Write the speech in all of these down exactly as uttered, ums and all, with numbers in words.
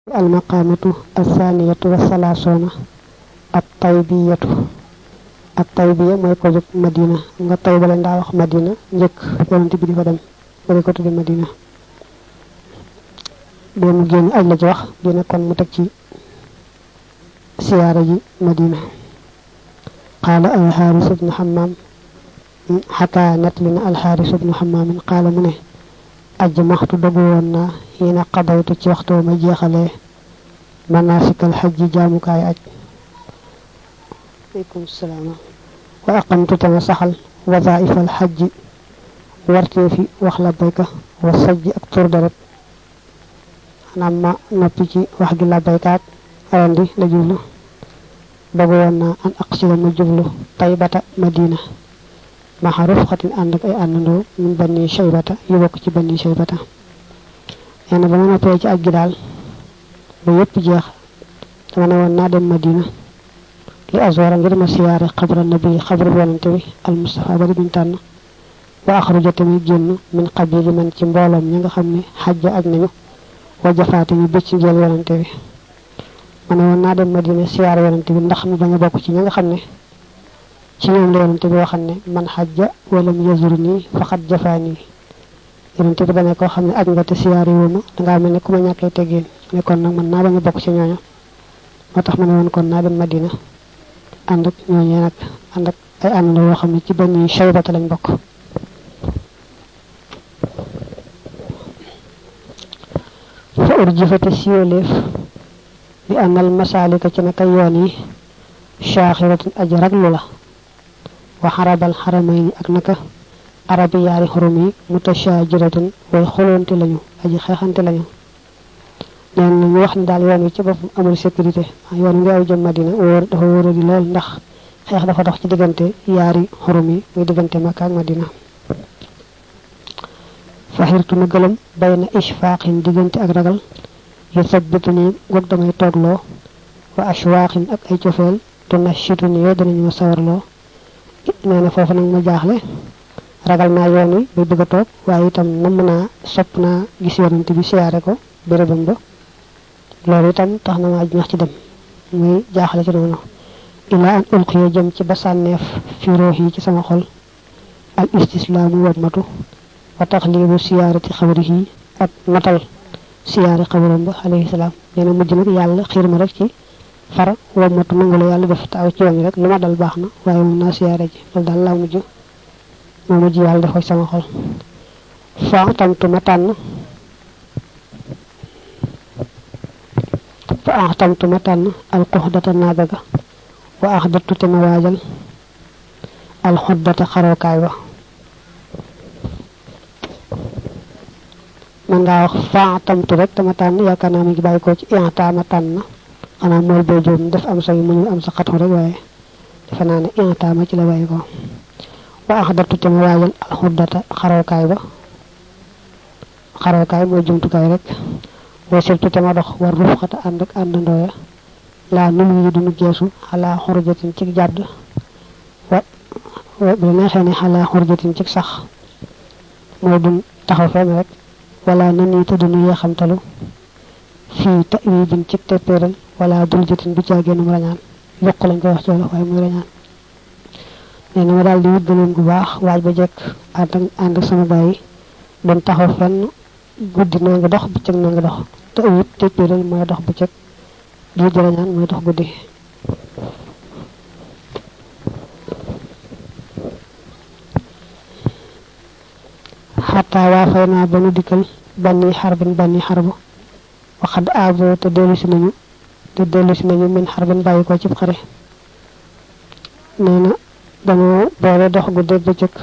المقامة الثانية والثلاثون الطيبية الطيبية mooy ko jóg Madina nga Tayba lañ daa wax Madina njëkk yonent bi di fa dem bari ko tudde Madina boo mu génn aj la ci wax dina kon mu teg ci siyaara ji Madina qaala al-Haaris ibn Hammaam xakaa nettali na al-Haaris ibn Hammaam qaala mu ne ajmaxtu dogu woon naa xiina qadaytu ci waxtu ma jeexalee manasikal xajji jaamukaay aj aleykum salaam wa aqamtu tama saxal wazaifal xajji wartee fi wax la bayka wa sajji ak tur deret xanaa ma noppi ci wax gi la baykaat ayandi la jublu dogu woon naa an aqsila ma jublu taybata madina maxa rufxatin ànd ak ay àndandoo min banni shaybata yu bokk ci banni shaybata nee na ba ma noppee ci aj gi daal ba yépp jeex dama ne woon naa dem Madina li azwara ngir ma siyaare xabra nabi xabru yonante bi al Mustafa bari biñ tànn wa axruja tamit génn min qabili man ci mbooloom ñi nga xam ne xajja aj nañu wa jafaate ñu bëcc ngeel yonante bi ma ne woon naa dem Madina siyaare yonante bi ndax mu bañ a bokk ci ñi nga xam ne ci ñoom la yonante bi waxam ne man xajja walam yazurni faqad jafaani yonante bi dane koo xam ne aj nga te siyaare woo ma dangaa mel ne ku ma ñàkkee teggeen ne kon nag man naa bañ a bokk ci ñooñu moo tax ma ne woon kon naa dem Madina ànd ak ñooñee nag ànd ak ay ànd la yoo xam ne ci benn shaybata lañ bokk fa urjifate siyoleef bi àndal masaalika ci naka yoon yi shaaxiratun aji raglu la wa xarabal xaramayni ak naka arabi yaari xurum yi mutashajiratun way xoloonte lañu aji xeexante lañu neen na ñu wax ni daal yoon wi ci boppam amul sécurité yoon wi nga aw jëm Madina wóor dafa wóora di lool ndax xeex dafa dox ci diggante yaari xurum yi muy diggante Makka ak Madina faxirtu na gëlëm bay na ishfaaqin diggante ak ragal yu sabbitu ni goog damay toogloo wa ashwaaqin ak ay cofeel tu na chitu ni yoo danañu ma sawarloo nee na foofu nag ma jaaxle ragal naa yoon wi bay bëgg a toog waaye itam namm naa sopp naa gis yonante bi siyaare ko bérébam ba loolu itam tax na ma ñax ci dem muy jaaxle ci noonu ilaa an ulqiya jëm ci ba sànneef fi roox yi ci sama xol al istislaamu wamatu wa taxlibu siyaarati xabrihi ak matal siyaari xabram ba alayhi salaam nee na mujj nag yàlla xiir ma rek ci far wamatu nangu la yàlla def taaw ci yoon rek lu ma dal baax na waaye mun naa siyaare ji loolu daal laa mujj moo mujj yàlla def ko ci sama xol fa tamtu ma tànn fa axtamtu ma tànn alxuxdata naabaga wa axdatu te ma waajal alxuddata xarookaay ba man ngaa wax fa axtamtu rek te ma tànn yaakaar naa mi ngi bàyyi ko ci inta ma tànn na xanaa mooy boo joom def am sa yu mënul am sa xatu rek waaye defe naa ne inta ma ci la bàyyi ko wa axdatu te ma waajal alxuddata xarookaay ba xarookaay mooy jumtukaay rek wa sirtu te ma dox war rufxata ànd ak àndandooya laa num yi duñu geesu xalaa xurjatin ci jàdd wa bu la neexee ne xalaa xurjatin ci sax mooy duñ taxaw fenn rek wala nan yi te duñu yeexamtalu fii ta wi bin ci teppéeral wala dul jatin bu caagéenum rañaan yokk lañ koy wax ci wolof waaye muy rañaan nee na ma daal di wut gëleen gu baax waaj ba jekk ànd ak ànd ak sama bàyyi doon taxaw fenn guddi naa nga dox bëccëg naa nga dox te awit teppéeral mooy dox bëccëg du jarañaan mooy dox guddi xataa waa fay naa ba nu dikkal banni xarbin banni xarbu waxad aabo te dellusi nañu te dellusi nañu min xarbin bàyyi ko cib xare nee na dañoo boole dox guddi bëccëg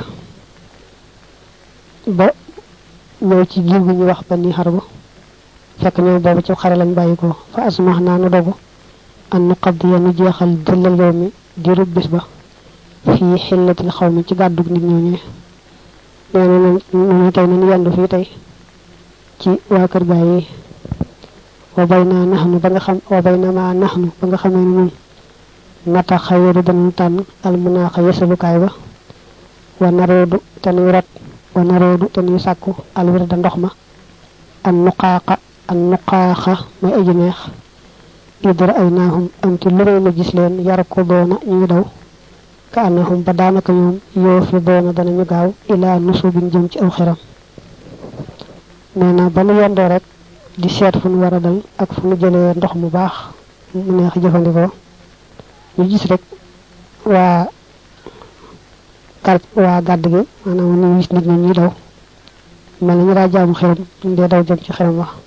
ba ñëw ci giir gu ñu wax banni xarbu fekk ñoom boobu ci xare lañ bàyyi ko fa asmax naa nu dogu an nu qaddiya nu jeexal dëllal yow mi diirub bis ba fii xillatil xaw mi ci gàddug nit ñooñee nee na nu tey nañu yendu fii tey ci waa kër gaay yi wa bay naa naxnu ba nga xam wa bay na maa naxnu ba nga xamee ne nun nata xayaru danañu tànn almunaaxa yesalukaay ba wa naroodu te nuy rat wa naroodu te nuy sàkku alwirda ndox ma an nuqaaqa an nuqaaxa may aji neex idra ay naahum anti lu may ma gis leen yara ko doona ñu daw ka annahum ba daanaka ñoom yoo fi doona danañu gaaw ilaa nusubin jëm ci aw xeram nee na ba nu yendoo rek di seet fu nu war a dal ak fu nu jëlee ndox mu baax mu neex jëfandikoo ñu gis rek waa kar waa gàdd gi maanaam ñu gis nit ñi ñuy daw mel na ñu daa jaamu xeram ñu dee daw jëm ci xeram wax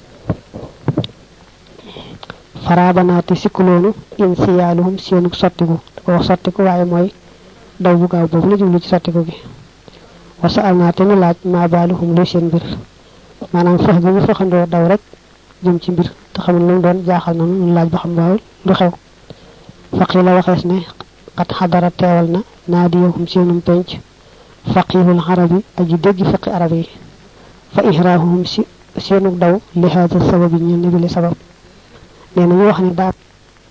farabanaati sikkuloonu in siyaaluhum seenug sottiku da ko wax sottiku waaye mooy daw bu gaaw boobu la jublu ci sottiku gi wasa al naa te ñu laaj maa baaluhum luy seen mbir maanaam fex gi ñu fexandoo daw rek jëm ci mbir te xamul lu mu doon jaaxal na ñu laaj ba xam waaw lu xew faqi la waxees ne xat xadara teewal na naadiyahum seenum penc faqihul arabi aji dégg fiqi arab yi fa ihraahum si seenug daw li haada sababi ñeel ne bi li sabab nee na ñu wax ne daa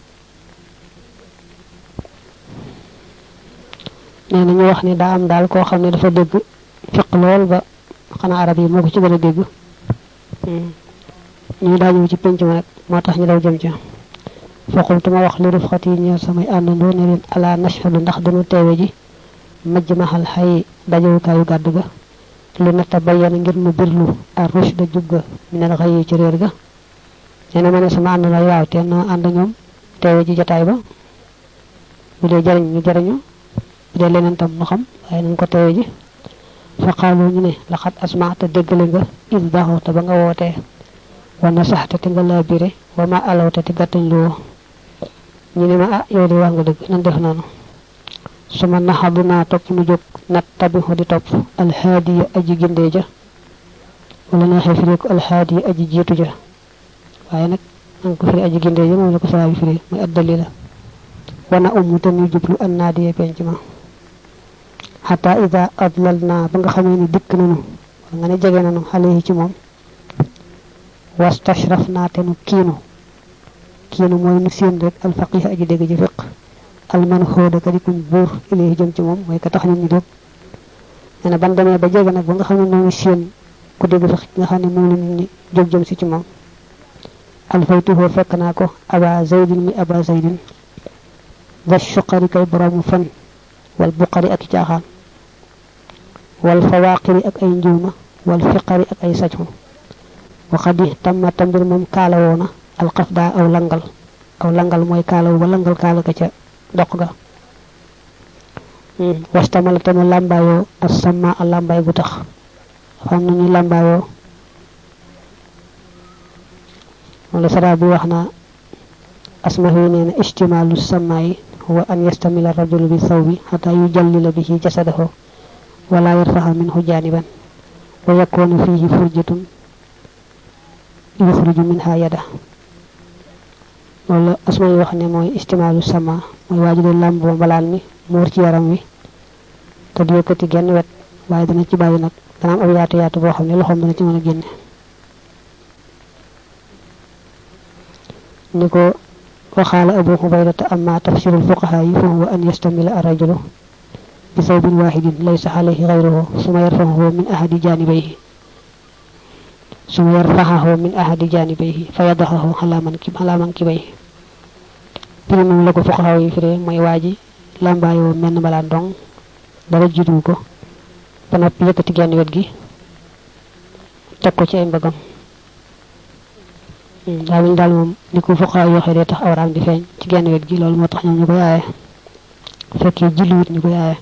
nee na ñu wax ne daa am daal koo xam ne dafa dégg fiq lool ba xanaa arab yi moo ko ci gën a dégg ñu daa ñëw ci penc ma nag moo tax ñu daw jëm ca faqultu ma wax li rufxat yi ñeel samay àndandoo ne leen ala nashhadu ndax dañu teewe ji majj maxal xay dajewukaayu gàdd ga lu nata bayyana ngir mu birlu ar rushda jub ga minal xay yi ci réer ga nee na ma ne sama àndandoo waaw te noo ànd ñoom teewe ji jataay ba bu dee jariñ ñu jariñu bu dee leneen tam mu xam waaye nañ ko teewe ji fa qaalu ñu ne laqad asmaata déggale nga is daxoota ba nga wootee wa nasaxta te nga laabire wa ma alawta te gàttañ luwoo ñu ne ma ah yow de wax nga dëgg nan def noonu su ma naxabu naa topp nu jóg nat tabixu di topp alhaadiya aji gindee ja wala neexee firee ko alhaadiya aji jiitu ja waaye nag nanga ko firi aji gindee ja moom la ko saa bi firee muy addali la wana umu te ñu jublu an naadiya penc ma xata ida adlal naa ba nga xamee ni dikk nanu wala nga ne jege nanu xale yi ci moom wastashraf naa te nu kiinu kiinu mooy nu séen rek alfaqih aji dégg ji fiq alman xóoda ka di kuñ buur ilayhi jëm ci moom mooy ka tax nit ñi jóg nee na ban demee ba jege nag ba nga xam ne noo ngi séen ku dégg fiq nga xam ne moom la nit ñi jóg jëm si ci moom alfaytuhoo fekk naa ko aba zaydin mi aba zaydin da suqari kay boroomu fen wal buqari ak caaxaan wal fawaqiri ak ay njuuma wal fiqari ak ay sajxu waxadi tamma tambir moom kaala woona alxafda aw langal aw langal mooy kaalawu ba langal kaala ka ca doq ga wastamala tamu làmbaayoo as sama a làmbaay gu tax xam nañu làmbaayoo wala sara bi wax na asmahu nee na istimaalu samaayi huwa an yastamila rajulu bi thawbi xata yujallila bihi jasadahu wala yarfaxa minhu janiban wa yakuna fihi furjatun yuxriju minha yada loolu asma yi wax ne mooy istimaalu sama mooy waaju de làmb ba mbalaan mi muur ci yaram wi te du yëkkati genn wet waaye dana ci bàyyi nag dana am aw yaatu yaatu boo xam ne loxoom dana ci mën a génne ni ko waxaala abu xubayrata amma tafsirul fuqahaa yi fa huwa an yastamila arrajulu bi thawbin wahidin laysa alayhi ghayruhu suma yarfahu min ahadi janibayhi suma yarfahu min ahadi janibayhi fa yadahu ala man ki ala man kibayhi piri moom la ko fuqahaa yi firee mooy waaji làmbaayoo menn balaan dong dara jiitu ko ba noppi yëkkati genn wet gi teg ko ci ay mbagam daa ñu daal moom ni ko fuqahaa yi waxee dee tax awraam di feeñ ci genn wet gi loolu moo tax ñoom ñu koy aaye fekkee julliwut ñu koy aaye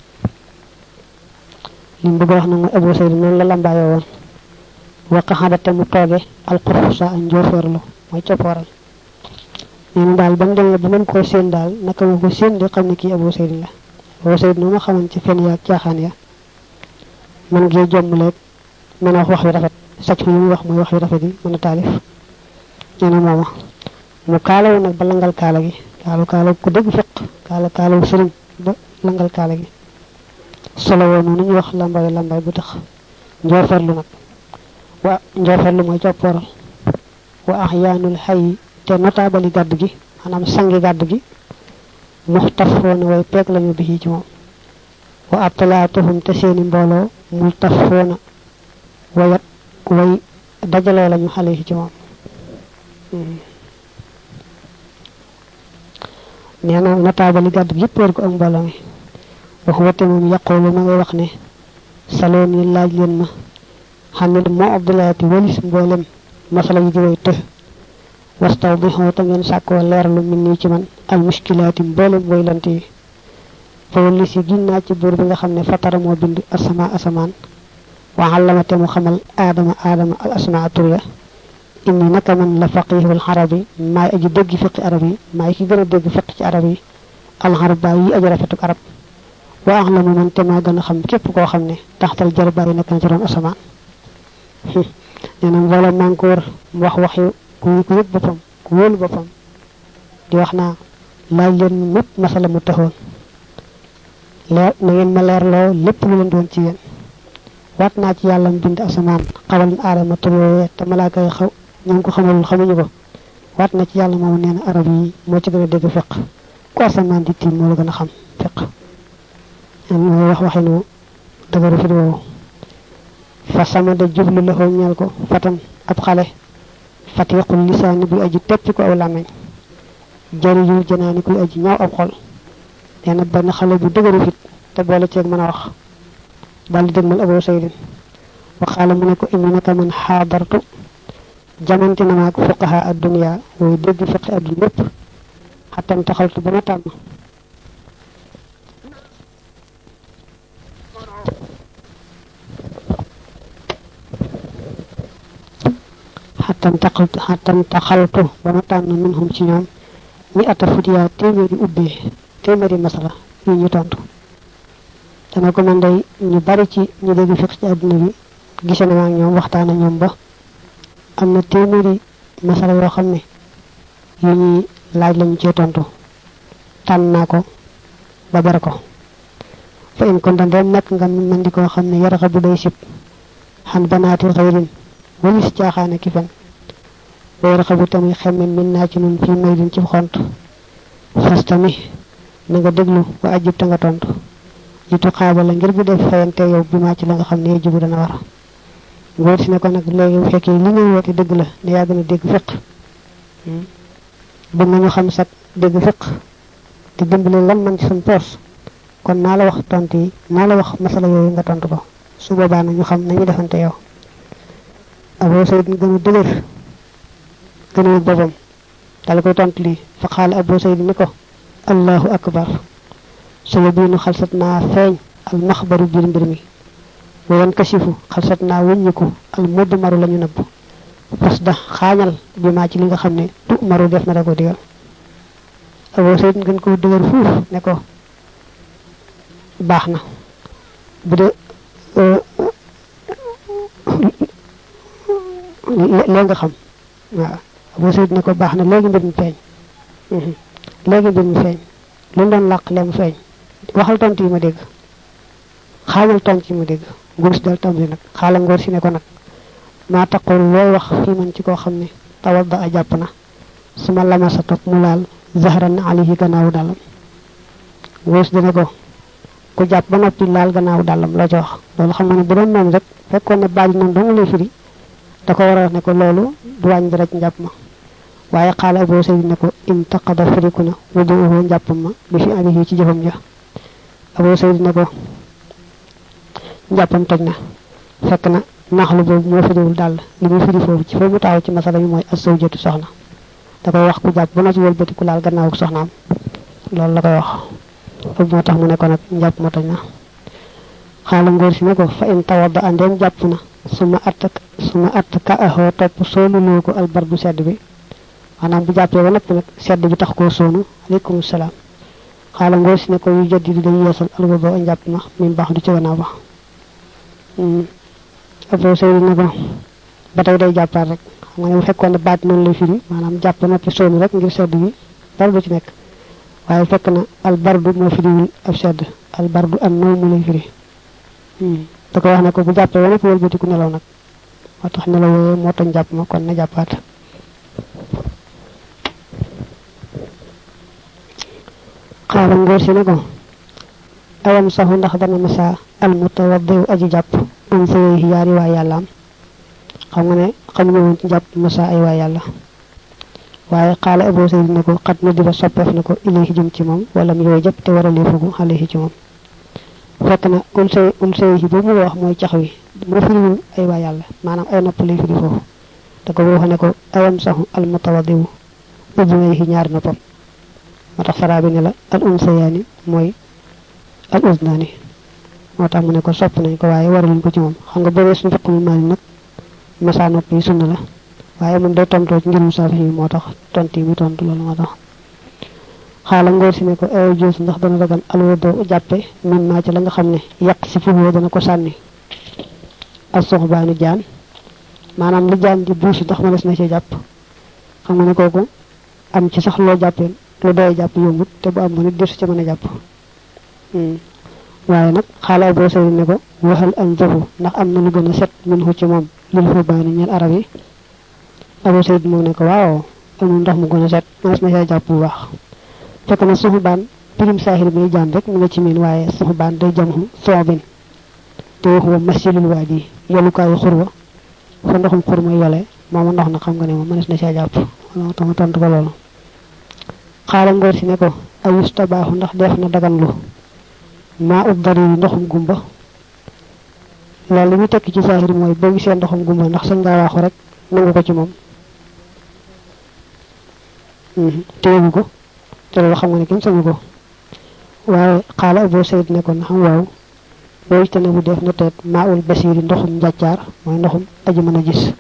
li mu bëgg wax nag mooy Abu Sayd noonu la làmbaayoo woon waqaxadate mu tooge alxurfu saa ak njóofeerlu mooy coppooral nee na daal ba mu demee ba mën koo séen daal naka ma ko séen di xam ne kii Abu Sayd la Abu Sayd noonu ma xamoon ci fen yaag caaxaan ya man ngee jommleeg mën a wax wax yu rafet sacc yi muy wax mooy wax yu rafet yi mën a taalif nee na mooma mu kaalawu nag ba langal kaala gi kaalu kaala ku dëgg fiq kaala kaalawu sëriñ ba langal kaala gi solo woon noonu ñu wax lambay lambay bu tax njooferlu nag wa njooferlu mooy coppooral wa ahyaanul xay te notaabali gàdd gi maanaam sangi gàdd gi muxtafoona way peeg lañu bi ci moom wa abtalaatuhum te seeni mbooloo multafoona wayat way dajaloo lañu xale ci moom neena nataabali gàdd yépp wër ko ak mbooloo mi wax wate moom yaqulu ma ngay wax ne saloon yi laaj leen ma xamil moo abdulaati walis mboolem masala yi jiway të wastaw bi xoo ta ngeen sàkkoo leerlu min nii ci man al muskilaati mboolem woylante yi fa wali si ginnaa ci buur bi nga xam ne fatara moo bind asama asamaan wa allamate mu xamal aadama aadama al asmaa turya inni naka man la faqihul arabi maay aji dégg fiqi arab yi maay ki gën a dégg fiq ci arab yi al harba yi aji rafetuk arab wa axlamu man te maa gën a xam képp koo xam ne taxtal jarba yi nekk na ci roon asamaan nee na mbooloo maa ngi ko wër wax wax yu ku ku yëg boppam ku wóolu boppam di wax naa laaj leen mépp masala mu taxoon leer na ngeen ma leer loo lépp lu leen doon ci yéen waat naa ci yàlla mu bind asamaan xawal aadama tur yooyee te malaaka yi xaw ñoo ko xamalul xamuñu ko waat na ci yàlla moomu nee na arab yi moo ci gën a dégg fiq ku asamaan di tiim moo la gën a xam fiq mooy wax waxinu dëgëru fi woowu fa sama da jublu la xoo ñeel ko fatan ab xale fatiqul lisaani buy aji teppi ko aw làmmeñ jariyul janaani kuy aji ñaaw ab xol nee na benn xale bu dëgëru fit te boole ceeg mën a wax dal di dëgmal Abu Saydin waxaala mu ne ko indi naka man xaadartu jamante na maag fuqaha ad-dunya way dégg fiqi adduna lépp xattan taxaltu ba ma tànn xattan taxaltu xattan taxaltu ba ma tànn minhum ci ñoom mi ata futiya téeméeri ubbee téeméeri masala yu ñu tontu dana ko man day ñu bari ci ñu dégg fiq ci àdduna bi gise na ak ñoom waxtaan ak ñoom ba am na téeméeri masala yoo xam ne yu ñuy laaj lañu cee tontu tànn naa ko ba ber ko fa in kon dem nekk nga man di koo xam ne yaraxa bu day sib xan banaati xayrin walis caaxaane ki fen ba yaraxa bu tamit xemme min naa ci nun fii may din ci xont fas tamit na nga déglu ba ajib ta nga tontu jitu xaabala ngir bu def fayante yow bi ma ci la nga xam ne jibu dana war ngóor si ne ko nag léegi bu fekkee li ngay woote dëgg la ne yaa gën a dégg fiq bëgg nañu xam sax dégg fiq te dimbali lan man ci suñ poos kon naa la wax tontu yi naa la wax masala yooyu nga tontu ko su boobaa na ñu xam nañu defante yow Abu Sayd gën a dëgër gën a boppam dal koy tontu lii fa xaala Abu Sayd ni ko allahu akbar solo biinu xalsat naa feeñ al maxbaru biir mbir mi wayan kasifu xalsat naa wëññiku al mudd maru lañu nëbb fas da xaañal bi maa ci li nga xam ne tu maru def na da ko digal Abu Sayd gën ko dëgër fuuf ne ko baax na bu dee léegi nga xam waaw Abu Sayd ne ko baax na léegi mbir mi feeñ léegi mbir mi feeñ lu mu doon làq leen feeñ waxal tontu yi ma dégg xaamal tontu yi ma dégg nguur si dal tàmbali nag xaala ngoor si ne ko nag maa taqul looy wax fii man ci koo xam ne tawadda a jàpp na suma lamasa topp mu laal zahran alayhi gannaaw dàllam nguur si dina ko ku jàpp ba noppi laal gannaaw dàllam loo ci wax loolu xam nga ne bu doon moom rek fekkoon ne baaj noonu dong lay firi da ko war a ne ko loolu du wàññi dara ci njàpp ma waaye xaala Abu Sayd ne ko in taqada firiku na wuduhu njàpp ma bi fi abihi ci jëfam ja Abu Sayd ne ko njàppam toj na fekk na naxlu boobu moo firiwul daal li muy firi foofu ci foofu mu taaw ci masala bi mooy as-zawjatu soxna da koy wax ku jàpp ba na ci wëlbati ku laal gannaaw soxnaam loolu la koy wax foofu moo tax mu ne ko nag njàpp ma toj na xaala ngóor si ne ko fa in tawadda andeem jàpp na suma att suma att ka ahoo topp soonuloo ko albardu sedd bi maanaam bu jàppee ba noppi nag sedd bi tax koo soonu aleykum salaam xaala ngóor si ne ko yu jaddidu day yeesal alwudu a njàpp ma min baax du ci gannaaw ba Abu Sayd ne ko ba tey day jàppaat rek xam nga ne bu fekkoon ne baat noonu lay firi maanaam jàpp noppi soonu rek ngir sedd bi dara du ci nekk waaye fekk na albardu moo firiwul ab sedd albardu am noonu mu lay firi da ko wax ne ko bu jàppee ba noppi wëlbatiku nelaw nag moo tax nelaw yooyu moo tax jàpp ma kon na jàppaat xaala ngóor si ne ko ayam saxu ndax dana masa al mutawaddi aji jàpp am sa yooyu yaari waa yàlla am xam nga ne xam nga woon ci jàpp masa ay waa yàlla waaye xaala Abu Sayd ne ko xat na diba soppeef na ko ilayhi jëm ci moom wala mu yooyu jëpp te war a leefugu alayhi ci moom fekk na ul say ul say yi boobu mu wax mooy cax wi moo firiwul ay waa yàlla maanaam ay nopp lay firi foofu te ko wax ne ko ayam saxu al mutawadiwu udunayhi ñaari noppam moo tax saraa bi ne la al unsayaani mooy al uznaani moo tax mu ne ko sopp nañ ko waaye waraluñ ko ci moom xam nga bëree suñu fekk mu maali nag masa nopp yi sunna la waaye moom day tontoo ci ngirum saafi yi moo tax tonti mi tontu loolu moo tax xaala ngóor si ne ko ay joos ndax dana dagan alwado jàppe min maa ci la nga xam ne yàq si fuhoo dana ko sànni ak soxbaanu jaan maanaam li jaan di buusi ndax ma des na ci jàpp xam nga ne kooku am ci sax loo jàppeen lu doy jàpp yombut te bu am mu nit desu ci mën a jàpp waaye nag xaala boo sëy ne ko waxal an jafu ndax am na lu gën a set min hu ci moom lil xubaani ñeel arab yi Abu Sayd moo ne ko waaw amul ndox mu gën a set mas na caa jàpp bu baax fekk na suxubaan pirim saahir bi jaan rek mu nga ci miin waaye suxubaan day jamu soobin te waxuwa masilul waadi yolukaayu xurwa fa ndoxum xur mooy yole mooma ndox na xam nga ne moom mënees na caa jàpp wala tama tontu ko loolu xaala ngóor si ne ko ayus tabaaxu ndax def na daganlu maa ut dari ndoxum gumba loolu li muy tekki ci saahir mooy boo gisee ndoxum gumba ndax sañ ngaa waaxu rek nangu ko ci moom téegu ko te loolu xam nga ne kenn sañu ko waaye xaala Abu Sayd ne ko na xam waaw boo te ne bu def na teet maa ul basiri ndoxum njàccaar mooy ndoxum aji mën a gis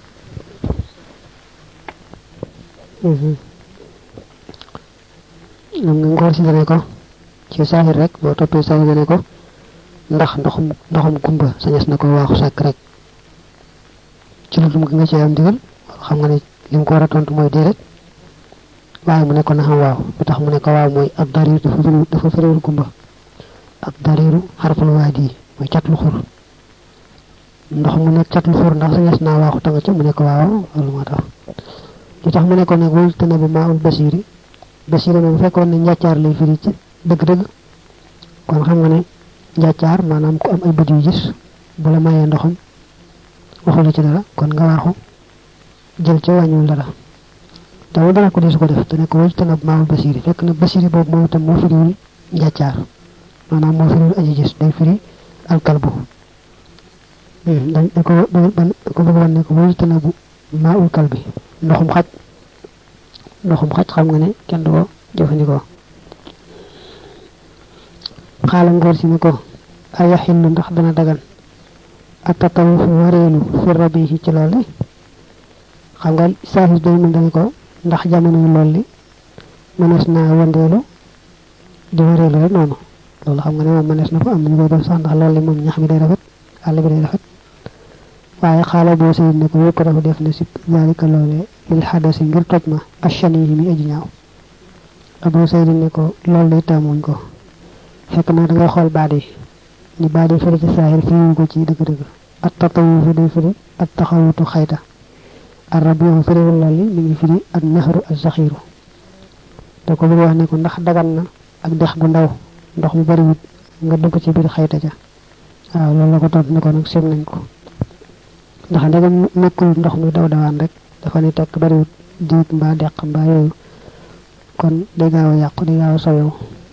lam nga ngoor si dane ko ci saahir rek boo toppee saahir dane ko ndax ndoxum ndoxum gumba sañes na ko waaxu sàkk rek ci lu dum nga ci am digal xam nga ne lim ko war a tontu mooy déedéet waaye mu ne ko na xam waaw bi tax mu ne ko waaw mooy ab dariir dafa firi dafa firiwul gumba ab dariiru xarful waadi mooy catlu xur ndox mu nekk catlu xur ndax sañes naa waaxu tanga ci mu ne ko waaw loolu moo tax li tax mu ne ko nag wul tane bu maa ul basiri basiri moom fekkoon ne njàccaar lay firi ci dëgg-dëgg kon xam nga ne njàccaar maanaam ku am ay bët yu gis bu la mayee ndoxam waxula ci dara kon nga waaxu jël ci wàññiwul dara dawul dara ko desu ko def te ne ko wëj te nag maawul basiri fekk na basiri boobu moom itam moo firiwul njàccaar maanaam moo firiwul aji gis day firi alkalbu dañ ko ban ko bëgg wan ne ko wëj te nag maawul kalbi ndoxum xaj ndoxum xaj xam nga ne kenn du ko jëfandikoo xaala ngóor si ne ko ay yaxillu ndax dana dagan atatawu fi wareelu fi rabihi ci loolu xam nga saahis day mën dane ko ndax jamono yu loolu li mënees naa wandeelu di wareelu rek noonu loolu xam nga ne moom mënees na ko am nañu koy def sax ndax loolu li moom ñax mi day rafet àll bi day rafet waaye xaala boo sayid ne ko yokko dafa def na si zalika loolee lil xadasi ngir toj ma ashani yi mi aji ñaaw Abu Sayd ne ko loolu lay taamuñ ko fekk na da ngay xool baat yi ni baat yi firi ci saahir firiwu ko ci dëgg-dëgg at tatawu fi day firi at taxawutu xayta ar rabihu firiwul loolu mi ngi firi ak naxaru ak saxiiru te ko bëgg wax ne ko ndax dagan na ak dex gu ndaw ndox mu bariwut nga dugg ci biir xayta ja waaw loolu la ko tontu ne ko nag seet nañ ko ndax ndegam nekkul ndox muy daw dawaan rek dafa ne tekk bariwut diwut mbaa deq mbaa yooyu kon day gaaw a yàqu day gaaw a soyow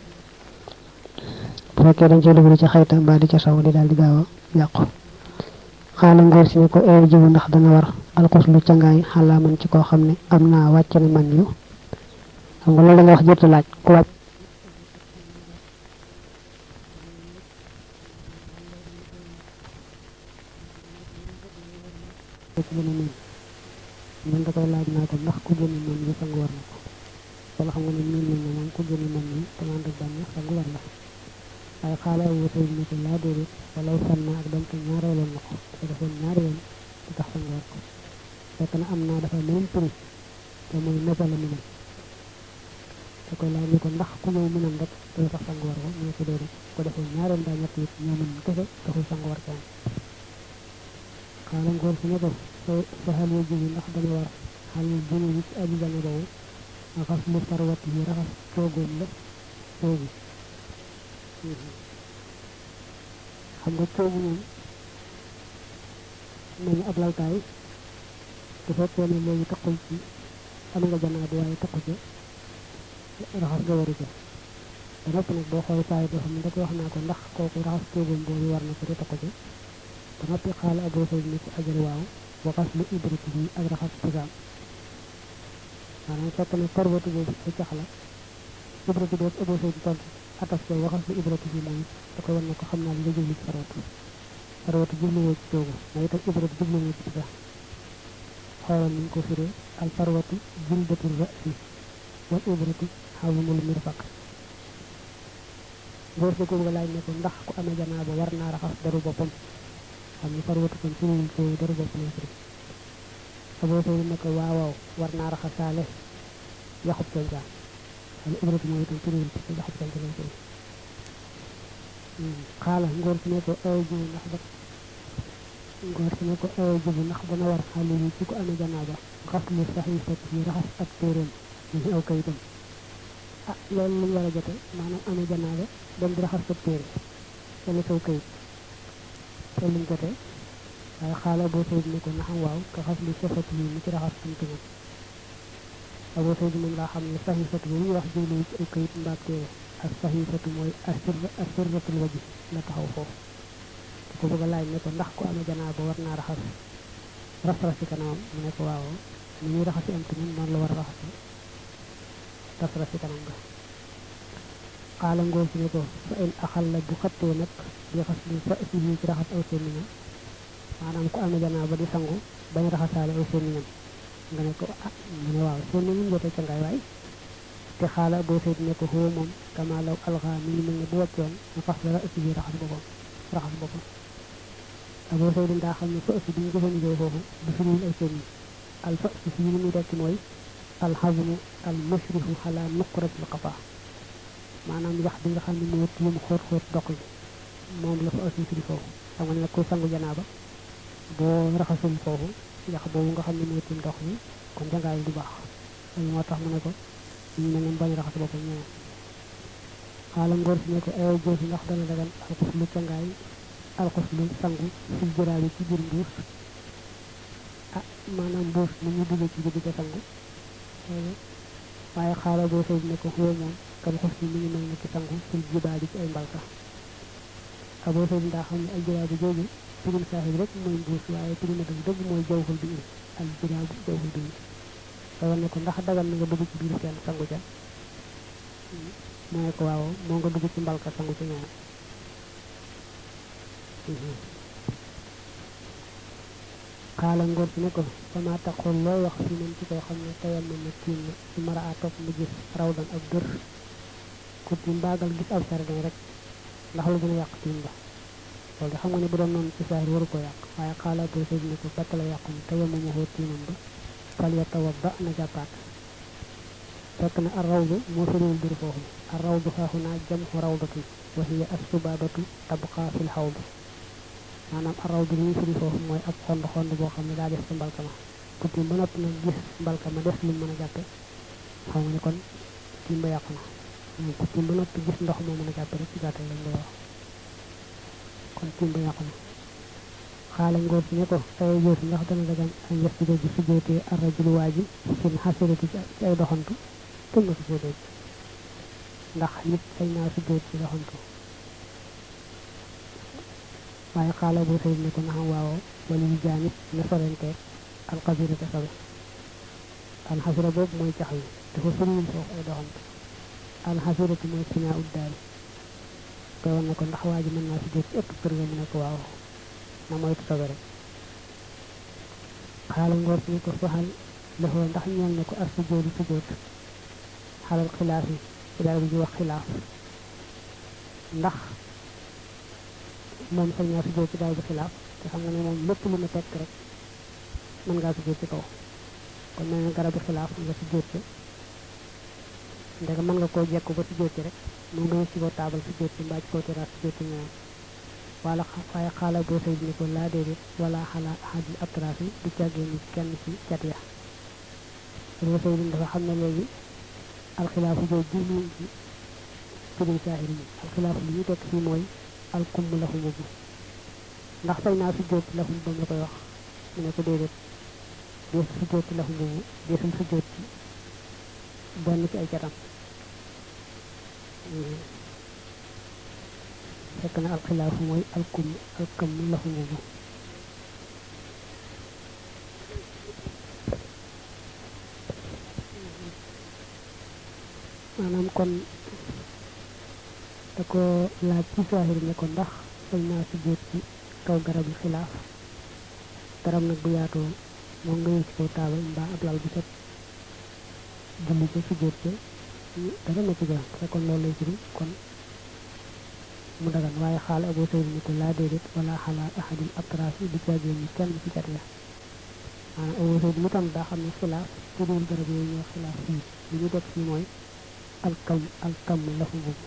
bu fekkee dañ cee dugg ci xayta mbaa di ca saw di daal di gaaw a yàqu xaala ngóor si ne ko eer jiwu ndax dana war alxus lu cangaay xalaa man ci koo xam ne am naa wàcc na man yu xam nga loolu da nga wax jërta laaj ku wàcc man da koy laaj naa ko ndax ku gën man yu sang war na ko wala xam nga ne miin nañ ne moom ku gën man yu te man rek bànneex sang war la waaye xaala wu sëy ne ko laa déedéet wala sanna ak doom te ñaareeloon na ko dafa defoon ñaari yoon di tax sang war ko fekk na am naa dafa meneen prix te mooy noppala minam da koy laaj ne ko ndax ku ñëw minam rek day tax sang war ko mu ne ko déedéet ko defoon ñaareel daa ñett it ñoo mën kese taxul sang war kenn xaala ngóor si ne ko sa xel yu jógi ndax dana war xal yu jëne yi ci aji jane boobu raxas mu sarwat yi raxas toogoon la toogi xam nga toogu moom nañu ab laltaay bu fekkee ne léegi taxul ci am nga janaa bi waaye takku ci raxas nga waru ca ba noppi nag boo xool saa yi boo xam ne da ko wax naa ko ndax kooku raxas tuubam boobu war na ko te takku ci ba noppi xaala Abu Sayd ni ko ajal waaw waxas lu ibrati bi ak raxas tigaam maanaam fekk na tarbatu boobu ay cax la ibrati boobu Abu Sayd tontu atas ko waxas lu ibrati bi moom da koy wan ne ko xam naa li nga jublu ci farwatu farwatu jubluwoo ci toogu mais itam ibrati jubluwoo ci tiga xoolal ni ñu ko firee al farwatu jildatul ra'si wal ibrati xawmul mirfaq góor sa góor nga laaj ne ko ndax ku amee janaaba war naa raxas daru boppam xam ni farwatu kon firiwul toogu daru bopp lay firi Abu Sayd ne ko waaw waaw war naa raxasaale yaxub coñcaan xam ne ibrati mooy itam firiwul ci yaxub coñcaan lay firi xaala ngóor si ne ko ay jiwu ndax ba ngóor si ne ko ay jiwu ndax dana war xale yi ci ko amee janaaba xas lu sax yi fekk yi raxas ak téeréem ñu aw kayitam ah loolu lu ñu war a jote maanaam amee janaaba dem di raxas ak téere wala saw kayit te luñ jote waaye xaala Abu Sayd ne ko naxam waaw ka xas lu safat yi ni ci raxas am tuñam Abu Sayd moom laa xam ne sax yi fekk yi wax jëlu ci aw kayit mbaab téere ak saxiifatu mooy asir asirratul waji la taxaw foofu te ko bëgg a laaj ne ko ndax ku amee janaaba war naa raxas ras-rasi kanamam mu ne ko waaw ni ñuy raxasi am tuñam noonu la war a raxasi ras-rasi kanam nga xaala ngóor si ne ko fa in axal la bu xattee nag di xas li fa si yi ci raxas aw sémmiñam maanaam ku amee janaaba di sangu bañ raxasaale aw sémmiñam nga ne ko ah mu ne waaw sémmiñam jotee ca ngaay waay te xaala Abu Sayd ne ko xoo moom kama law alxa mi ngi mel ne bu wàccoon na fas dara ëpp bi raxas boppam raxas boppam Abu Sayd daa xam ne fa ëpp bi ñu jëfandikoo foofu du firiwul ay sémmiñ al fa si fii li muy tekki mooy alxazmu al mushrifu xala nuqratil qafa maanaam yax bi nga xam ne moo tiim xóot xóot dox yi moom la fa ëpp firi foofu xam nga ne ku sangu janaaba boo raxasul foofu yax boobu nga xam ne moo tiim dox yi kon jangaay du baax loolu moo tax mu ne ko ñu ne ngeen bañ raxas boppam ñeneen xaala ngóor si ne ko ay góor si ndax dana dagan alxus lu cangaay alxus lu sangu fil jëraabi ci biir mbuus ah maanaam mbuus ni ñu duggee ci biir di ko sangu waaye xaala Abu Sayd ne ko xoo moom kan xus ni mi ngi mel ne ki sangu fil jibaabi ci ay mbalka Abu Sayd ndaa xam ne al jiraabi jooju pirim saaxib rek mooy mbuus waaye pirima dëgg dëgg mooy jawxul bi al jiraabu jawxul bi dawal ne ko ndax dagal na nga dugg ci biir kenn sangu ca mu ne ko waaw moo nga dugg ci mbalka sangu ca ñoom xaala ngóor si ne ko sama taxoon looy wax fi moom ci koo xam ne tayal na ma tiim na su mara a topp mu gis rawdan ab dër ku tiim baagal gis ab sardin rek ndax lu gën a yàq tiim ba loolu de xam nga ne bu doon noonu ci saahir waru ko yàq waaye xaala Abu Sayd ne ko bakk la yàqu ne tayal ma waxoo tiimam ba fal yatawadda na jàppaat fekk na ar rawdu moo firiwul dër foofu ar rawdu xaaxu naa jam xu rawdatu wa hiya as subabatu tabqa fil xawd maanaam ar rawdu li ñu firi foofu mooy ab xond xond boo xam ne daa def ci mbalka ma ku tiim ba noppi nag gis mbalka ma def lu mën a jàppe xam nga ne kon tiim ba yàqu na ku tiim ba noppi gis ndox moo mën a jàppe rek ci gàttal lañ lay wax kon tiim ba yàqu na xaala ngóor si ne ko ay góor si ndax dana dagan ay yasjuda ji sujjootee arrajulu waa ji fil xasirati ci ay doxantu tëm na sujjootee ndax nit sañ naa sujjoot ci doxantu waaye xaala Abu Sayd ne ko naxam waawoo wala yu jaanit na sorenteeg alxasira te sobe alxasira boobu mooy cax yi dafa firiwul foofu ay doxantu alxasirati mooy sinaa ut daal koy wan ne ko ndax waa ji mën naa sujjoot ci ëpp kër ga mu ne ko waaw na moytu sobe rek xaala ngóor si ne ko faxal lëxoo ndax ñeel ne ko as sujjoodu sujjoot xalal xilaaf yi ci daal bi ñu wax xilaaf ndax moom sañ naa sujjoot ci daal bi xilaaf te xam nga ne moom lépp lu mu tekk rek mën ngaa sujjoot ci kaw kon mel ne garabu xilaaf nga sujjoot ci ndega mën nga koo jekku ba sujjoot ci rek moom nga ci ko taabal sujjoot ci mbaa ci kaw terrasse sujjoot ci ñeneen wala waaye xaala Abu Sayd ni ko laa déedéet wala xala xaajil atraaf yi du càggee ni kenn ci cat ya Abu Sayd dafa xam ne léegi alxilaafu jooju jublu ci firim saahir yi alxilaafu li ñu tekk fii mooy alkumm laxu mbubb ndax sañ naa sujjoot ci laxum ba mu la koy wax mu ne ko déedéet deesul sujjoot ci laxu mbubb deesul sujjoot ci benn ci ay catam fekk na alxilaafu mooy alkum alkam lafu moomu maanaam kon da ko laaj ci saahir ne ko ndax sañ naa si jóot ci kaw garab yi xilaaf garab nag bu yaatoo moom nga yëg ci kaw taabal mbaa ab lal bu set julli ca si jóot ca dara nekk ja fekkoon loolu lay firi kon mu dagan waaye xaal Abu Sayd ni ko laa déedéet wala xalaa ahadil atraaf yi di caagee ni kenn ci cat ya maanaam Abu Sayd mu tam daa xam ne xilaaf ci dul garab yooyu ñoo xilaaf fii li ñu def fii mooy alkam alkam lafu mbubb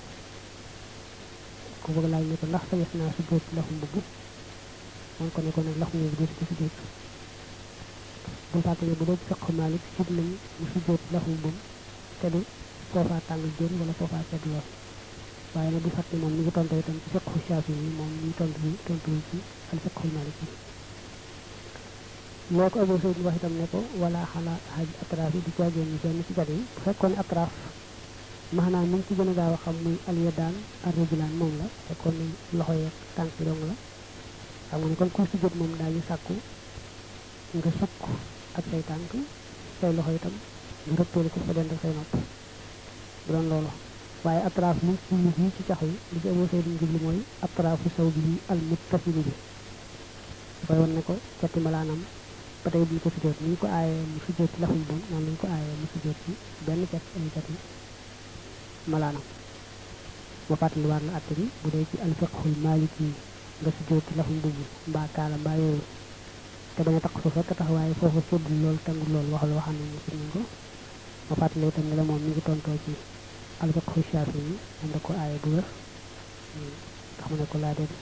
ko bëgg laaj ne ko ndax sañes naa si jóot lafu mbubb man ko ne ko nag lafu mbubb dee si si jóot bul fàtte ne bu dee fiqhu Maalik sib nañ mu si jóot lafu mbubb te du foofaa tàng jër wala foofaa sedd lool waaye nag du fàtte moom mi ngi tontu itam ci fiqhu Shaafi yi moom mi ngi tontu ci tontu ci al fiqhu Maalik yi loo ko Abu Sayd wax itam ne ko wala xalaa ahad atraaf yi di caagéen ni benn ci cat yi bu fekkoon ne atraaf maanaam ni ñu ci gën a gaaw a xam muy alyadaan ar rijlaan moom la fekkoon ne loxo yeeg tànk yi dong la xam nga ne kon ku si jot moom daañu sàkku nga sukk ak say tànk say loxo itam nga rëppeelu ko fa dend ak say nopp bu doon loolu waaye atraaf li ci yi ci cax yi li ci Abu Sayd ñu jublu mooy atraafu saw bi al muttasili bi dafay wan ne ko cati malaanam ba tey duñ ko si jot ni ñu ko aayee mu si jot ci laxum bon noonu lañu ko aayee mu si jot ci benn cat ay cat yi malaanam ba fàttaliwaat la atte bi bu dee ci alfiqhul maliki yi nga si jóot ci lafu mbubb mbaa kaala mbaa yooyu te bañ a taq suuf rek tax waaye foofu séddul lool tangul lool waxal waxam ne ci nañ ko ba fàttali itam ne la moom mi ngi tontoo ci alfiqhul shafi yi am da ko aaye bu wér tax mu ne ko laa dee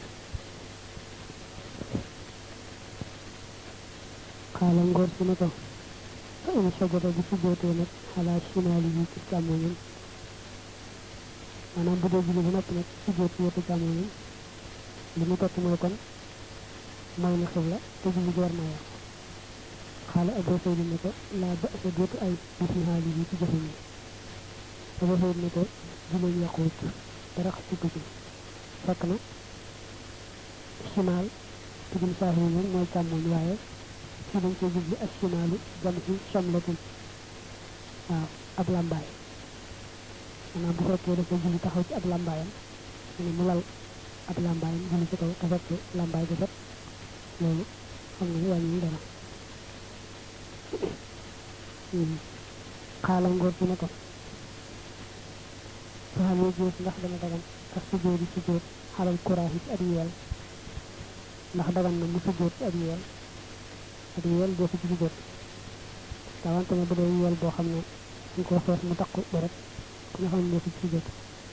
xaala ngóor si ne ko fa in sajada bu si jóotee nag xalaa shimaali yi ci càmmoñam maanaam bu dee julli bu noppi nag si jóot ci wetu càmmoñam li mu tekk mooy kon mooy na xibla te julli gi war naa yàqu xaala Abu Sayd ne ko laa ba sa déetu ay bisi xaali yi ci jëfe ñi Abu Sayd ne ko julli yàquwut dara xëccu ci fekk na shimaal tijul saahir yi mooy càmmoñ waaye si dañ koy jubli ak shimaalu jam ci somlatul waaw ab làmbaay maanaam bu fekkee dafa julli taxaw ci ab làmbaayam mu mu lal ab làmbaayam julli ci kaw te fekk làmbaay bu set loolu xam nga ni wàññi dara xaala ngóor ci ne ko faxal yoo gis ndax dana dagan ak sujjóot yi sujjóot xalal kuraax yi ci ab yeel ndax dagan na mu sujjóot ci ab yeel ab yeel doo ko ci sujjóot dawante ne bu dee yeel boo xam ne ñu ko fees mu takku ba rek nga xam ne doo ko ci sujjóot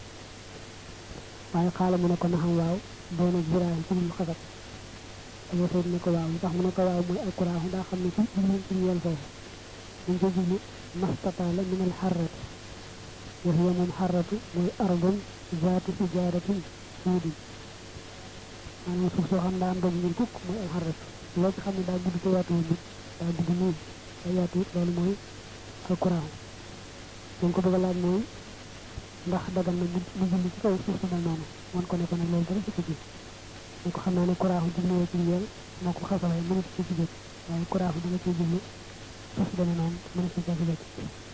waaye xaala mu ne ko naxam waaw doona jiraay ci lu xasat Abu Sayd ne ko waaw li tax mu ne ko waaw mooy alkuraax daa xam ne ci jublu ci yeel foofu dañ ko jublu mastataala min al xarrati wa hiya moom xarratu mooy ardun zaati sijaaratin suudin maanaam suuf soo xam daa am doj ñun kukk mooy al xarratu loo ci xam ne daa gudd te yaatuwul nit daa gudd nii daa yaatuwut loolu mooy alkuraax dañ ko bëgg a laaj mooy ndax dagal na mu julli ci kaw suuf su mel noonu wan ko ne ko nag loolu dara ci ci ne ko xam naa ne kuraaxu jubluwee ci yeel moo ko xasalee mënut ci ci jot waaye kuraaxu dina ci jublu suuf si demee noonu mënut ci ci jot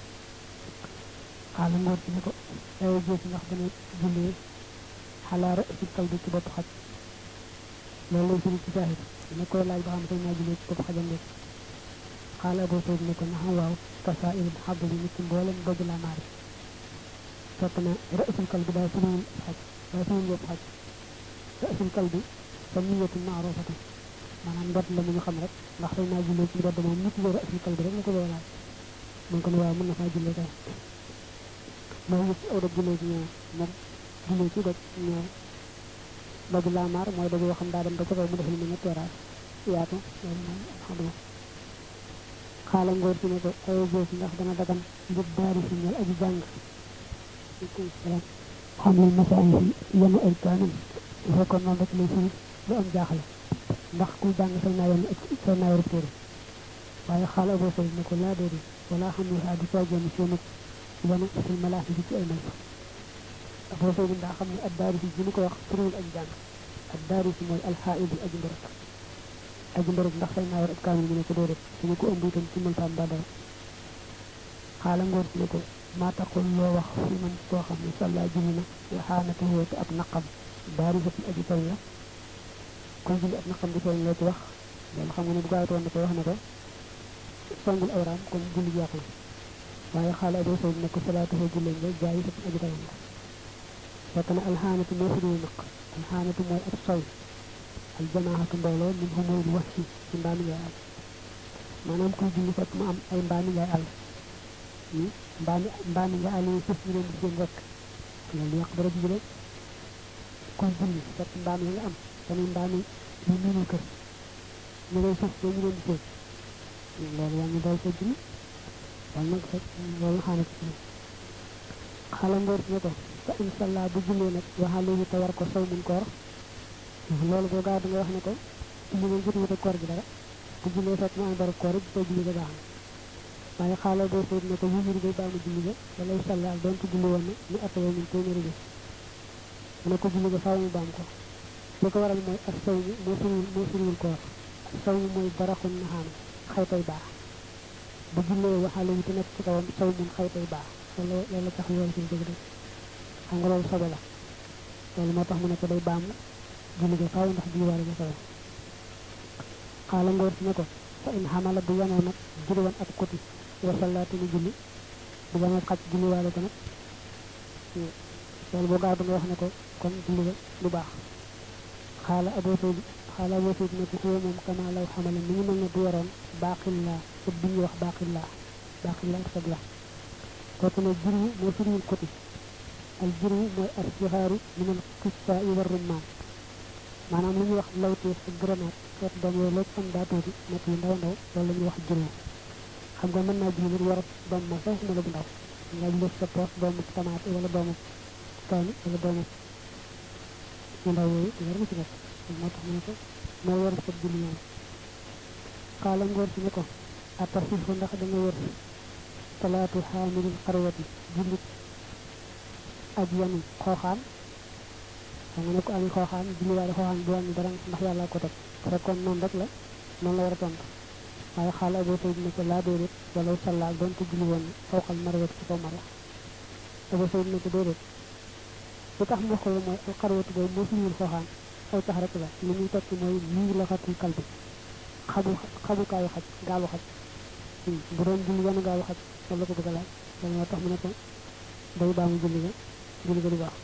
xaala ngóor ci ne ko ay gis ndax dana jullee xalaara ci kal bi ci bopp xaj loolu lay firi ci saahir ne koy laaj ba xam sañ naa jullee ci bopp xajam nekk xaala Abu Sayd ne ko naxam waaw tasaa il xabb bi nit ci mboolem dogg laa maari fekk na rësul kal bi daa firiwul xaj daa firiwul yëpp xaj rësul kal bi sa niyatu maarufatu maanaam ndot la mu ñu xam rek ndax sañ naa jullee ci ndodd moom nit la rësul kal bi rek mu ko loolaaj mun ko ne waaw mën na faa jullee kay moo yëpp aw dog jullee ci ñëw moom jullee ci doj ñëw doj laamaar mooy doj yoo xam daa dem ba ca kaw mu def lu mel ne terrasse yaatu loolu moom xamuma xaala ngóor ci ne ko ay gis ndax dana dagan ngir daari si ñel aji jàng salaam xam li masaay fi yenu ay kaanam bu fekkoon noonu rek lay firi lu am jaaxle ndax kuy jàng say naa yenn say naa yoru téere waaye xaala Abu Sayd ne ko laa déedéet wala xam ne xaa di caa génn seenut yanu fil malaahi ci ay may Abu Sayd daa xam ne ad-daarisi ji ñu ko wax turul ak jàng ad-daarisi mooy al-haa'id aji mbarek aji mbarek ndax fay naa war ab kaamil mu ne ko doo def suñu ko ëmb itam ci mëltaan ba dara xaala ngoor si ne ko maa taxul loo wax fi man koo xam ne salla julli na waxaanate woote ab naqam baarisatul aji feeñ la kon julli ab naqam di feeñ la ci wax loolu xam nga ne bu gaawatoon na ko wax ne ko songul awraam kon julli yàq la waaye xaala Abu Sayd ne ko salaatuhu julleen nga jaayisatul aji feeñ la fekk na alxaanatu moo fi dul naq alxaanatu mooy ab sow aljamaahatu mbooloo min humul wax ci ci mbaami ngay àll maanaam kuy julli fekk mu am ay mbaami ngay àll mbaami mbaami nga àll yi fës ñu leen di seen rek loolu yàq dara bi rek kuy julli fekk mbaam yi nga am tamit mbaami yu miinul kër ñu lay fës ñu leen di seen loolu yaa ngi dal sa julli wala nag fekk loolu xaanatu ci xala ngoor ne ko fa inshallah bu jullee nag waxale yi te war ko saw mun koor loolu boo gaaw da nga wax ne ko julli nga jot wute koor gi dara bu jullee fekk mu am dara koor it te julli ga baax na waaye xaala boo seet ne ko yumiri day baamu julli ga wala inshallah doon ko julli woon ñu attawoo mun téeméeri bi mu ne ko julli ga faaw mu baam ko li ko waral mooy ak saw mi moo firiwul moo firiwul koor ak saw mi mooy baraxun naxaan xaytay baax bu jullee waxale yi te nekk ci kawam saw mun xaytay baax loolu loolu tax yoon ci dëgg dëgg xam nga loolu sobe la loolu moo tax mu ne ko day baam julli ga faaw ndax julliwaale ga sobe xaala ngoor si ne ko fa in xamala bu yanoo nag juriwan ak kuti wasalaatu ni julli bu yanoo xaj julliwaale ko nag loolu boo gaaw da nga wax ne ko kon julli ga du baax xaala Abu Sayd xaala Abu Sayd ne ko xëy moom kama law xamala ni ñu mel ne du yoroon baaxil laa ëpp bi ñuy wax baaxil laa baaxil laa sag la kooku ne jurwu moo firiwul kuti al jurwu mooy al sixaaru min al qissa yi war rummaan maanaam li ñuy wax lawteef ak grenade xeet doom yooyu léegi am daa tuuti nekk yu ndaw ndaw loolu la ñuy wax jurwu xam nga mën naa julli nit war doom ma sax mala bu ndaw nga jël sa poos doomu tamaate wala doomu kaani wala doomu yu ndaw yooyu war na ci nekk moo tax mu ne ko moo war sa julli ñoom xaala ngoor si ne ko atasifu ndax da nga wër salaatu xaamilil xarwati jullit ak yanu xooxaan xam nga ne ko ami xooxaan julli waale xooxaan bu wàññi dara ndax yàlla ko teg fekkoon noonu rek la noonu la war a tontu waaye xaala Abu Sayd ne ko laa déedéet wala salla doon ko julli woon fawqal marwat ci kaw marwa Abu Sayd ne ko déedéet li tax mu wax ko mooy al xarwatu boobu moo fiwul xooxaan aw tax rek la li muy tekki mooy lii la xatul kalbi xabu xabukaayu xaj gaalu xaj bu doon julli yanu gaalu xaj loolu la ko bëgg a laaj loolu moo tax mu ne ko day baamu julli ga julli ga du baax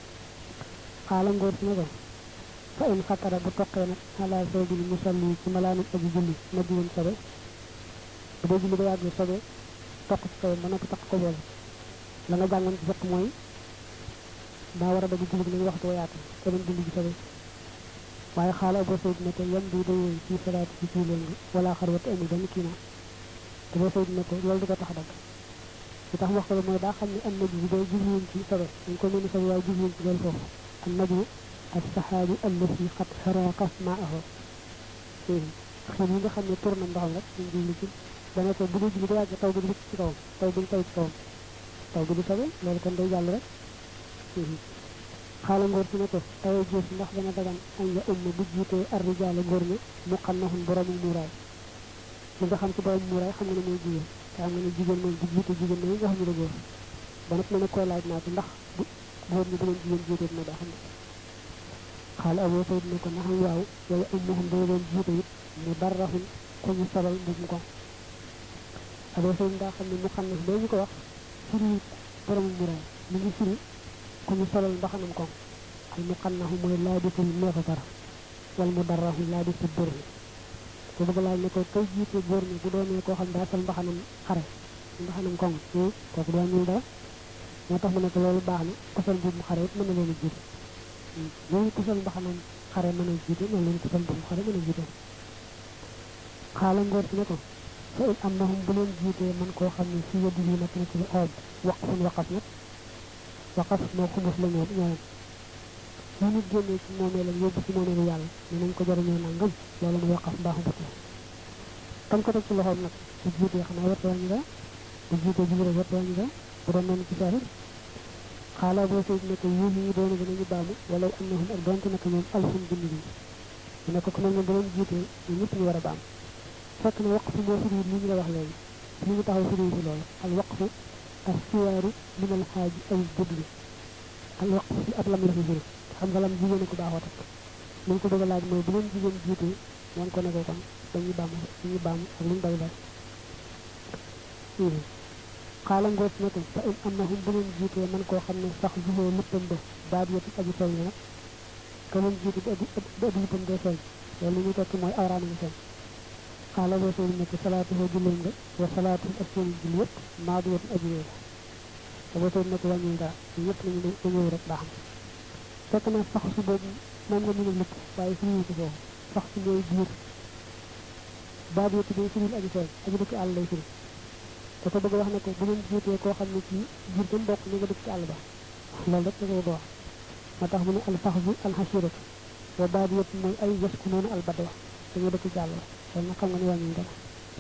xaala ngoor si ne ko fa in xattara bu toqee nag xalaa soo julli musalli ci malaanum aji julli na jiwoon sobe bu dee julli ba yàgg sobe toq ci kawam ba noppi taq ko boole la nga jàngoon ci fekk mooy daa war a dagg julli gi nañu waxtu wa yaatu te doon julli gi sobe waaye xaala Abu Sayd ne ko yan bi day woy ci salaatu ci julleen gi wala xarwat amul benn kii naa te Abu Sayd ne ko loolu du ko tax dagg li tax wax ko mooy daa xam ne am naj bi day jubluwuñ ci sobe dañ ko mel ni sobe waaye jubluwuñ ci loolu foofu am naj bi ak saxaabi allasi xat xaraqa maaho xiir yi nga xam ne tur na ndoxam rek ñu jublu ci dana ko bu dee julli ba yàgg taw bi di ci kawam taw bi taw ci kawam taw bi di sobe loolu kon day jàll rek xaala ngoor si ne ko tawee gis ndax dana dagan añ ya umma bu jiitee arrijaale góor ña mu xam na xun boroomu muuraay li nga xam ci borom muuraay xam nga ne mooy jigéen te xam nga ne jigéen moom bu jiite jigéen ne nga xam ne la góor ba nag ma ne koy laaj naa ci ndax bu góor ñi bu leen jigéen jiitee na daa xam ne xaala Abu Sayd ne ko na xam waaw wala ummuhum day leen jiite it mu darraxun ku ñu solal mbub ko Abu Sayd daa xam ne mu xam ne boo ñu ko wax firi borom muuraay mi ngi firi ku ñu solal mbaxanam ko al muqannahu mooy laabisul neefafar wal mu darraxu laabisul dërri ko bëgg laaj ne ko kay jiite góor ñi bu doonee koo xam daa sol mbaxanam xare mbaxanam koŋ kooku du wàññil dara moo tax mu ne ko loolu baax na ku sol mbubb mu xare it mën na leen a jiite loolu ku sol mbaxanam xare mën a jiite noonu leen ku sol mbubb mu xare mën a jiite xaala ngoor si ne ko fa in am nahum bu leen jiitee man koo xam ne fi yëddi yi nekk na ci lu oob waqfun waqaf nag waqaf moo xumus la ñoo ñoo ñu nit génnee ci moomee la yóbbu ci moomeelu yàlla ne nañ ko jariñoo nangam loolu muy waqaf mbaaxu but la tam ko teg ci loxoom nag bu jiitee xanaa werte wàññi dara bu jiitee julli rek werte wàññi dara bu doon noonu ci saahir xaala boo sayid ne ko yéen ñi doon gën a ñu baamu wala annahum ak donte naka ñoom alfun junni lañ mu ne ko ku mel ne da leen jiitee ñu ñëpp ñu war a baam fekk na waqfu moo firi li ñu la wax léegi li ñu taxaw firi ci loolu al waqfu as siyaaru min al xaaji aw budli al waqfu fi ab lam la fi firi xam nga lam jigéen ko baaxoo takk li ko bëgg a laaj mooy bu leen jigéen jiitee moom ko ne ko kon dañuy baam dañuy baam ak luñ bari bari xaala ngoos ne ko fa in annahum bu leen jiitee man koo xam ne sax juhoo lippam ba baat yëpp aji feeñ la nag ka leen jiite ba ëpp lippam dee feeñ loolu li ñu tekki mooy awraama ngi feeñ xaala boo sooy nekk salaatuhoo julleen nga wa salaatum ak seen jul yëpp maadu yëpp aji wéer te boo sooy nekk wàññul dara ñu yëpp nañu dañëw rek baax na fekk na sax su boobu moom nga mën a lipp waaye firiwu ko foofu sax su mooy biir baat yëpp day firil aji feeñ aji dëkk àll lay firi dafa bëgg wax ne ko bu leen jiitee koo xam ne ci jiir ba mbokk ñu nga dëkk ci àll ba loolu rek da koy wax moo tax mu ne al faxzu al xasiratu wa baat yëpp mooy ay yasku noonu al badwa dañoo dëkk ci àll ba loolu nag xam nga ne wàññi dara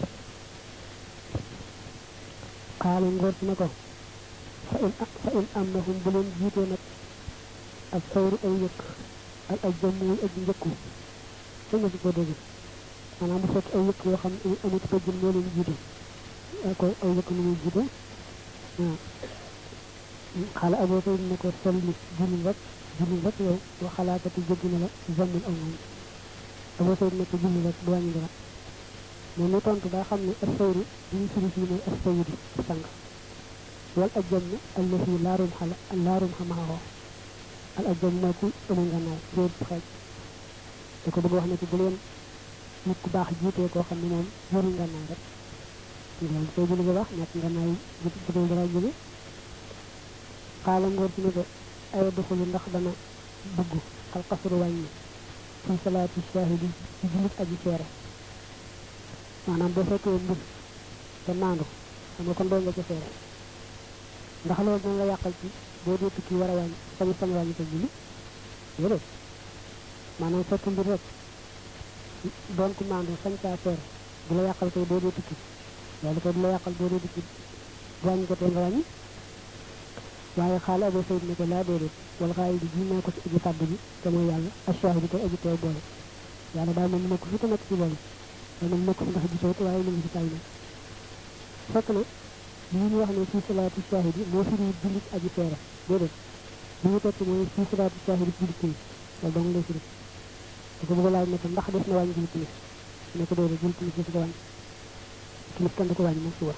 xaali ngóor si ne ko fa in fa in annahum bu leen jiitee nag ak xawru ay yëkk ak ay jëmmuy ak njëkku te nga si ko dégg maanaam bu fekk ay yëkk yoo xam ne amut pëjjën moo leen jiite ko ay yëkk mu ngi jiite waaw xaala aboo koy ne ko solli julil rek julil rek yow wa xalaatati jéggi na la zammul aw moom aboo koy ne ko julil rek du wàññi dara moom mi tontu daa xam ne assayru bi ñu firi fii mooy assayidu sang wal ajjam ne allafi laarum xala laarum xamaxoo al ajjam mooy ku amul nganaay réer xeej da ko bëgg wax ne ko bu leen nit ku baax jiitee koo xam ne moom yorul nganaay rek loolu koy julli ba wax ñàkk nganaay bëtul dara jóge xaala ngóor si ne ko ay duxulu ndax dana dugg alxasru wàññi fi salaati shahidi ci jullit aji seere maanaam boo fekkee mbir te naandu xam nga kon doon nga ca seere ndax loolu dana la yàqal ci boo dee tukki war a wàññi sañu sañ wàññi ko julli déedéet maanaam fekk mbir rek doon ku naandu sañ caa seere du la yàqal koy boo dee tukki loolu ko du la yàqal boo dee tukki wàññi ko tee nga wàññi waaye xaala aboo sayid ne ko laa déedéet wala xaay bi ji naa ko ci aji tàbb ji te mooy yàlla ashahi bi koy aji teew boole yàlla daal moom nekk fi te nekk ci boole te moom nekk fi ndax gisoo te waaye mu ngi ci tay nag fekk na lii ñu wax ne fii salaatu shahid yi moo firi jullit aji teere déedéet li ñu tekki mooy fii salaatu shahid yi jullit yi loolu dong lay firi da ko bëgg laaj ne ko ndax def na wàññi jullit timis ne ko déedéet jullit timis def ko wàññi timis kenn du ko wàññi moom suba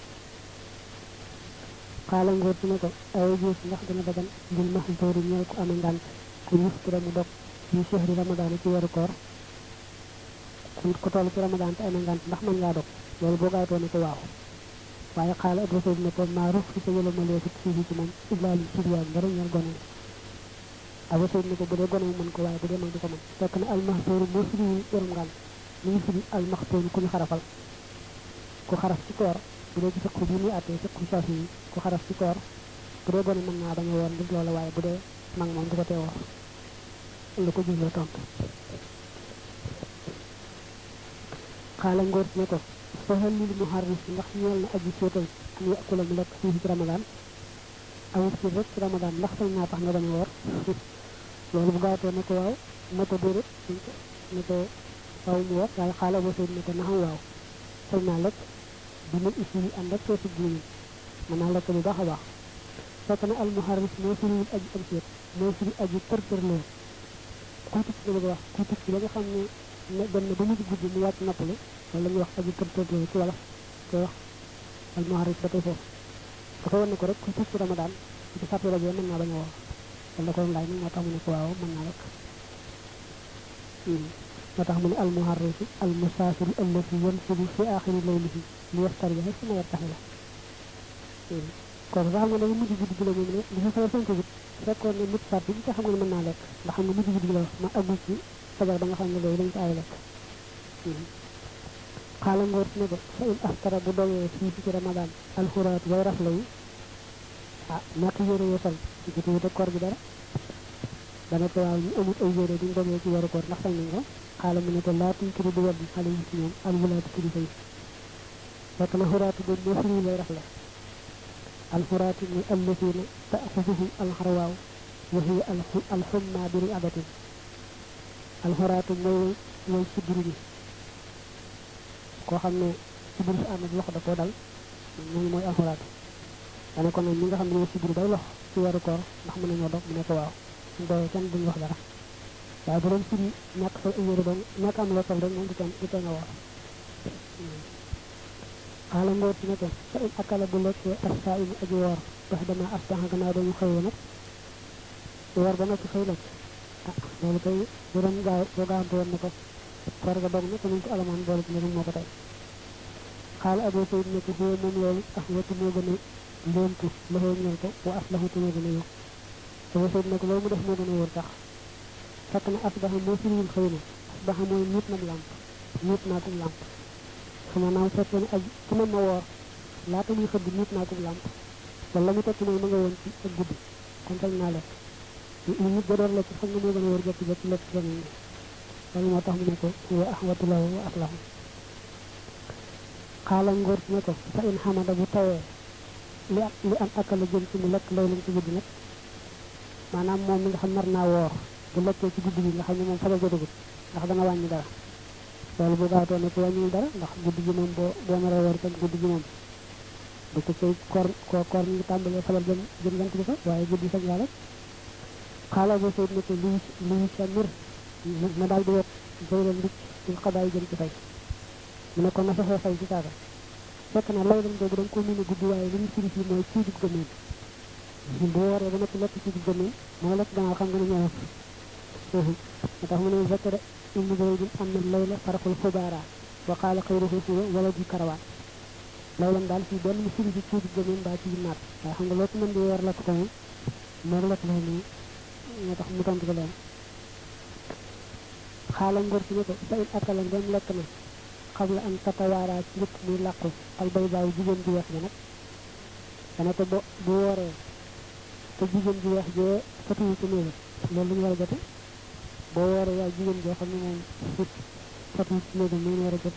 xaala ngóor si ne ko ay gis ndax dana dagan ngir max dóori ñeel ko amee ngànt ay yuftira mu dog fi shahri ramadan ci weeru koor ku toll ci ramadan te amee ngànt ndax mën ngaa dog loolu boo gaaytoo ne ko waaw waaye xaala ab rasul ne ko maa ruf fi sa yëla ma lee fit fii ci moom iblaalu sibyaan dara ñeel gone ab rasul ne ko bu dee gone mën ko waaye bu dee mag di ko mën fekk na almaxtóoru moo firi yaram ngànt mu ngi firi almaxtóoru ku ñu xarafal ku xaraf ci koor bu dee ci fekk bi muy àttee fekk saaf yi ku xaraf ci koor bu dee gone mën naa bañ a woor ngir loola waaye bu dee mag moom du ko tee woor la ko jubloo tontu xaala ngóor ne ko fahal lil muharris ndax ñeel na aji féetal am yakula mu lekk fii ci ramadan awut ci rek ci ramadan ndax sañ naa tax nga bañ a woor loolu bu gaawtoo ne ko waaw ne ko déedéet ne ko waaw mu woor waaye xaala boo sëy ne ko naxam waaw sañ naa lekk bi mën isi yi ànd ak feesu jiwin mën naa lekk bu baax a baax fekk na al muharris moo firiwul aji am féet moo firi aji tërtërloo kuy tukki la bëgg wax kuy tukki la nga xam ne ne dem na ba mu guddi mu wàcc noppalu loolu la ñuy wax aji tërtërloo ci wala koy wax al muharris ba tey foofu da ko wan ne ko rek kuy tukki ramadan ci sàppe la mën naa bañ a woor wala ko laaj nag moo tax mu ne ko waaw mën naa lekk moo tax mu ne al muharris al musafir allati yanfudu fi axiri laylihi li yastariha suma yartaxila kooku sax xam nga ne mujj guddi gi la moom ne dafa fay cinq guddi fekkoon ne mujj sart bi te xam nga ne mën naa lekk ndax xam nga mujj guddi gi la wax ma aggu ci fajar ba nga xam ne loolu dañ ci ay lekk xaala ngoor si ne ko fa in aftara bu dogee fii ci ramadan alxuraat way rafla yi ah ñàkk yére yoo sol ci ci wute koor gi dara dana ko waaw ñu amut ay yére duñ dogee ci weeru koor ndax sañ nañ ko xaala mu ne ko laa tunkiri du weddi xale yi ci ñoom al wulaatu kilifa yi fekk na xuraatu doon moo firi lay rafle الفرات من الذين تأخذهم الحرواو وهي الحمى برئابة الفرات موي موي سبري كو خامني سبري سي amul lox da ko dal moy moy alfurat dane ko non ñi nga xamne sibri day lox ci wéru koor ndax mëna ñoo dog mu nekk waaw do kenn duñ wax dara waaye bu doon sibri ñàkk fa yére doon ñàkk am lokkal rek moom du kenn du kenn wax xaala ngoot ne ko fa in akala bu lekkee as-saa'im aji woor bax dama astaxa gannaaw dañu xëyee nag woor ba noppi xëy lekk ah loolu kay bu doon gaaw boo gaawante woon ne ko koor ga dog na ko nuñ ko alamaan boole ci ne moo ko tey xaala abu sayid ne ko xëy moom loolu ah wetu moo gën a léentu loxoo ñeel ko wa aslahu te moo gën a yow abu sayid ne ko loolu mu def moo gën a wóor tax fekk na asbaxa moo firiwul xëy na asbaxa mooy nit nag làmp nit naa kum làmp sama naaw fekkee ne aj ci ma ma woor laata muy xëdd nit naa kum làmp wala mu tekki mooy ma nga woon ci ak guddi kon sañ naa lekk li nit ba door lekk xam nga moo gën a wóor jekki jekki lekk keneen loolu moo tax mu ne ko wa ahwatu lahu wa aslahu xaala ngóor ne ko fa in xamada bu tawee li ak li am akala jëm ci mu lekk lay lañ ci guddi nag maanaam moom mi nga xam nar naa woor bu lekkee ci guddi gi nga xam ne moom faja jotagut ndax dana wàññi dara loolu bu gaawtoo ne ko wàññiwul dara ndax guddi gi moom boo boo naree woor tam guddi gi moom bu ko cay koor koor koor mi ngi tàmbalee fajar jëm jëm jant bi fa waaye guddi sañ yaa rek xaala ba sayid ne ko lii lii sa mir na daal di wet jëylan dik ci xadaay jëm ci fay mu ne ko na fexee fay ci saaga fekk na lay lam boobu dañ ko mën a guddi waaye li ñu firi fii mooy ci dug gëmeen bu waree ba nekk lekk ci dug gëmeen mooy lekk gannaaw xam nga ne ñëw moo tax mu ne zakara ibnu zaydin am na layla farxul xubaara wa qaala xayruhu huwa wala di karawaan laylam daal fii benn mu firi ci ci dug gëmeen mbaa ci naat waaye xam nga loo ci mën di weer lekk ko moom moom lekk lay nii moo tax mu tontu ko leen xaala ngor ci ne ko fa in akala ndem lekk na xam la am tatawaara ci njëkk muy làqu al bay baaw jigéen ji weex ja nag dana ko bo bu wooree te jigéen ji weex jee fatuwu ci néega loolu lu ñu war a jote boo wooree yaay jigéen joo xam ne moom fatuwu ci néega mu war a jote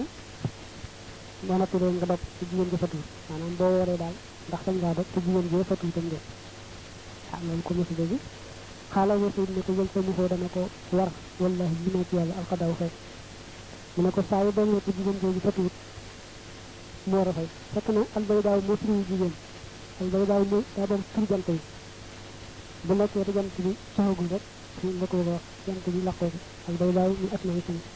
boo noppi doon nga dog te jigéen ji fatuwu maanaam boo wooree daal ndax sañ ngaa dog te jigéen jee fatuwu tam de ah loolu ko mosi dëgg xaala wasayid ne ko jël sa muxoo dana ko war wallahi ji naa ci yàlla alxadaw fay mu ne ko saa yu doon ko jigéen jooju fatuwut mu war a fay fekk na albay daaw moo firiwu jigéen albay daaw moo daa doon firi jant yi bu lekkee te jant bi soxagul rek la ko wax jant bi laqoo ko albay daaw ñu at nañ seen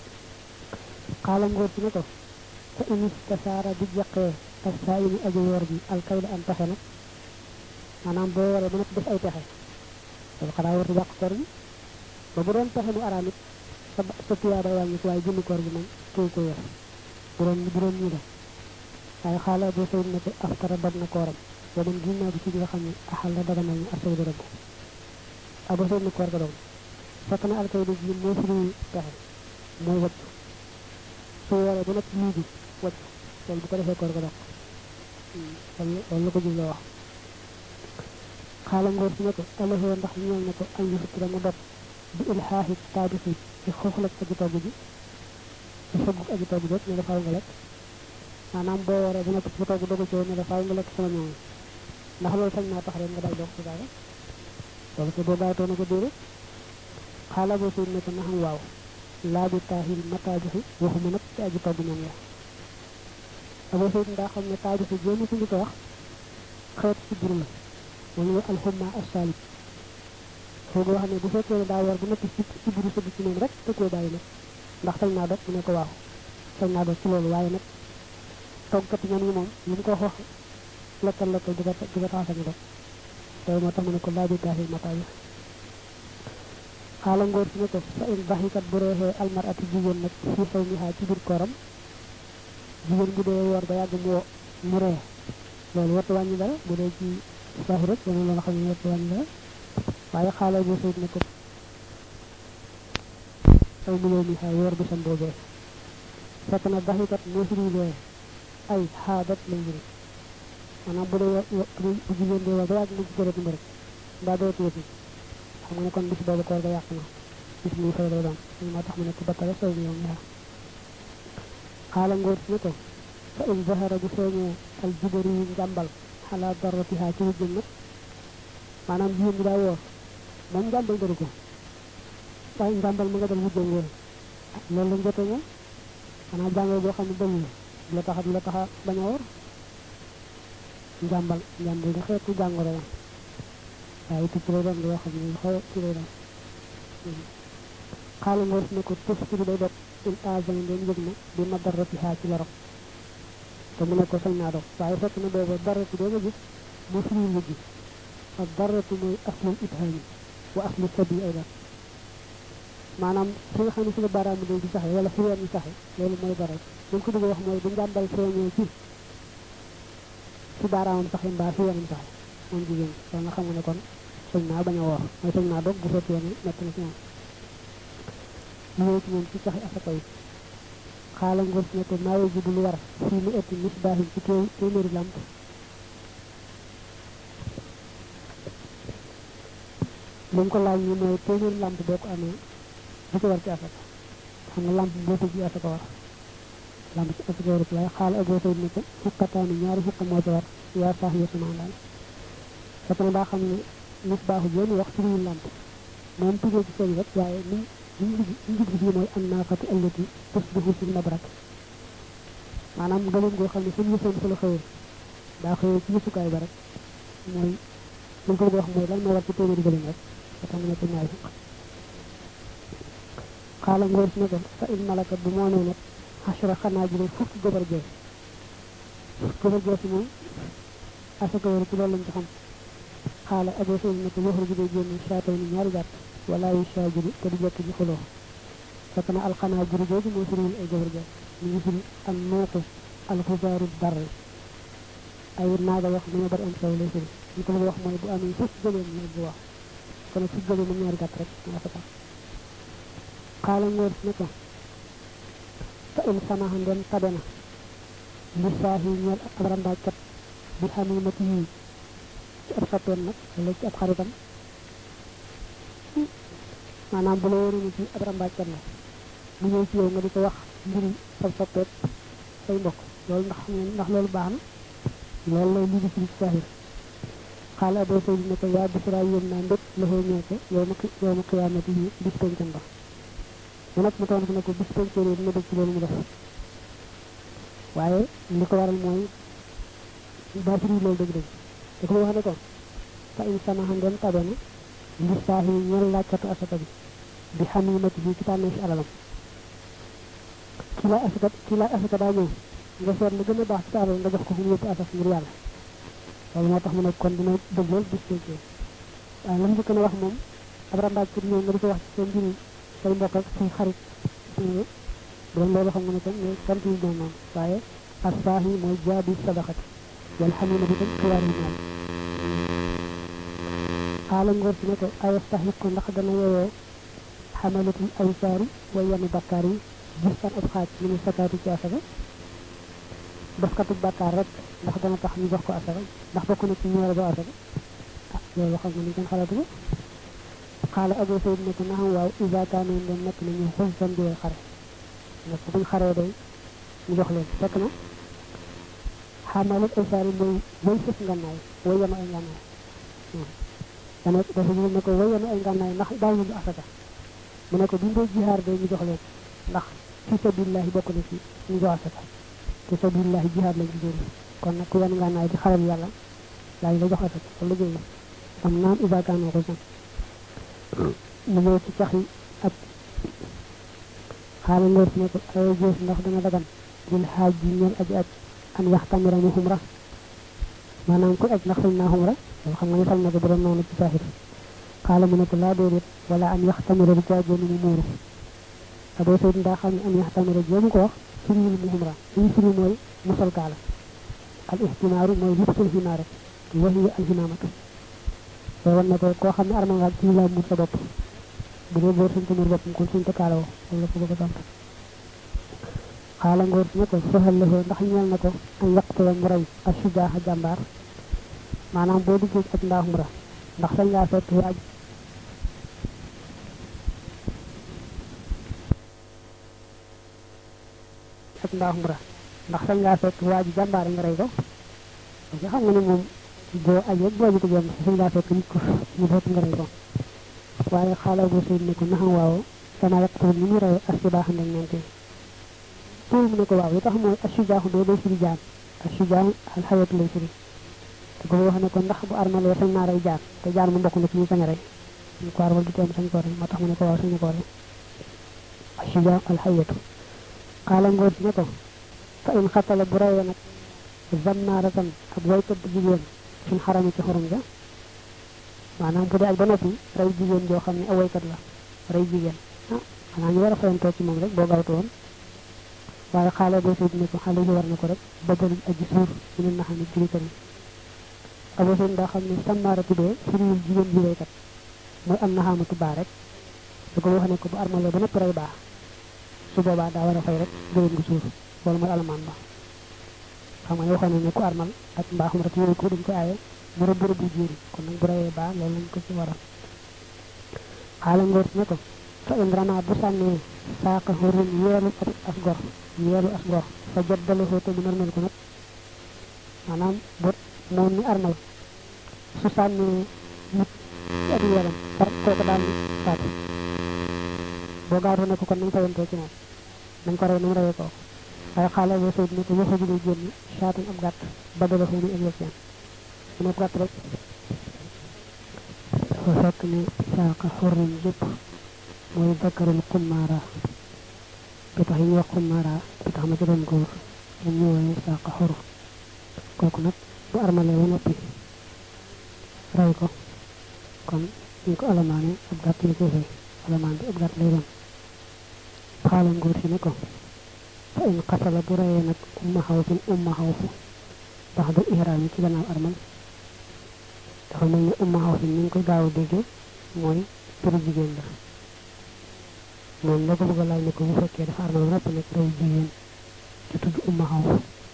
xaala ngóor ci ne ko fa inis tasaara di jaqee ak saa yi ni aji woor bi alkayda am pexe nag maanaam boo waree ba nag def ay pexe loolu xanaa wartu jàq koor bi ba bu doon pexe mu araam it sa sa tuyaa day wàññi waaye jënd koor bi moom téy ko yor bu doon bu doon ñii la waaye xaala boo sayid ne ko aftara dog na kooram boo man gin naa ko ci nga xam ne axal la daganal ñu asay da rëbb a boo sayid ne koor ga doon fekk na alkayda ji moo firi pexe mooy wëcc su waree ba nag lii bi wëcc loolu bu ko defee koor ga dog loolu la ko jub la wax xaala ngóor si ne ko alahoo ndax ñeel na ko añ yu fukki mu dog bi ilxaaxi taabisi ci xooxlak aji togg ji ci fëgguk aji togg jot ne dafaaw nga lekk maanaam boo waree ba noppi bu togg dogu ci ne dafaaw nga lekk sama ñoom ndax loolu sañ naa tax rek nga daal doog ci daaga loolu ko boo gaawtoo na ko déere xaala boo siit ne ko na xam waaw laa bi taahil ma taabisi waxuma nag ci aji togg ñoom ya aboo siit ndaa xam ne taabisi jéem si ngi ko wax xeet si buru la wala ñu alxumma as-salib foogu wax ne bu fekkee ne daa war bu nekk ci ci buru sëgg ci moom rek te koo bàyyi nag ndax sañ naa dog mu ne ko waaw sañ naa dog ci loolu waaye nag toggkat ñan yi moom lu mu ko wax lekkal lekkal du ko du ko tax sañu dog te moo tax mu ne ko laabi gaafil mata yi xaala ngóor si ne ko fa in baxikat bu reexee almarati jigéen nag fii xew mi xaa ci biir kooram jigéen bu dee woor ba yàgg mu mu ree loolu wartu wàññi dara bu dee ci saahi rek dana loolu xam ne wartu wàññi dara waaye xaala boo sayit ne ko ay million mi xaa woor bisam boobee fekk na baxikat moo firi lee ay xaadat lay njëriñ maanaam bu dee bu jigéen dee woor ba yàgg mu ci gërëtu mbërëg mbaa doo tuuti xam nga ne kon bis boobu koor ga yàq na bis muy fay lay doon moo tax mu ne ko battale say million mi xaa xaala ngóor si ne ko fa in zahara bu feeñee al jubari yi njàmbal xala daratiha ci wujjum nag maanaam jigéen bi daa woor moom njàmbal daru ko waaye njàmbal ma nga dal wujjum woon loolu lañ jotee ñoom xanaa jàngoro boo xam ne dañu la taxa du la taxa bañ a woor njàmbal njàmbal di xeetu jàngoro la waaye ci ci lay doon loo xam ne xew ci lay doon xaala ngoor ne ko tës ci day dog in agane doon yëg na bi ma daratiha ci lorok te mu ne ko sañ naa dog waaye fekk na booba daratu doo nga gis moo firi mujj ak daratu mooy aslul ithaami wa aslu sabi ay la maanaam fi nga xam ne fi la baaraamu day ci saxe wala fi ween yi saxe loolu mooy darat li mu ko bëgg a wax mooy bu njàmbal feeñee ci ci baaraamam saxe mbaa fi weenam saxe moom jigéen loolu nga xam nga ne kon sañ naa bañ a woor mooy sañ naa dog bu fekkee ne nekk na ci moom ñëw ci moom ci saxi asaka yi xaala ngor ne ko maaye ji du lu war fii lu ëpp misbaahin ci té téeméeri lamp li mu ko laaj ñu mooy téeméeri lamp boo ko amee du ci war ci asaka xam nga lamp boo ko ci asaka war lamp ci asaka war waaye xaala aboo say ne ko xukkataani ñaari xukka moo ci war yaa saax yo sama daal fekk na daa xam ne misbaaxu jooni wax firiwul lamp moom tugee ci seen rek waaye ni ñu ngi gis mooy am naa fati allati tasbihu fi nabrak maanaam gëlëm goo xam ne seen yëfoon fa la xëyee daa xëyee ci yësukaay ba rek mooy li ko wax mooy lan moo war ci téeméeri gëlëm rek ba tax mu nekk ñaari fukk xaala ngóor si ne ko fa in malaka bu moo nee nag xasra xanaa ji fukki gobar jees gobar jees moom asaka wéru ci loolu lañ ci xam xaala aboo sëy ne ko waxru bi day génn saatay ni ñaari gàtt wala yu saajiri te du jekk ji xuloo fekk na alxanaa juri jooju moo firiwul ay gobar jees ñu ngi firi am nooqu alxubaaru darri ay naaga wax dañoo bari am solo lay firi ñu ko la wax mooy bu amee fukki gëléem ñu bu wax kon fukki gëléem moom ñaari gàtt rek nga fa tax xaala ngóor ne ko fa in samaha ndem tabe na li saahi ñeel ab rambaajkat bi xamimati yi ci ab soppeem nag wala ci ab xaritam maanaam bu la wóoree ci ab rambaajkat la bu ñëw ci yow nga di ko wax mbiri sa soppeet say mbokk loolu ndax ndax loolu baax na loolu lay lii di ci saahir xaala aboo say ne ko yaa bisraa yéen naa mbét loxoo ñëw ko yow ma yow ma xiyaamati yi bis pencam ba mu nag mu toon ko ne ko bis pencam yi dina dëgg ci loolu mu def waaye li ko waral mooy baatiri loolu dëgg-dëgg da ko wax ne ko fa in samaha ndem tabe na li saahi ñeel laajkatu asaka bi bi xamimati bi ci tànnee si alalam ki laaj asaka ki laaj asaka daa ñëw nga seet lu gën a baax ci alal nga jox ko fu mu yóbbu asas ngir yàlla loolu moo tax mu ne kon dina dëgg lool bis pencam waaye lam njëkk na wax moom ab rambaaj pour ñëw nga di ko wax ci seen mbiri say mbokk ak say xarit doon loolu xam nga ne kon ne sant yi doon noonu waaye assaahi mooy jaabi sadaqati wal xamimati tam xiyaar yi ñaar xaala ngóor si ne ko ayastaxiqu ndax dana yeyoo xamalatul awsaari way yanu bakkaar yi gis tan ab xaaj ñu ne sakaati ci asaka defkatu bakkaar rek ndax dana tax ñu jox ko asaka ndax bokk na ci ñeere doo asaka ah loolu xam nga ni kenn xalaatu ko xaala aboo sayid ne ko naxam waaw isa kaanoon doon nekk na ñu xus san di xare ndax buñ xaree day ñu jox leen fekk na xamalat awsaari mooy way sëf ngannaay way yanu ay ngannaay dana dafa ñu ne ko way yanu ay ngannaay ndax daaw ñu asaka mu ne ko buñ dee jihaar day ñu jox leen ndax fi sabilillahi bokk na ci ñu jox asaka fi sabilillahi jihaar lañ ci jóori kon nag ku yanu ngannaay di xaral yàlla daañu la jox asaka kon liggéey la am naam isa kaanoo ko san mu ñëw ci cax yi ak xaala ngóor si ne ko ay jees ndax dana dagan dil xaaj ji ñeel aji aj an yaxtamira mu xumra maanaam ku aj ndax sañ naa xumra loolu xam nga ñu fal na ko bu doon noonu ci saaxir xaala mu ne ko laa déedéet wala an yaxtamira di caa génn mu muuru aboo sayid ndaa xam ne an yaxtamira joomu ko wax firiwul mu xumra li firi mooy musal kaala al ihtimaaru mooy lipsul ximaare wa hiya al himaamatu soo wan ne ko koo xam ne arma nga ci la muur sa bopp bu dee boor suñ ko muur boppam kon suñ te kaalawoo loolu la ko bëgg a sant xaala ngóor si ne ko soxal la ndax ñeel na ko an yaqtula mu rey ak sujaaxa jàmbaar maanaam boo duggee ak mbaaxum ra ndax sañ ngaa fekk waaj ak mbaaxum ra ndax sañ ngaa fekk waaju jàmbaar nga rey ko parce que xam nga ne moom boo ajee boo ko jëm suñ laa fekk nit ko ñu fekk nga rey ko waaye xaala bu sëy ne ko naxam waaw sama yaqtul ni mu rey asibaax ndeg nante pour mu ne ko waaw li tax mooy asujaaxu doo day firi jaan asujaaxu alxayatu lay firi te ko wax ne ko ndax bu armalee sañ naa rey jaan te jaan mu mbokk na ci ñu sañ a rey ñu ko armal du teem sañ ko rey moo tax mu ne ko waaw sañ ko rey asujaaxu alxayatu xaala ngóor si ne ko fa in xatala bu reyee nag zannaaratan ab waykat bu jigéen suñ xarami ci xorom ja maanaam bu dee ak ba noppi rey jigéen joo xam ne aw waykat la rey jigéen ah xanaa ñu war a fayantoo ci moom rek boo gawtu woon waaye xaale boo sëy ne ko xale yi war na ko rek badal aji suur ñu ne naxam juri kër yi abo sëy daa xam ne sàmmaara tuddee firiwul jigéen ji waykat mooy am naxaamatu baa rek da ko wax ne ko bu armalee ba noppi rey baa su boobaa daa war a fay rek gëléem gu suur loolu mooy alamaan ba xam nga waxoon na ne ku armal ak mbaaxum rek yooyu ko dañ ko aaye bu rëbb rëbb jiiri kon nag bu reyee baa loolu lañ ko ci waral xaala ngóor si ne ko fa in rama bu sànnee saaka xurin yeelu as gor yeelu as gor fa jot dale xoote mu normal ko nag maanaam bu moom ni armal su sànnee nit ci ak yeelam far kooku daal di faatu boo gaawtoo ne ko kon nañ fayantoo ci moom nañ ko rey nu mu reyee kooku waaye xaala boo sëy ne ko waxu ji lay génn saatan ab gàtt ba dale xoo muy ëllëg seen mu ne gàtt rek dafa fekk ne saaka xurin jëpp mooy zakkarul xummaara bi tax yi ñu wax xummaara bi tax ma ci doon góor dañ ñu wooye saaka xuru kooku nag bu armalee ba noppi rey ko kon ñu ko alamaane ab gàtt la koy fay alamaan bi ab gàtt lay doon xaala ngóor si ne ko fa in xasala bu reyee nag umma xawfin umma xawfu bax du ihraam yi ci gannaaw armal dafa mel ni umma xawfin ni ñu koy gaaw a déggee mooy turu jigéen la moom la ko bëgg a laaj ne ko bu fekkee dafa armal ba noppi nag rey jigéen ci tudd umma xawf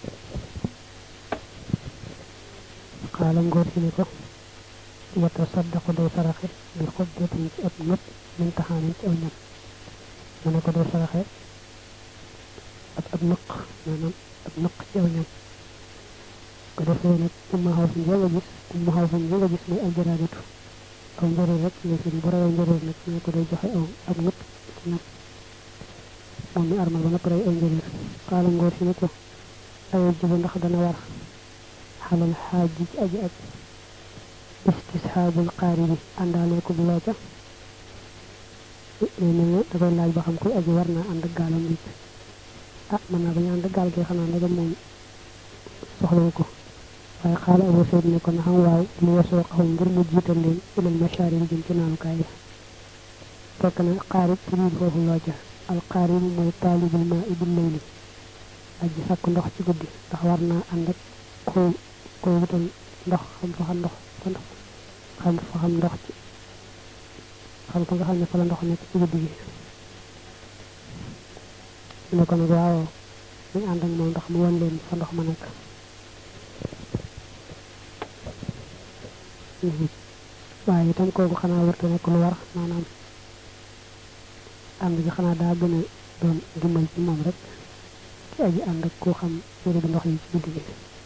xaala ngóor si ne ko yata saddaqu day saraxe bi xobdatin ci ab nëpp min taxaanin ci aw ñam mu ne ko day saraxe ab ab nëq maanaam ab nëq ci aw ñam ko defee nag umma xawfin ja nga gis umma xawfin ja nga gis mooy aljaraadatu aw njëriñ rek la fi bu reyee njëriñ nag ñu ko day joxe aw ab nëpp ci ñam moom mi armal ba noppi rey aw njëriñ xaala ngóor si ne ko ayoo jibu ndax dana war xalal xaaji ci aji aj istishaabul qaari bi àndaale ko bu looca nee na da koy laaj ba xam kuy aji war naa ànd ak gaalam nit ah mën naa bañ ànd ak gaal gi xanaa ndegam moom soxlawu ko waaye xaala Abu Sayd ne ko na xam waaw li yesoo xaw ngir mu jiital leen ilal mashaari bi jëm ci naanukaay yi fekk na xaarib ci biir foofu looca al qaarib mooy taalibul maa ibil layli aji sàkk ndox ci guddi ndax war naa ànd ak koy koy wutal ndox xam fa xam ndox fa ndox xam fa xam ndox ci xam fa nga xam ne fa la ndox nekk ci guddi gi ne ko nag waaw ñu ànd ak moom ndax mu won leen fa ndox ma nekk waaye itam kooku xanaa wërta nekk lu war maanaam ànd gi xanaa daa gën a doon dimbal ci moom rek ci aji ànd ak koo xam yére bi ndox yi ci guddi gi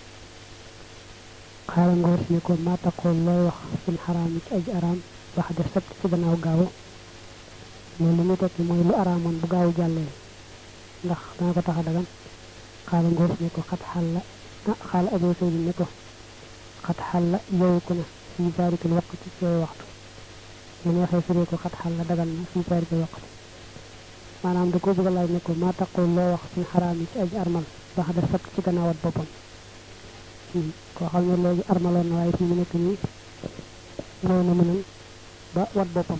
xaaral ngóor si ne ko maa taqool looy wax suñ xaraam yi ci aji araam wax de sëpp ci gannaaw gaaw loolu li muy tekki mooy lu araamoon bu gaaw jàllee ndax dana ko tax a dagan xaaral ngóor si ne ko xat xal la ah xaala Abu Sayd ne ko xat xal la yeewu na fii baarikal waqti ci waxtu mu neexee firee ko xat xal la dagan na fii baarikal waqti maanaam da ko bëgg a laaj ne ko maa taqool loo wax suñ xaraam yi ci aji armal wax de sëpp ci gannaawat boppam koo xam ne léegi armaloon na waaye fii mu nekk nii ñëw na mënal ba wat boppam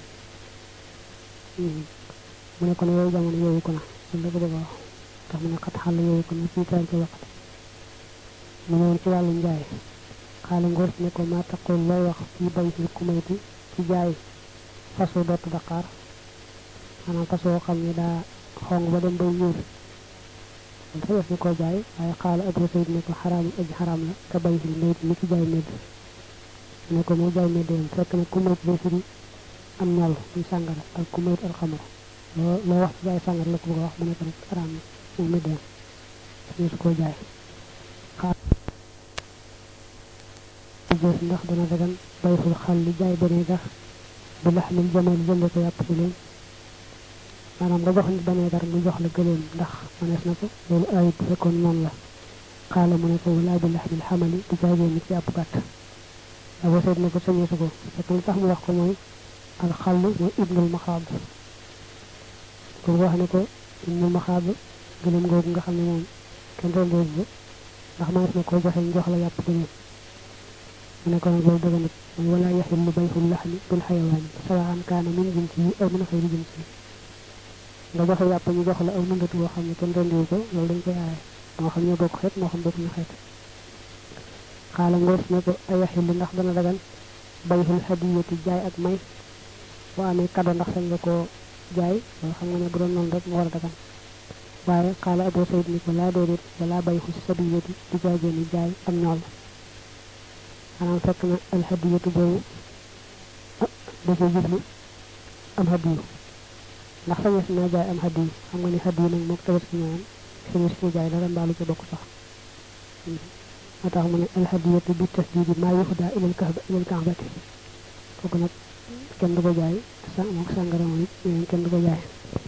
mu ne kon yooyu jamono yooyu ko na loolu la ko bëgg a wax tax mu ne xat xàll yooyu ko na fii taal ko waqti mu ñëwoon ci wàllu njaay xaala ngóor si ne ko maa taqul looy wax fii bay fi kumayti ci jaay façon dootu Dakar maanaam façon xam ne daa xong ba dem bay ñuul dafa def ni ko jaay waaye xaala Abu Sayd ne ko xaraam aji xaraam la ka bay fi mbéyt ni ci jaay medd ne ko moo jaay medd yoon fekk na kumayt bay firi am ñol muy sàngara ak kumayt alxamara loo loo wax ci jaay sàngara la ko bëgg a wax mu ne ko nag xaraam na mu medd yoon su ko jaay jëf ndax dana dagan bayful xal li jaay baneegar bi laxmil jamal jënd ko yàpp gëléem maanaam nga jox nit baneegar mu jox la gëléem ndax manees na ko loolu ayib bu fekkoon noonu la xaala mu ne ko wala bi laxmil xamali di jaagee nit ci àpp gàtt Abu Sayd ne ko sañeesu ko fekk li tax mu wax ko mooy al xall mooy ibnul maxaab pour wax ne ko ibnul maxaab gëléem googu nga xam ne moom kenn doon dégg ndax manees na ko joxe ñu jox la yàpp gëléem mu ne ko nag loolu dëgganut mooy wala yaxillu bayxul laxmi bil xayawaan sawaan kaana min jinsi yi aw min xayri jinsi yi nga joxe yàpp ñu jox la aw nëndatu boo xam ne kenn rendiwu ko loolu dañ koy aaye moo xam ñoo bokk xeet moo xam bokk ñu xeet xaala ngoor si ne ko ay yaxillu ndax dana dagan bayxul hadiyati jaay ak may boo amee kado ndax sañ nga koo jaay loolu xam nga ne bu doon noonu rek mu war a dagan waaye xaala Abu Sayd ni ko laa déedéet wala bayxul sadiyati di jaagee ni jaay am ñool maanaam fekk na alhadiyatu boobu da cee jublu am hadiyu ndax sañes naa jaay am hadiyu xam nga ni hadiyu nag mook tabaski ñooyam sañes ci jaay dara mbaalu ci bokk sax moo tax mu ne alhadiyatu bi tasdidi maa yuxda ilal kaaba ilal kaabati kooku nag kenn du ko jaay sa mook sàngara moom it ñeneen kenn du ko jaay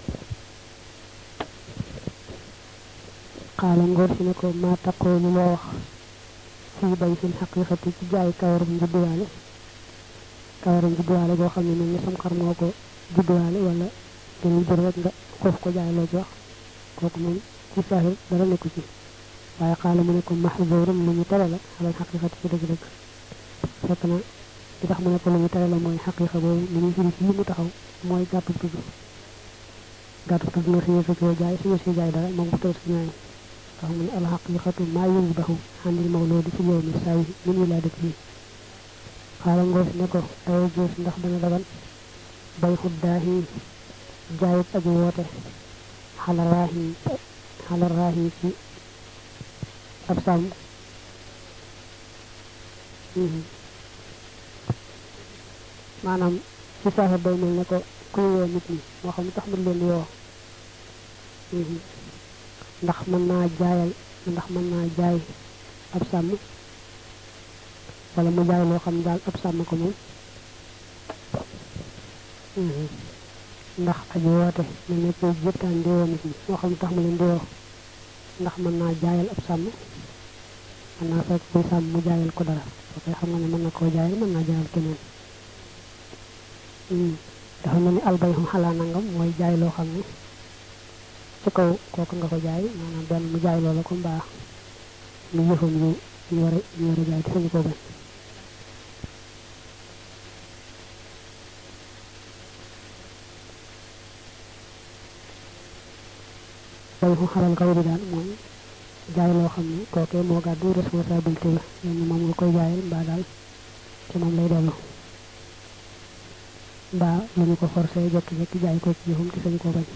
xaala ngóor si ne ko maa taqoo lu loo wax fii bay fil xaqiqati ci jaay kawaram judduwaale kawaram judduwaale boo xam ne mel ni sam xar moo ko judduwaale wala dañuy jël rek nga xoof ko jaay loo ci wax kooku moom ci saahir dara nekku ci waaye xaala mu ne ko mahzurum lu ñu tere la xalal xaqiqati ci dëgg-dëgg fekk na li tax mu ne ko lu ñu tere la mooy xaqiqa boobu mu ñu firi ci li mu taxaw mooy gàttu tudd gàttu tudd na suñu su koo jaay suñu si jaay dara moom bu tëral si ñooy tax mu ne al xaqiqatu maa yuzbahu xandil mawludi fi yow mi saa yi min wilaadati yi xaala ngoos ne ko ay joos ndax dana dagan bay xuddaahi jaayit aji woote xala raahi xala raahi ci ab sàmm maanaam ci saaxir day mel ne ko kuy woo nit ñi moo xam ne tax mu leen woo ndax mën naa jaayal ndax mën naa jaay ab sàmm wala mu jaay loo xam daal ab sàmm ko moom ndax aji woote mel ne koy jëptaan di woo nit ñi moo xam ne tax mu leen di woo ndax mën naa jaayal ab sàmm mën naa fekk kuy sàmm mu jaayal ko dara soo koy xam nga ne mën na koo jaayal mën naa jaayal keneen dafa mel ni albayhum xalaa nangam mooy jaay loo xam ne ci kaw kooku nga ko jaay maanaam benn mu jaay loola ko mbaa mu yëfam yu ñu war a ñu war a jaay te sañu ko bañ bayhum xalal kaw bi daal mooy jaay loo xam ne kookee moo gàddu responsabilité la yenn moom nga koy jaayal mbaa daal ci moom lay dellu mbaa lu ñu ko forcé jekki-jekki jaay ko ci yëfam te sañu ko bañ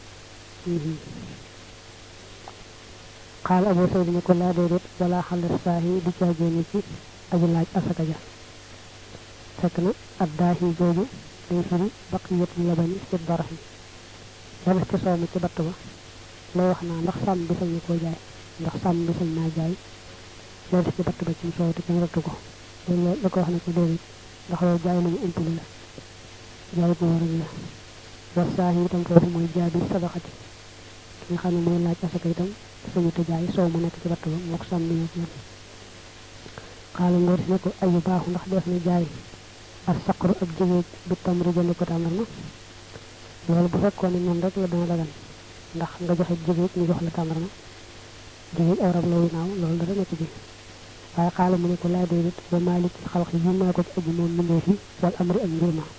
xaal Abu Sayd ne ko laa déedéet wala xale saahi di caagéeni ci aji laaj asaka ja fekk na addaahi jooju day firi baqiyatu labani fi darahi dana ci soomi ci batt ba lay wax naa ndax sàmm bi sañ na koo jaay ndax sàmm bi sañ naa jaay loolu ci batt ba ci soow te kenn rattu ko loolu la ko wax ne ko déedéet ndax loolu jaay nañu umpuli la jaayit mu war a la wa saahi itam foofu mooy jaabi sadaxati ki nga xam ne mooy laaj asaka itam sañu te jaay soow mu nekk ci batt ba mook sàmm bi ñoo ci yem xaala ngoor si ne ko ayu baaxu ndax def na jaay ak saqru ak jigéej bi tamri jënd ko tàndarma loolu bu fekkoon ne noonu rek la dana dagan ndax nga joxe jigéej ñu jox la tàndarma jigéej aw rab la wu naaw loolu dara nekk ci waaye xaala mu ne ko laa déedéet ba maalik xalq yi maa ko ci aji moom mbindee fi wal amri ak mbir ma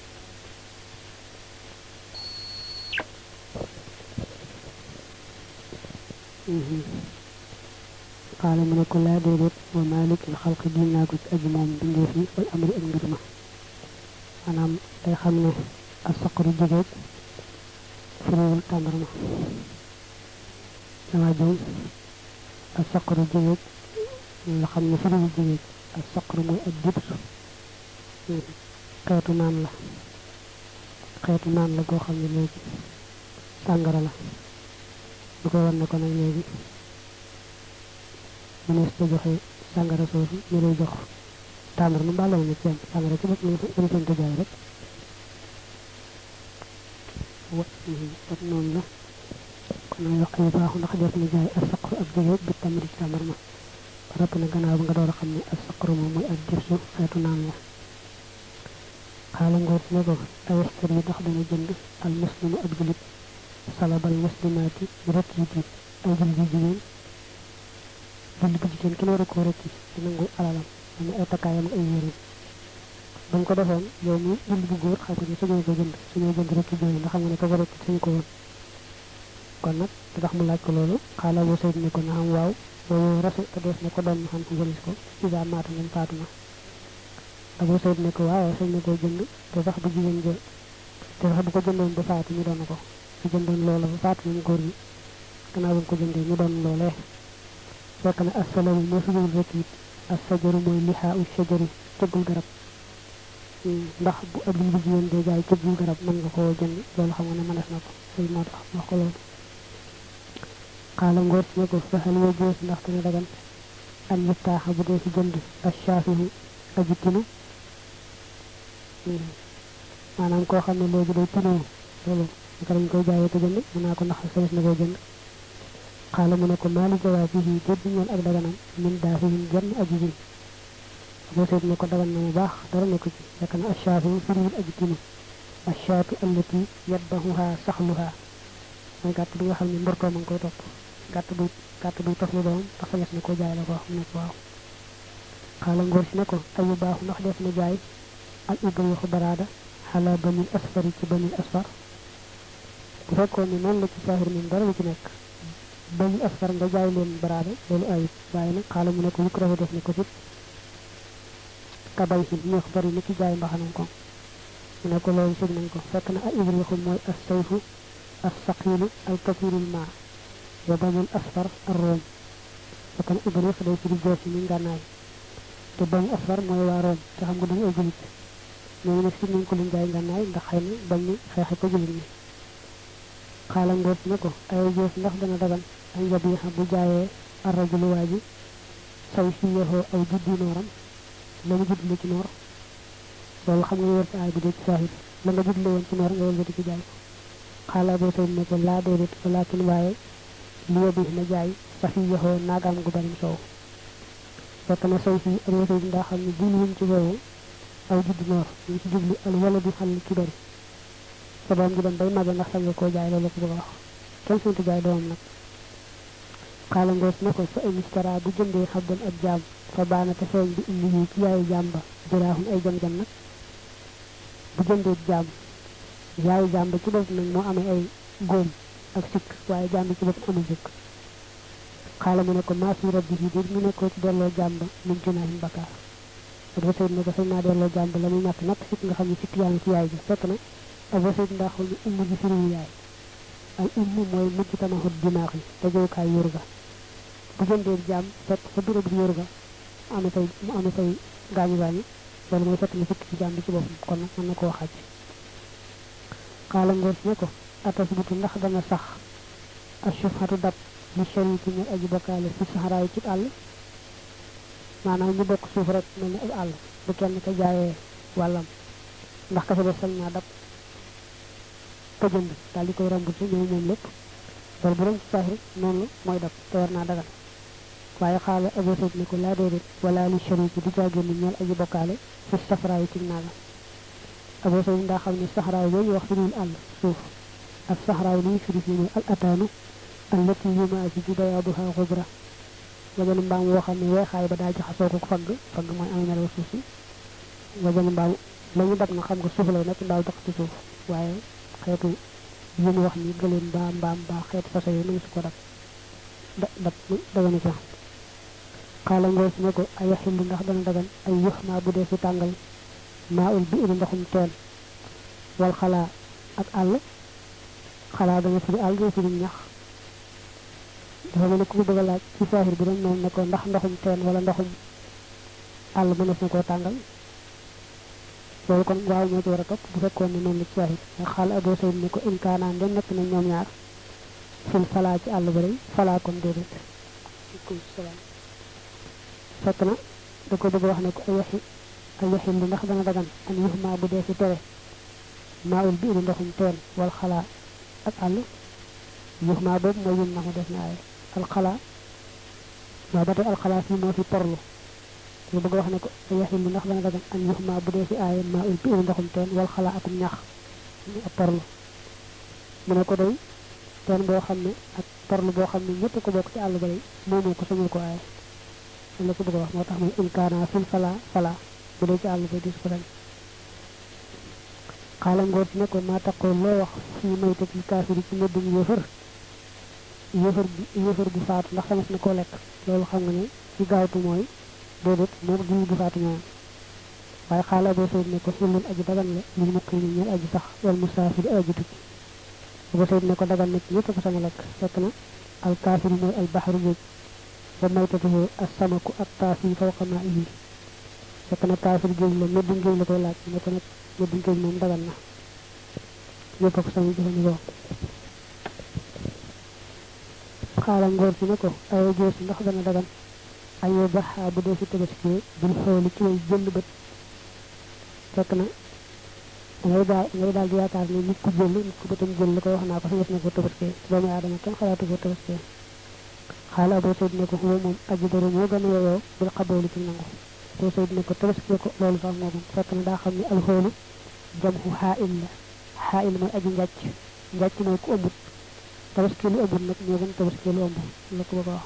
xaala mu ne ko laa déedéet ba maalik xalq yi maa ko ci aji moom mbindee fi wal amri ak mbir ma maanaam day xam ne ak saqru jigéej firiwul tàndarma dama jëm ak saqru jigéej nga xam ne firiwul jigéej ak saqru mooy ak jibs xeetu naan la xeetu naan la goo xam ne léegi sàngara la bu koy war ne ko nag léegi mënees te joxe sàngara soosu ñu lay jox tamar mu balal ni ci tamar ci bokk ñu ñu seen ko jaay rek wa ak non la kon ñu wax ay baaxu ndax def ni jaay ak saqru ak jaay bi tamri tamar ma rapp na gannaaw nga door xam ni ak saqru mo moy ak dirsu xeetu naan la xala ngor ne ko tawastur yi ndax dana jënd al muslimu ak julit salabal muslimati rakiti ay jël ji jigéen jël bu jigéen kenn war ko rekki dina ngu alalam dana ay takkaayam ay yére bañ ko defoon yow mi jënd bu góor xam ni suñu ko jënd suñu jënd rekki jigéen ndax xam nga ne ko rekki suñu ko woon kon nag tax mu laaj ko loolu xala bo seyd ne ko na xam waaw bo rasul te def ne ko doon xam ci jëlis ko ida maata ngam faatuna da bo seyd ne ko waaw seyd ne ko jënd te sax bu jigéen jël te sax bu ko jëndoon ba faatu ñu doon ko ci jëndoon loolu ba faatu ñu góor gi gannaaw bu ko jëndee ñu doon loolee fekk na assalamu moo fi jël rekki as-sajaru mooy lihaa'u shajari tëggul garab ndax bu ab bu jigéen de jaay tëggul garab mën nga koo jënd loolu xam nga ne mënees na ko sëy moo tax wax ko loolu xaala ngor ne ko fexal yoo jees ndax dina dagan an yittaaxa bu dee si jënd ash-shafihu aji tinu maanaam koo xam ne léegi day tinoo loolu naka lañ koy jaayee te jënd mën naa ko ndax sëris na koy jënd xaala mu ne ko maali jawaabihi dédd ñoon ak daganam min daafihim jenn aji ji boo seet ne ko dagan na mu baax dara nekku ci fekk na ash-shafihu firiwul aji tinu ash-shatu allati yadbahuha saxluha mooy gàtt bi nga xam ne mbortoo ma ngi koy topp gàtt bu gàtt bu tof lu doom tax fa na ko jaay la ko xam ne ko waaw xaala ngor si ne ko ayu baaxu ndax def na jaay al ibriixu baraada xala banil asfari ci banil asfar bu fekkoon ne noonu la ci saahir moom dara lu ci nekk banil asfar nga jaay leen baraada loolu ayib waaye nag xaala mu ne ko yukrahu def ne ko sit kabay si neex bari ni ci jaay mbaxanam ko mu ne ko loolu sig nañ ko fekk na al ibriixu mooy as sayfu الثقيل الكثير الماء وبني الأصفر الروم فكان إبريق دي في الجوش من غناي تبني الأصفر موي واروم تخم قدن أجلت ñoo ngi ci ñu ko lu jaay nganaay ndax xeyna bañ xexé ko julit ni xala ngor ne ko ay jëf ndax dana dagal ay yabi ha bu jaayé arrajulu waji saw ci yoho ay jiddi noram la mu jiddi ci nor lolu xam nga wër ci ay bu ci sahir la nga jiddi won ci nor nga wër ci jaay xala bo sey ne ko la dedet walakin waye li yabi na jaay safi yoho nagam gu bari sow fekk na saw ci reetu ndax xam ni bu ñu ci yow ay jiddi nor ñu ci jublu al waladu xal ci bari sa doom gi dem bay maga ndax sañ ko jaay loolu ko bëgg wax kenn suñu jaay doom nak xala ngos nako fa imistara bu jëndé xabban ak jaam fa baana ta feñ bi indi ci yaay jamba dirahum ay jam jam nak bu jëndé jaam yaay jamba ci bopp nak mo amé ay goom ak sik waye jamba ci bopp amul sik xala mu ne ko ma fi rabbi di mu ne ko ci delo jamba mu ci na bakar do sey ne ko sey na delo jamba la muy nak nak sik nga xamni sik yaang ci yaay ji fekk na abo sey ndax lu ummu ji firi yaay ay ummu moy mujj tama hod dimaax te jow kay yurga bu jëndé jam fekk fa duro bi yurga am tay mu am tay gañu gañu wala moy fekk ni fekk ci jam bi ci boppam kon nak man nako xaj xala ngor ne ko atas butu ndax dana sax ashfatu dab li shariki ni aji bakale fi sahara ci all manam ñu bokk suuf rek melni ay all bu kenn ka jaayé walam ndax ka fa def sañ na dab ko jënd dal di koy rambu ci ñoom moom lépp dal bu rom ci sahri noonu mooy dab te war naa dagal waaye xaala abu sayd ni ko laa déedéet wala li shariki di jaagéen ni ñeel aji bokkaale fi safraay ci naaga abu sayd ndaa xam ne sahraay yooyu wax fi dul àll suuf ak sahraay li fi di mooy al ataanu allati yumaasi ji bayaaduha xubra wajan mbaam woo xam ne weexaay ba daa jaxasoo ko fagg fagg mooy am melaw suuf si wajan mbaam la ñu dab na xam nga suuf lay nekk mbaaw tax ci suuf waaye xeetu yeen wax ni gëleen ba mbaam ba xeet fa say ñu ko dab dab dagana ci xala ngor ci nako ay xil ndax dana dagan ay yuhma bu def ci tangal maul bi iri ndoxum teen wal xala ak all xala dana fi all do fi ñax dafa mel ko bëgg laaj ci sahir bi dañ non nako ndax ndoxum teen wala ndoxum all mëna na ko tangal loolu kon waaw moo ci war a topp bu fekkoon ne noonu la ci waxit nga xaal abo say ne ko in kaanaan de nekk na ñoom ñaar fil falaa ci àll ba rey falaa kon déedéet ikum salaam fekk na da ko bëgg wax ne ko ay waxi ay yaxil li ndax dana dagan an yuxma bu dee fi tere maawul bi ndoxum teen wal xalaa ak àll yuxma boobu mooy yum naxu def na aaye alxalaa waaw ba tey alxalaa fii moo fi porlu ñu bëgg wax ne ko ay yaxil li ndax dana dagan an yuxma bu dee fi aaye maawul bi ndoxum teen wal xalaa akum ñax ak porlu mu ne ko day teen boo xam ne ak porlu boo xam ne ñëpp ko bokk ci àll ba day moomoo ko sañoo ko aaye am la ko bëgg a wax moo tax muy inkaana fil fala fala bu dee ci àll ba dis ko sañ xaala ngoor si ne ko maa taqoo loo wax fii may teg li kaafiri ci meddum yéefar yéefar bi yéefar bi faatu ndax sanes na koo lekk loolu xam nga ne ci gaawtu mooy déedéet moom jiw bi faatu ñoom waaye xaala boo sayid ne ko xillun aji dagan la lil muqimi ñeel aji sax wal musaafiri aji tukki boo sayid ne ko dagan na ci ñëpp ko sañ a lekk fekk na al kaafiri mooy al baxaru géej ba maytatuhu as-samaku at-taafi fawqa maa'ihi fekk na kaafir géej la meddum géej la koy laaj ne ko nag meddum géej moom dagan na ñëpp ko sañ a jëfandikoo xaala ngoor si ne ko ayo jees ndax dana dagan ayo baxa bu dee fi tabaskee bil xooli ci way jënd bët fekk na ngay daal ngay daal di yaakaar ne nit ku jël nit ku bëtam jël la koy wax naa ko sañes na ko tabaskee doomu aadama kenn xalaatu ko tabaskee xaala boo sayid ne ko xuwa moom aji dara moo gën a yeyoo bil xabooli ci nangu boo sayid ne ko tabaskee ko loolu sax moo gën fekk na daa xam ne alxoolu jam xu xaa il la xaa il mooy aji njàcc njàcc mooy ku ëmbut tabaskee lu ëmbut nag moo gën tabaskee lu ëmb la ko bëgg a wax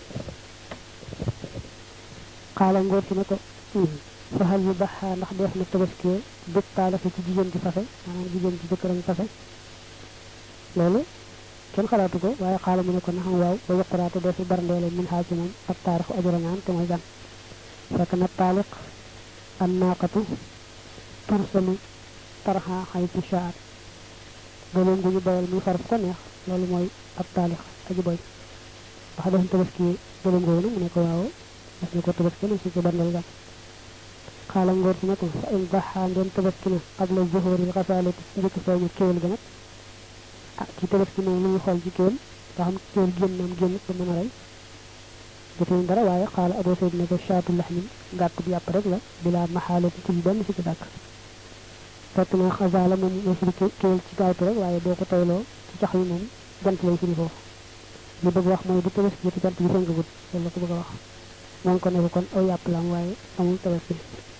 xaala ngoor si ne ko faxal yu baxaa ndax def na tabaskee bët taalafi ci jigéen ji fase maanaam jigéen ji jëkkëram fase loolu kenn xalaatu ko waaye xaala mu ne ko naxam waaw ba yaquraate doo fi barndeele min xaa ci moom ak taarixu ajurañaan te mooy gan fekk na taaliq an naaqatu tursalu tarxa xaytu shaat gëléem gu ñu boyal muy far fu ko neex loolu mooy ab taalix aji boy wax def tabaski gëléem googu nag mu ne ko waaw def na ko tabaski na si ci barndeel gan xaala ngoor si ne ko fa in baxaa ndeen tabaski na qabla zuhuri xasaalati njëkk feeñu kéwél ga nag ah ci tabaski moom lu ñu xool ci kéwél nga xam kéwél génn naam génn ba mën a rey jotuñ dara waaye xaala aboo sayid ne ko shaatu laxmin ngàtt bi yàpp rek la bilaa maxaalati ci benn si ci dàkk fekk na xasaala moom moo firi kéwél ci gaawtu rek waaye boo ko tayloo ci cax yi moom jant lay firi foofu li bëgg wax mooy bu tabaski ci jant bi fenkagut loolu la ko bëgg a wax moom ko ne ko kon aw yàpp la am waaye amul tabaski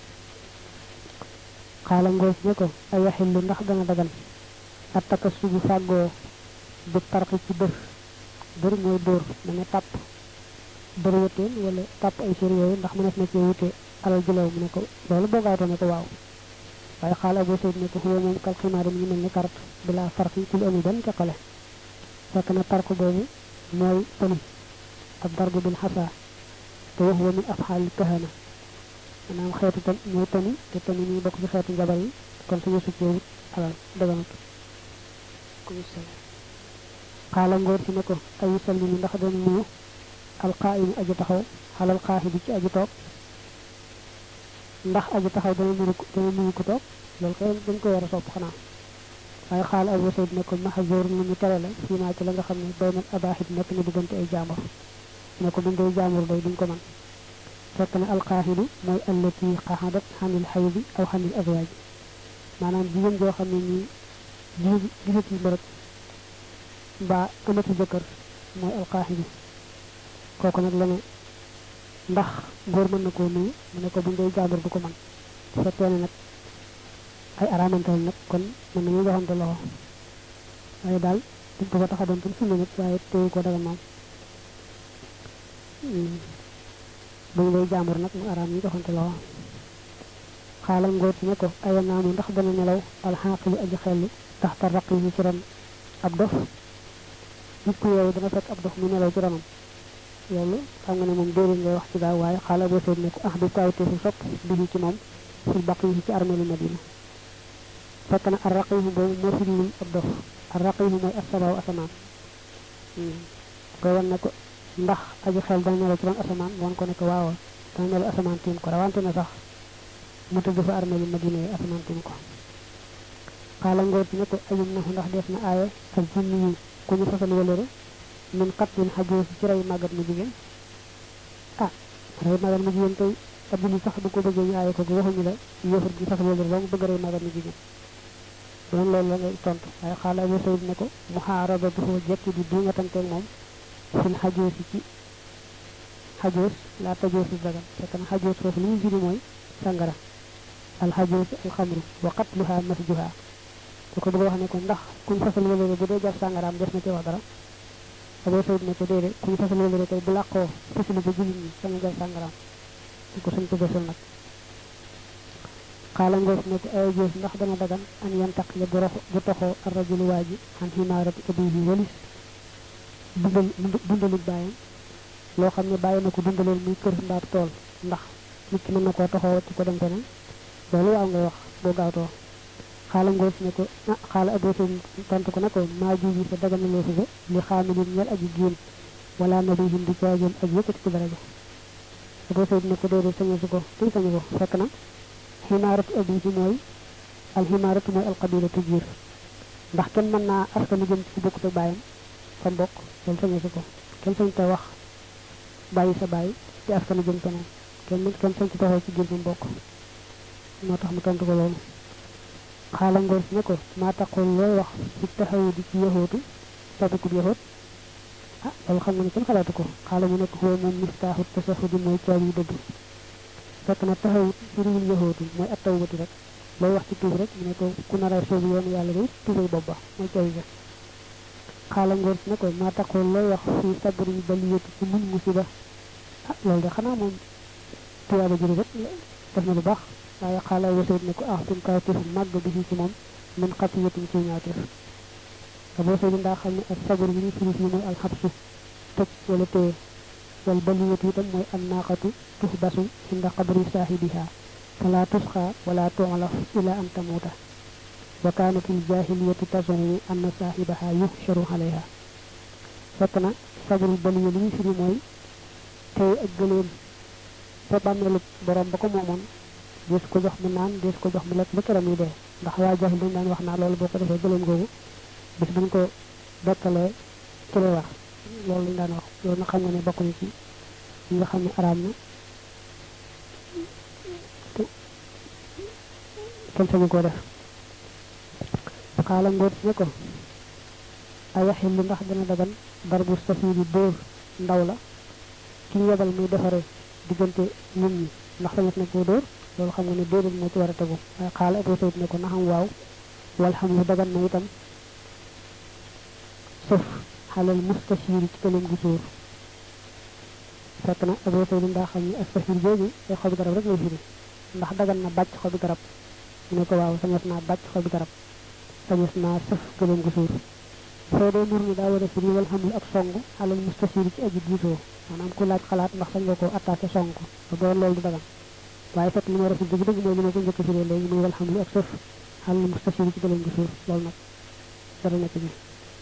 xaala ngoos ne ko ay yaxillu ndax dana dagan ak takka subu fàggoo bu tarxi ci dër dër mooy dóor da nga tàpp dër wëteen wala tàpp ay sér yooyu ndax mënees na cee wute alal jëlew mu ne ko loolu boo gaawtoo ne ko waaw waaye xaala boo sayt ne ko xuwa moom kal ximaari mi ngi mel ni carte bila farqi ci lu amul benn teqale fekk na tarku boobu mooy tani ab darbu bil xasa te wax wa min afxaali kahana maanaam xeetu tan mooy tani te tani ñuy bokk ci xeetu njabar yi kon suñu succee wut alal daganut xaala ngoor si ne ko ay salli ni ndax doon nuyu alqaa'imu aji taxaw xalal qaaxidi ci aji toog ndax aji taxaw dana nuyu dana nuyu ko toog loolu kay dañ ko war a sopp xanaa waaye xaala abu sayd ne ko maxazoor lu ñu tere la fii naa ci la nga xam ne bay nag abaaxit nekk na diggante ay jaambur ne ko buñ dee jaambur day duñ ko man fekk na alqaaxidu mooy allati qaxadat xanil xaydi aw xanil azwaaj maanaam jigéen joo xam ne ñi ji gisati mbërëg mbaa amati jëkkër mooy alqaaxidu kooku nag la ne ndax góor mën na koo nuyu mu ne ko buñ dee jaambur du ko man fekkee ne nag ay araamantal nag kon mën nañu joxante loxo waaye daal duñ ko fa tax a doon tam sunna nag waaye téye ko daga moom buñ lay jaambur nag mu araam ñu joxante loxo xaala ngóor si ne ko aya naamu ndax dana nelaw alxaaqilu aji xellu taxta raq yi ci ron ab dof nit ku yeewu dana fekk ab dof mu nelaw ci ronam loolu xam nga ne moom déedéet ngay wax ci gaaw waaye xaala boo seet ne ko ah du kawteefu sopp bii ci moom fil baq yi ci armeelu Madina fekk na arraqihu boobu moo fi lim ab dof arraqihu mooy asamaaw asamaan koy wan ne ko ndax aji xel dana nelaw ci ron asamaan wan ko ne ko waaw dana nelaw asamaan tiim ko rawante na sax mu tëdd fa armeelu Madina yi asamaan tiim ko xaala ngoor si ne ko ayum naxu ndax def na aaye ak jinni yi ku ñu fasal wëlëre min xatlin xajoos ci rey màggat mu jigéen ah rey màggat mu jigéen tey abdul sax bu ko bëgg ñu ay ko waxuñu la yéefar gi sax loolu rek bëgg reey magal ni jigéen doon loolu la ngay tontu waaye xaala Abu Sayd ne ko muharabatuhu jekki di di nga tante ak moom fil hajus ci hajus la tajus dagan fekk na hajus foofu li ñu firi mooy sangara al hajus al khamru wa qatluha masjuha ko bëgg wax ne ko ndax kuñ fasal wala bu dee jar sangaraam def na ci wax dara Abu Sayd ne ko déedéet kuñ fasal wala kay bu laqoo fasal ba jullit ñi sama jar sangaraam ko suñ ko defal nak xala ngof ne ko ay jëf ndax dana dagan an yantaq ya bu rox bu toxo ar rajul waji an himarati abihi walis dundal dundalu bayam lo xamne baye nako dundalel muy kër ndaat tol ndax nit ki mën nako toxo ci ko dem fenen lolu waaw ngay wax bo gaawto xala ngof ne ko xala Abu Sayd tontu ko nako ma juji sa dagan lo fi li xamilin ñal aji gën wala nabihin di jaagel ak yëkati ko dara Abu Sayd ne ko doore sañu ko tu sañu ko fekk na himaratu abihi moy al himaratu moy al qabila tujir ndax ken man na askanu jëm ci bokku te bayam fa mbokk lol sañu ko ken sañ ta wax bayyi sa bayyi ci askanu jëm tan ken nit ken sañ ci taxaw ci gir bu mbokk motax mu tontu ko lolu xala ngor ne ko ma taqul loy wax ci taxaw di ci yahudu tabiku yahud ah lol xam nga ni ken xalaatu ko xala mu ne ko moom mistaahu tasahud moy ciabi deug fekk na taxaw ci riwul yahudu moy attawbatu rek lay wax ci tuub rek mu ne ko ku nara soobu yoon yalla day tuubay bobba moy ciabi ga xala ngor ne ko ma taqul loy wax ci sabri baliyati ci mun musiba ah lol de xana mom tiyaba jëri rek def na lu bax waye xala wasit ne ko ah sun ka ci mag bi ci mom min qatiyati ci ñaatef Abu Sayd nda xamni ak sabr bi fi fi moy al habsu tek wala te wal baliyati tam moy an naqatu tuhbasu inda qabri sahibiha fala tusqa wala tu'laf ila an tamuta wa kanat al jahiliyatu tazunnu anna sahibaha yuhsharu alayha fakna sabr baliyati li fi moy te ak gëleen fa bamelu borom bako momon des ko jox mu naan des ko jox mu lek ba këram yi dee ndax waa jahil dañ daan wax naa loolu boo ko defee gëleem googu bis buñ ko dekkalee ci lay wax loolu lañ daan wax loolu na xam nga ne bokk na ci nga xam ne araam na kenn sañu koo def xaala ngóor ne ko ayaxil li ndax dana dagan darbu safiiri dóor ndaw la ki yebal muy defare diggante nit ñi ndax sañat na koo dóor loolu xam nga ne déedéet moo ci war a tegu waaye xaala Abu Sayd ne ko naxam waaw wal xam lu dagan na itam sëf xalal mustashiri ci këlam gu suur fekk na Abu Sayd ndaa xam ne astashir jooju ay xobi garab rek lay firi ndax dagan na bàcc xobi garab mu ne ko waaw sañes naa bàcc xobi garab sañes naa sëf këlam gu suur soo dee nur ni daa war a firi wal xam ak song xalal mustashiri ci aji diisoo maanaam ku laaj xalaat ndax sañ nga ko attaqué song ko ba doon loolu du dagan waaye fekk li ma rasul dëgg dëgg mooy li ma ko njëkk firee léegi muy wal xam ak sëf xalal mustashiri ci këlam gu suur loolu nag dara nekk bi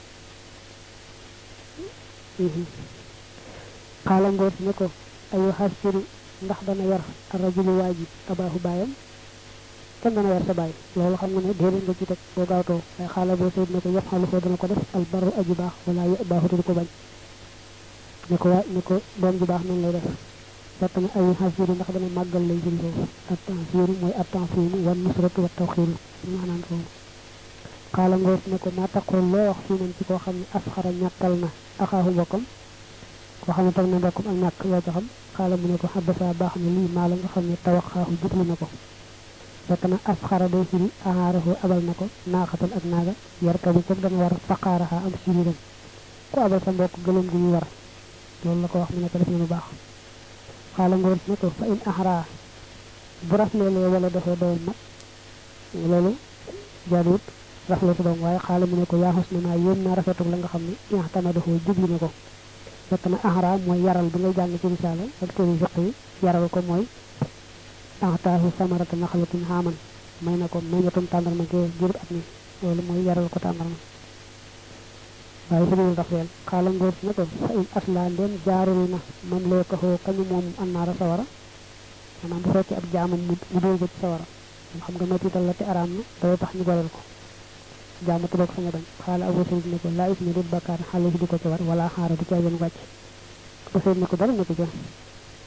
xaala ngoor ne ko ayu xasiru ndax dana yar arrajulu waaji abaahu baayam kenn dana yar sa baay loolu xam nga ne déedéet nga ci teg boo gaawtoo waaye xaala boo Sayd ne ko yaf xalu foo dana ko def albarru aji baax wala yu baaxu du ko bañ ne ko waa ne ko doom ji baax noonu lay def fekk na ayu xasiru ndax dana màggal lay jël foofu attensiru mooy attensiru wan nusratu wa tawxiru maanaan foofu xaala ngoor ne ko ma taqul loo wax fi man ci koo xam ne asxara ñàkkal na axaahu bokkam koo xam ne tag na bokkam ak ñàkk loo ca xam xaala mu ne ko xaddasa baax na lii maa la nga xam ne tawaxaahu jublu na ko fekk na asxara day firi ahaarahu abal na ko naaxatan ak naaga yarka bi comme dana war faqaaraha am siriram ku abal sa mbokk gëlëm gu ñu war loolu la ko wax mu ne ko def na lu baax xaala ngoor ne ko fa in ahra bu rafleelee wala defee doom mag loolu jaaduwut rafle su doom waaye xaala mu ne ko yaa xusna maa yéem naa rafetuk la nga xam ne ihtamadahu jublu na ko fekk na ahra mooy yaral bi ngay jàng ci risaala ak téere fiq yi yaral ko mooy ahtaahu samarata naxlatin xaaman may na ko meññatum tàndarma gee jurut at mi loolu mooy yaral ko tàndarma waaye fi dul rafleel xaala ngóor ne ko fa in asla ndem jaarul na mam lee kaxoo kañu moom annaara sawara maanaam bu fekkee ab jaamam mu dóor ko ci sawara xam nga mettital la te araam na day tax ñu goreel ko jaamu tuloog saña bañ xaala Abu Sayd ne ko laa ismi dul bakkaar xale yi di ko ci war wala xaara du ci ajan wàcc Abu Sayd ne ko dara ne ko jëm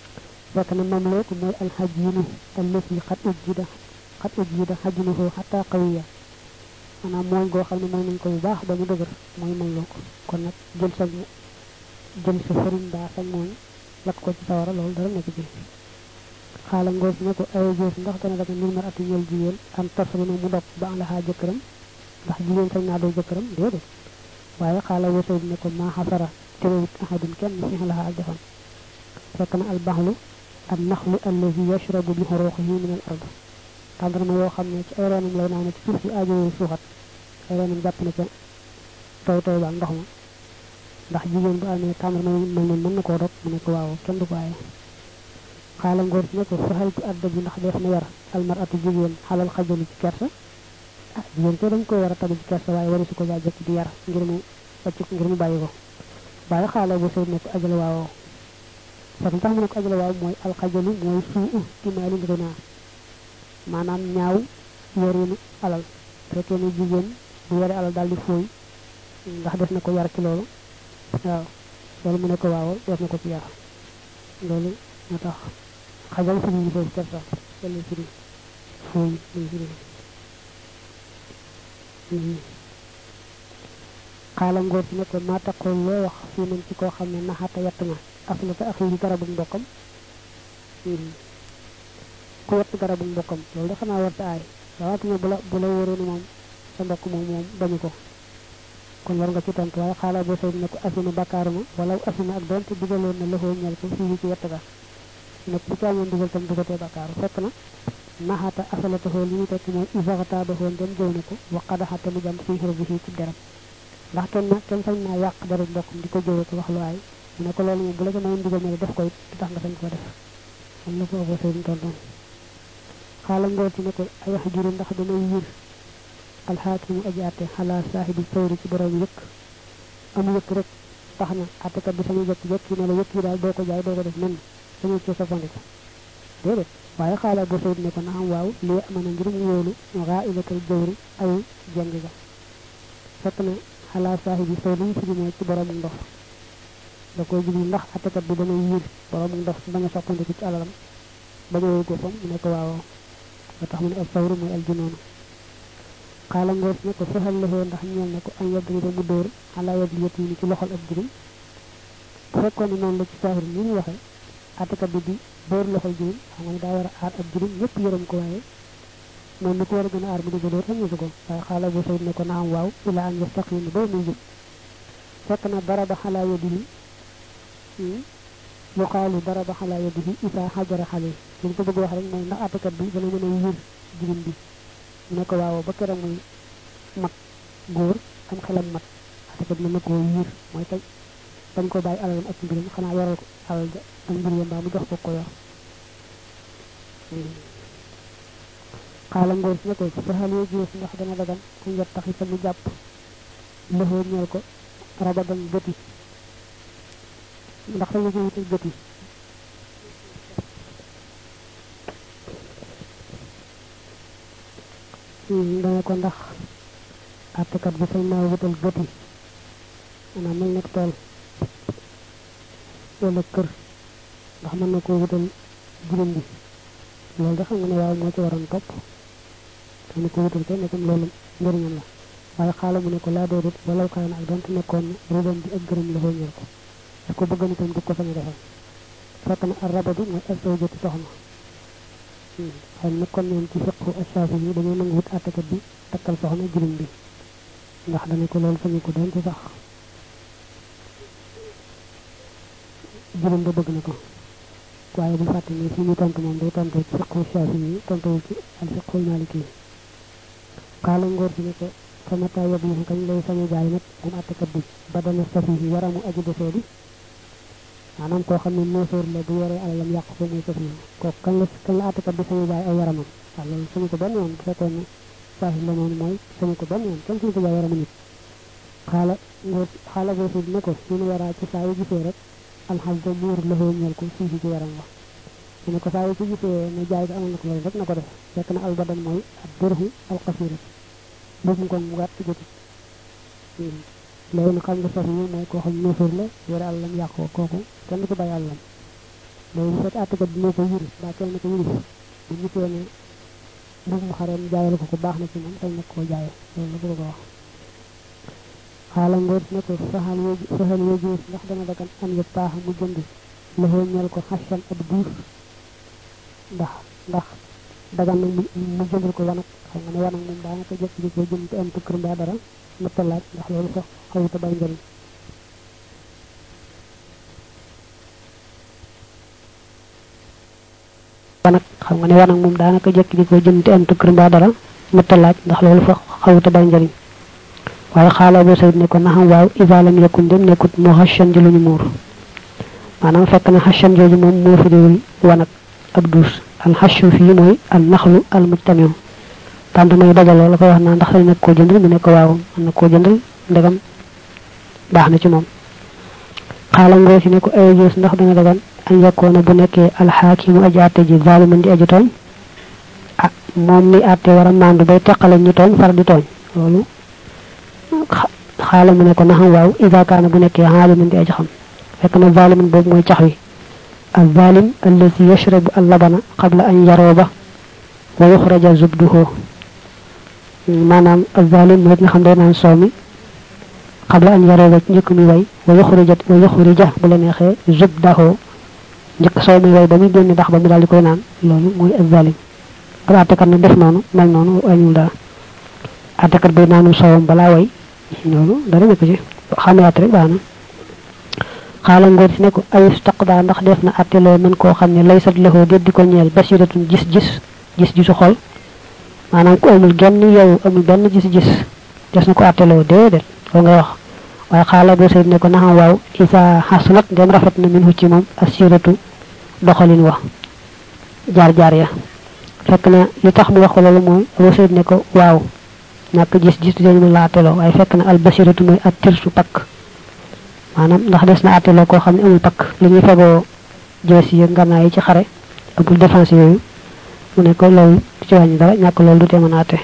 fekk na mamluk mooy alxajinu allati xat ujjida xat ujjida xajinuhu xataa qawiya maanaam mooy goo xam ne mooy nañ ko bu baax ba mu dëgër mooy mamluk kon nag jël sa jël sa fëriñ baa sa mooñ lakk ko ci sawara loolu dara nekk ci xaala ngóor si ne ko ay joos ndax dana daga nil mar ati ñeel jigéen an tasrina mu dog ba an laxaa jëkkëram ndax jigéen sañ naa doo jëkkëram déedéet waaye xaala wasay ne ko maa xasara terewut ahadun kenn fi laxaa ak defam fekk na al baxlu al naxlu allazi yashrabu bi xuruuxihi min al ard tàndarma yoo xam ne ci ay reenam lay naane ci suuf si aajowul suuxat ay reenam jàpp na ca tooy tooy ba ndox ma ndax jigéen bu amee tàndarma yi mel noonu mën na koo dog mu ne ko waaw kenn du ko aaye xaala ngóor si ne ko faxaltu adda bi ndax def na yar almaratu jigéen xalal xajalu ci kersa ah jigéen ko dañ koy war a tabi ci kersa waaye wari su ko jaa jëkk di yar ngir mu wàcc ngir mu bàyyi ko waaye xaala bu sëy ne ko ajal waawoo sax tax mu ne ko ajal waaw mooy alxajalu mooy suu imaalin rina maanaam ñaaw yorinu alal fekkee ne jigéen bu yore alal daal di fooy ndax def na ko yar ci loolu waaw loolu mu ne ko waaw def na ko ci yar loolu moo tax xajal fi ñu foofu kersa wala firi fooy muy firi xaala ngóor si ne ko maa taqool loo wax fii nañ ci koo xam ne naxata yett na aslata ak yi garabu mbokkam ku yett garabu mbokkam loolu dafa naa war ta aay rawatina bu la bu la wóoree ni moom sa mbokk moom moom bañu ko kon war nga ci tontu waaye xaala boo sëy ne ko asina bakkaaruma wala asina ak donte digaloon na loxoo ñel ko fii ci yett ga nekk bu caamoon digal tam dugatee bakkaaru fekk na naxata asalataxoo li ñu tekk mooy isaxataa doxoon dem jëw na ko waqadaxate mu jam fii xër bi fii ci deram ndax kenn na kenn sañ naa yàq deru mbokkam di ko jëwee ko wax lu aay mu ne ko loolu moom bu la ko mayoon digal ne def ko it di tax nga sañ ko def am na ko boo sëy tontoon xaala ngóor ci ne ko ay wax juri ndax damay yir alxaakimu aji àtte xalaa saaxibi sawri ci borom yëkk am yëkk rek tax na àttekat bi sañu jëkk jëkk yi ne la yëkk yi daal doo ko jaay doo ko def nen sañu ci sofandiku déedéet waaye xaala bu sayid ne ko na am waaw lii amana ngir mu wóolu raa ilatal jawri ay jeng ga fekk na xalaa saaxibi sawri li ñu fi mooy ci borom ndox da koy jublu ndax àttekat bi damay yir borom ndox bañ a soppandiku ci alalam bañ a wéy boppam mu ne ko waawoo ba tax mu ne al sawru mooy al junoonu xaala ngóor si ne ko fexal loxoo ndax ñeel na ko an yadriba mu dóor xalaa yadli yatiimi ci loxol ak jirim bu fekkoon ne noonu la ci saahir ni ñu waxee àttekat bi di dóor loxol jirim xam nga ne daa war a aar ak jirim ñëpp yërëm ko waaye moom mi ko war a gën a aar mu di ko dóor sañu su ko waaye xaala bu sayid ne ko naam waaw ilaa an yastaqima doo muy jub fekk na daraba xalaa yadihi yuqaalu daraba xalaa yadihi isaa xajara xale li ñu ko bëgg wax rek mooy ndax àttekat bi dana mën a yër jirim bi mu ne ko waaw ba keroog muy mat góor am xelam mat àttekat mën na koo yër mooy kañ dañ ko bàyyi alalam ak mbiram xanaa yoral ko alal ja ak mbir ya mbaa mu jox ko ko yor xaala ngóor si ne ko saxal yoo gis ndax dana dagan ku njot taxi sa mu jàpp loxoo ñeel ko rabadan bëti ndax sañu ko wutal bëti dana ko ndax àttekat bi sañ naa wutal bëti maanaam mel nekk tool wala kër ndax mën na koo wutal juróom bi loolu da xam nga ne waaw moo ci waroon topp te ni ko wutal ko nekkam loolu njëriñam la waaye xaala mu ne ko laa déedéet walaw kaan ak donte nekkoon na ruban bi ak gërëm la ñeel ko su ko bëgg nitam du ko sañ a defal fekk na ar rabadu mooy ak saw joti soxna xëy na kon ñoom ci fiqhu ashaafi yi dañoo nangu wut àttekat bi takkal soxna juróom bi ndax dana ko loolu sañu ko doon ci sax juróom ba bëgg na ko waaye bu fàtte ni fi ñu tontu moom day tontu ci fiqhu shaafi yi tontuwul ci al fiqhu maliki yi xaala ngóor si ne ko sama taay yab yi kañ lay sañu jaay nag moom àttekat bi ba dana safi yi yaramu aji desee bi maanaam koo xam ne noosóor la bu yoree alalam yàq ko muy safi kooku kañ la kañ la àttekat bi sañu jaay ay yaramam waaw loolu sañu ko benn yoon bu fekkoon ne saafi la noonu mooy sañu ko benn yoon kenn sañu ko jaay yaramu nit xaala ngóor xaala ngóor si ne ko ñu waraa ci saa yu gisee rek alxamda muur loxoo ñeel ko fii ci yaram wax mu ne ko saa yu ci gisee ne jaay bi amal na ko loolu rek na ko def fekk na albadan mooy ak dërxu alxasira boobu kon mu gàtt ci joti léegi nag xam nga safi yi mooy koo xam noosóor la yore àllam yàq ko kooku kenn du ko bàyyi àllam loolu fekk àttekat bi moo ko yurif daa kenn ko yurif bu gisee ne mbub mu xaram jaayal ko ko baax na ci moom sañ na koo jaaye loolu la bëgg a wax xaala ngoor ne ko faxal yooju faxal yooju ndax dana dagan am yëpp paaxa mu jënd loxoo ñel ko xasal ab duus ndax ndax dagan na mu jëndal ko wanag xam nga ne wanag moom daanaka jëkk ji ko jënd te am tukkër mbaa dara mu talaaj ndax loolu sax xawuta bay njëriñ wanag xam nga ne wanag moom daanaka jëkk ji ko jënd te am tukkër mbaa dara mu talaaj ndax loolu sax xawuta bay njëriñ waaye xaala boo sayit ne ko naxam waaw isa lam yakun dem nekkut moo xashan ji lu ñu muur maanaam fekk na xashan jooju moom moo firiwul wanag ak duus al xashu fii mooy al naxlu al mujtamiu tànd may dajaloo la koy wax naa ndax sañ nag koo jëndal mu ne ko waaw mën na koo jëndal ndegam baax na ci moom xaala ngoo si ne ko ay joos ndax dana dagan an yakkoona bu nekkee alxaakimu aji àtte ji zaliman di aji tooñ ah moom mi àtte war a mandu bay teqale ñu tooñ far di tooñ loolu xaala mu ne ko naxam waaw ida kaana bu nekkee xaaliman di aji xam fekk na zaliman boobu mooy cax wi al zalim allati yashrabu al labana qabla an yarooba wa yuxraja zubduhu maanaam al zalim mooy nga xam day naan soow mi qabla an yarooba njëkk mi way wa yuxrija wa yuxrija bu la neexee zubdahu njëkk soow mi way ba muy génn ndax ba mu daal di koy naan loolu mooy al zalim ab àttekat na def noonu mel noonu wañul dara àttekat bay naanum soowam balaa way loolu dara nekk ci xamewaat rek baax na xaala ngoor si ne ko ayus taqda ndax def na atteloo mën koo xam ne laysat loxoo déet di ko ñeel basiratun gis-gis gis-gisu xol maanaam ku amul genn yow amul benn gis-gis des na ko atteloo déedéet loo ngay wax waaye xaala boo sayit ne ko naxam waaw isa xasunat dem rafet na min hu ci moom asiratu doxalin wa jaar-jaar ya fekk na li tax mu wax ko loolu mooy boo sayit ne ko waaw ñàkk gis-gis dañu mën la atteloo waaye fekk na al basiratu mooy ak tirsu pakk maanaam ndax des na atteloo koo xam ne amul pakk li ñuy fegoo jees yi ngannaa yi ci xare amul défense yooyu mu ne ko loolu ci wàññi dara ñàkk loolu du tee mën a atte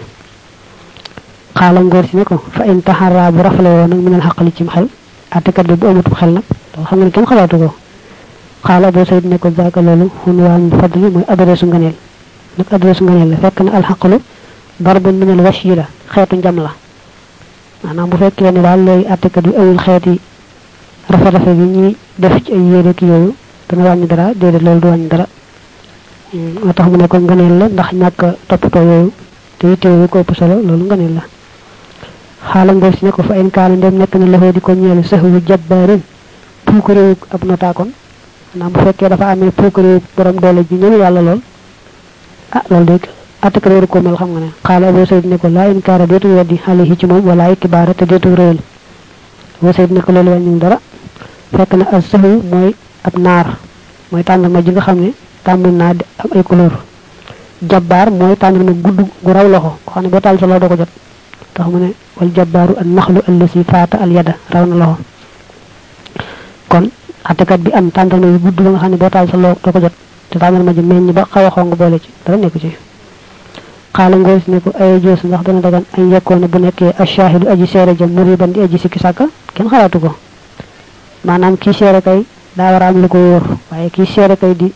xaala ngóor si ne ko fa in taxaraa bu rafale woo nag minal xaqali cim xel attekat bi bu amatul xel nag doo xam nga ne kenn xalaatu ko xaala boo sayit ne ko zaaka loolu xunwaan fadli mooy adresse ngëneel nag adresse ngëneel la fekk na alxaqalu darbun minal wash yi la xeetu njam la maanaam bu fekkee ne daal léegi attekat bi amul xeeti rafet-rafet yi ñuy def ci ay yére ki yooyu dana wàññi dara déedéet loolu du wàññi dara moo tax mu ne ko ngëneel la ndax ñàkk toppatoo yooyu te yittewu ko ëpp solo loolu ngëneel la xaala ngoo si ne ko fa in kaana ndem nekk na loxoo di ko ñeelu saxwu jabbaarin puukaréewu ab notaakoon maanaam bu fekkee dafa amee puukaréewu borom doole ji ñënu yàlla lool ah loolu de attekat waru ko mel xam nga ne xaala Abu Sayd ne ko laa in kaara déetu weddi xale yi ci moom wala ay kibaara te déetu réyal Abu Sayd ne ko loolu wàññiwul dara fekk na al saxwu mooy ab naar mooy tàndarma ji nga xam ne tàmbul naa di am ay couleur jabbaar mooy tàndarma gudd gu raw loxo ko xam ne boo taal sa loxo doo ko jot tax mu ne wal jabbaaru an naxlu allasi faata al yada raw na loxo kon attekat bi am tàndarma yu gudd ba nga xam ne boo taal sa loxo doo ko jot te tàndarma ji meññ ba xaw a xong boole ci dara nekku ci xaala ngoo si ne ko ay joos ndax dana dagan ay yekkoona bu nekkee ashaahidu aji seere ja muriban di aji sikki sàkka kenn xalaatu ko maanaam kii seere kay daa war a am lu ko wóor waaye kii seere kay di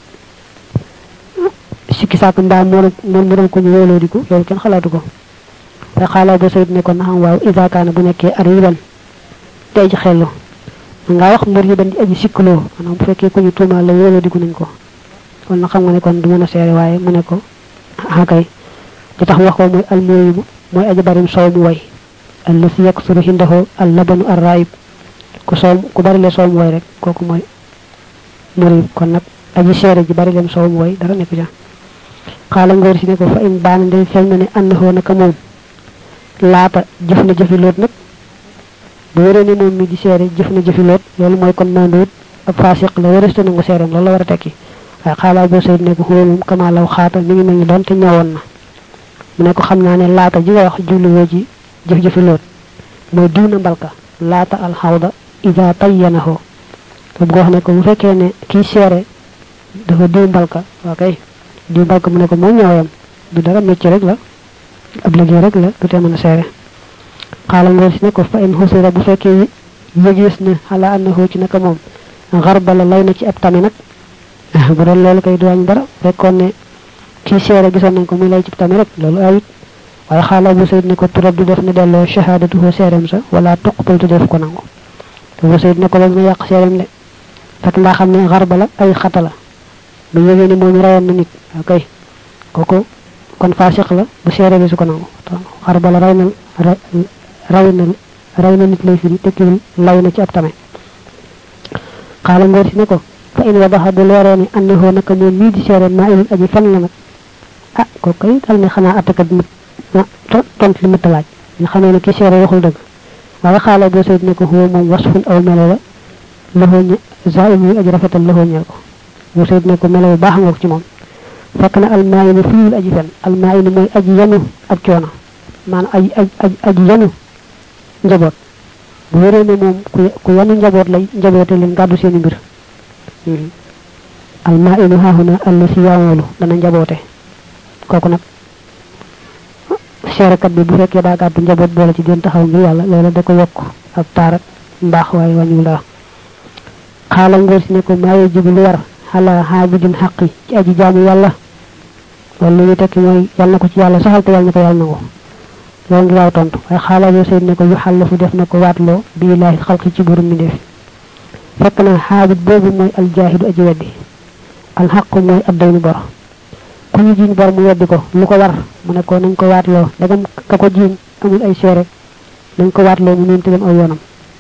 sikki sàkk mbaa moom moom mu doon ko ñu wóoloo di ko loolu kenn xalaatu ko te xaala Abu Sayd ne ko naxam waaw iza kaana bu nekkee ariban te aji xellu nga wax muriban di aji sikkaloo maanaam bu fekkee ko ñu tuumaal la wóoloo di ko nañ ko kon na xam nga ne kon du mën a seere waaye mu ne ko akay li tax wax ko mooy al muribu mooy aji barim soow mu way allasi yaksuru hindahu al labanu ar raib ku soow ku bari le soow mu way rek kooku mooy murib kon nag aji seere ji bari leen soow mu way dara nekk ja xaala ngóor si ne ko fa in baana ndey feeñ na ne àndahoo naka moom laata jëf na jëfi loot nag bu wéree ne moom mi di seere jëf na jëfi loot loolu mooy kon manduwut ab faasiq la wërëste nangu seereem loolu la war a tekki waaye xaala Abu Sayd ne ko xóo moom kama law xaata mi ngi mel ni doon te ñëwoon na mu ne ko xam naa ne laata ji nga wax jubluwoo ji jëf-jëfi loot mooy diw na mbalka laata alxawda ida tayyanahu boobu nga wax ne ko bu fekkee ne kii seere dafa diw mbalka waa kay diw mbalka mu ne ko moom ñëwoyam du dara métier rek la ab liggéey rek la du tee mën a seere xaala ngoor si ne ko fa in xusira bu fekkee yëgees na xala annahu ci naka moom xarbala lay na ci ab tami nag bu doon loolu kay du wàññi dara fekkoon ne kii seere gisoon nañ ko muy lay ci tamit rek loolu ayut waaye xaala bu sayid ne ko turab du def ne delloo shahadatu ho seerem sa wala tuqbal tu def ko nangu te bu sayid ne ko loolu na yàq seerem de fekk ndaa xam ne xarba la ay xata la bu yëgee ni moom rayoon na nit kay kooku kon faasiq la bu seere bi su ko nangu xarba la ray na ray na ray na nit lay firi tekkiwul lay na ci ab tame xaala ngóor si ne ko fa in wadaxa bu leeree ni annahu naka moom mii di seere maa ilul aji fan la nag ah kooku kay dal ne xanaa attakat mit na tont li mëtta laaj ñu xamee ne ki seere waxul dëgg waaye xaala boo sayt ne ko huwa moom wasfun aw melo la loxoo zaim yu aji rafetal loxoo ñeel ko boo sayt ne ko melo bu baax nga ko ci moom fekk na almaayinu fiiwul aji fen almaayinu mooy aji yanu ak coono maanaam aji aji aji yanu njaboot bu wéree ne moom ku yanu njaboot lay njaboote leen gàddu seeni mbir almaayinu haahuna alla si yaamoolu dana njaboote kooku nag seerekat bi bu fekkee daa gàddu njaboot boole ci gën taxaw ngir yàlla loolu da ko yokk ak taarak mbaax waaye wàññiwul dara xaala ngóor si ne ko maaye jibu lu war xala xaabidin xaqi ci aji jaamu yàlla loolu li ñu tekki mooy yàlla na ko ci yàlla saxal te yàlla na ko yàlla nangu loolu ngi waaw tontu waaye xaala boo sayt ne ko yu xàll fu def na ko waatloo bi ilaahi xalqi ci burum mi def fekk na xaabit boobu mooy aljaahidu aji weddi alxaqu mooy addaynu bor ku ñu jiiñ bor mu weddi ko lu ko war mu ne ko nañ ko waatloo dagam ka ko jiiñ amul ay seere nañ ko waatloo mu nuun te dem aw yoonam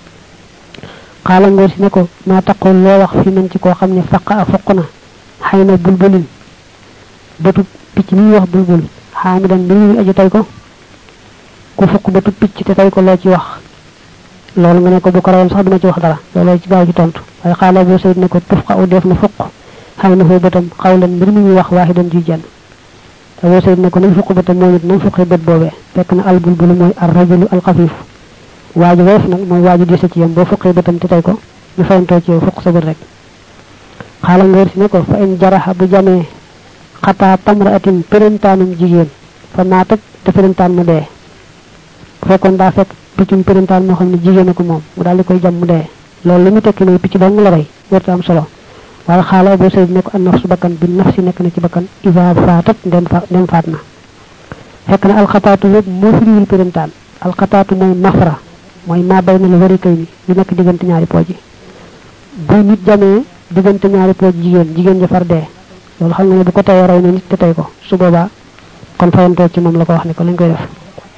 xaala ngóor si ne ko maa taqul loo wax fi man ci koo xam ne faqa a foq na xëy na bulbulin bëtu picc mi wax bulbul xaamidan mbir mi aji tey ko ku fukk bëtu picc te tey ko loo ci wax loolu nga ne ko bu ko rawoon sax duma ci wax dara loolu ci gaaw ci tontu waaye xaala boo sayt ne ko tufqa u def na fukk xëy na foo bëtam xawlan mbir mi wax waaxidan ji jenn te boo sayt ne ko nañ fukk bëtam moom it nañ fuqi bët boobee fekk na al bulbulu mooy ar rajulu al xafiif waaju woyof nag mooy waaju diisa ci yam boo fuqee bëtam te tey ko ñu fayantoo ci yow fukk sa bët rek xaala ngóor si ne ko fa in jaraxa bu jamee xataa tamraatin périntaanum jigéen fa maatat te périntaan mu dee bu fekkoon daa fekk piccum périntaan moo xam ne jigéen a ko moom mu daal di koy jam mu dee loolu li mu tekki mooy picc dong la rey wërta am solo waaye xaala boo sayt ne ko an nafsu bakkan bi nafsi nekk na ci bakkan isa faatat ndem fa ndem faat na fekk na alxataatu yëpp moo firiwul périntaan alxataatu mooy mafra mooy maa bay na la wari kay ni li nekk diggante ñaari pooj yi bu nit jamee diggante ñaari pooj jigéen jigéen ja far dee loolu xam nga ne bu ko teyee rey na nit te tey ko su boobaa kon fayantoo ci moom la ko wax ne ko lañ koy def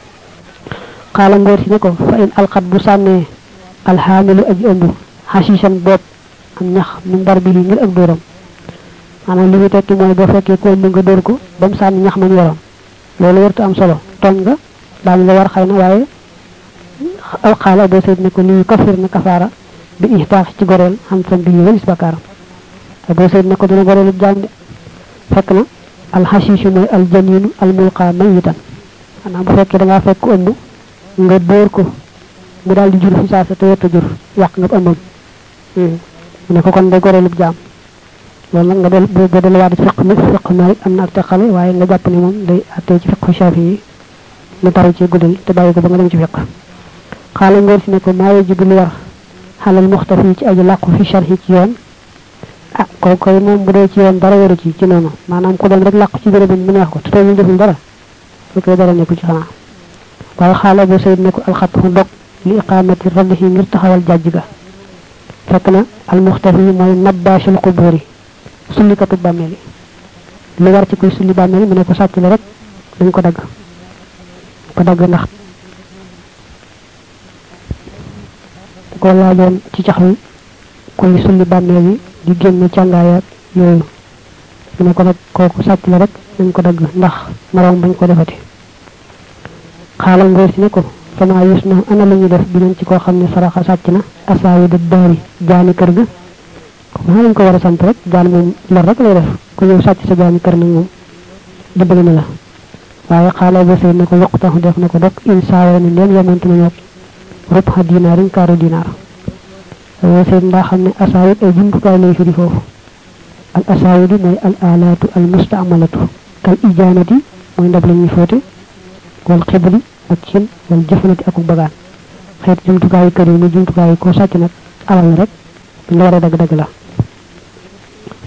xaala ngóor si ne ko fa in alxat bu sànnee alxaamilu aji ëmb xasiisan bopp am ñax min bar bi ngir ak dóoram maanaam li mu tekki mooy boo fekkee ko ëmb nga dóor ko ba mu sànni ñax mañ yoroon loolu wartu am solo tooñ nga daañu la war xëy na waaye aw xaala boo sayt ne ko lii kafir na kafaara bi ihtaax ci goreel xam fan bi walis bakaaram boo sayt ne ko dina goreelu jaam de fekk na alxasiisu mooy aljaninu almulqa mayitan maanaam bu fekkee da ngaa fekk ëmb nga dóor ko mu daal di jur fi saa sa te wetta jur yàq nga ëmbam mu ne ko kon day goreelu jaam loolu nag nga del boo delluwaat ci fiq mi fiq Maalik am na ak teqale waaye nga jàpp ne moom day attee ci fiq Shaafi yi mu taru ci guddal te bàyyi ko ba nga dem ci fiq xaala ngóor si ne ko maa yajibu lu war xalal muxtafi ci aji làqu fi sharhi ci yoon ah kooku koy moom bu dee ci yoon dara waru ci ci noonu maanaam ku dem rek làqu ci béréb mu neex ko te tey ñu deful dara su koy dara nekku ci xanaa waaye xaala boo sayt ne ko alxatfu dog li iqaamati raddihi ngir taxawal jàjj ga fekk na almuxtafi mooy nabbaashul quburi sullikatu bàmmeel yi lu war ci kuy sulli bàmmeel yi mu ne ko sàcc la rek dañ ko dagg ko dagg ndax ko laajoon ci cax wi kuy sulli bàmmeel yi di génn càngaayaat yooyu mu ne ko nag kooku sàcc la rek dañ ko dagg ndax moroom bañ ko defati xaala ngóor si ne ko sama yus na ana la ñuy def bi leen ci koo xam ne saraxa sàcc na asaawi da daari jaani kër ga maa lañ ko war a sant rek jaan moom lor rek lay def ku ñëw sàcc sa jaani kër nag moom dimbali na la waaye xaala ba sëy ne ko yoqtaxu def na ko dog insaawe ni leen yamante na ñoog rub xa dinaarin kaaru dinaar wa sëy ndaa xam ne asaawit ay jumtukaay lay firi foofu al asaawidu mooy al alaatu al mustaamalatu kal ijaanati mooy ndab la ñuy fóote wal xibli ak cin wal jëfanati akuk bagaan xeet jumtukaayu kër yi ni jumtukaayu koo sàcc nag alal rek la war a dagg dagg la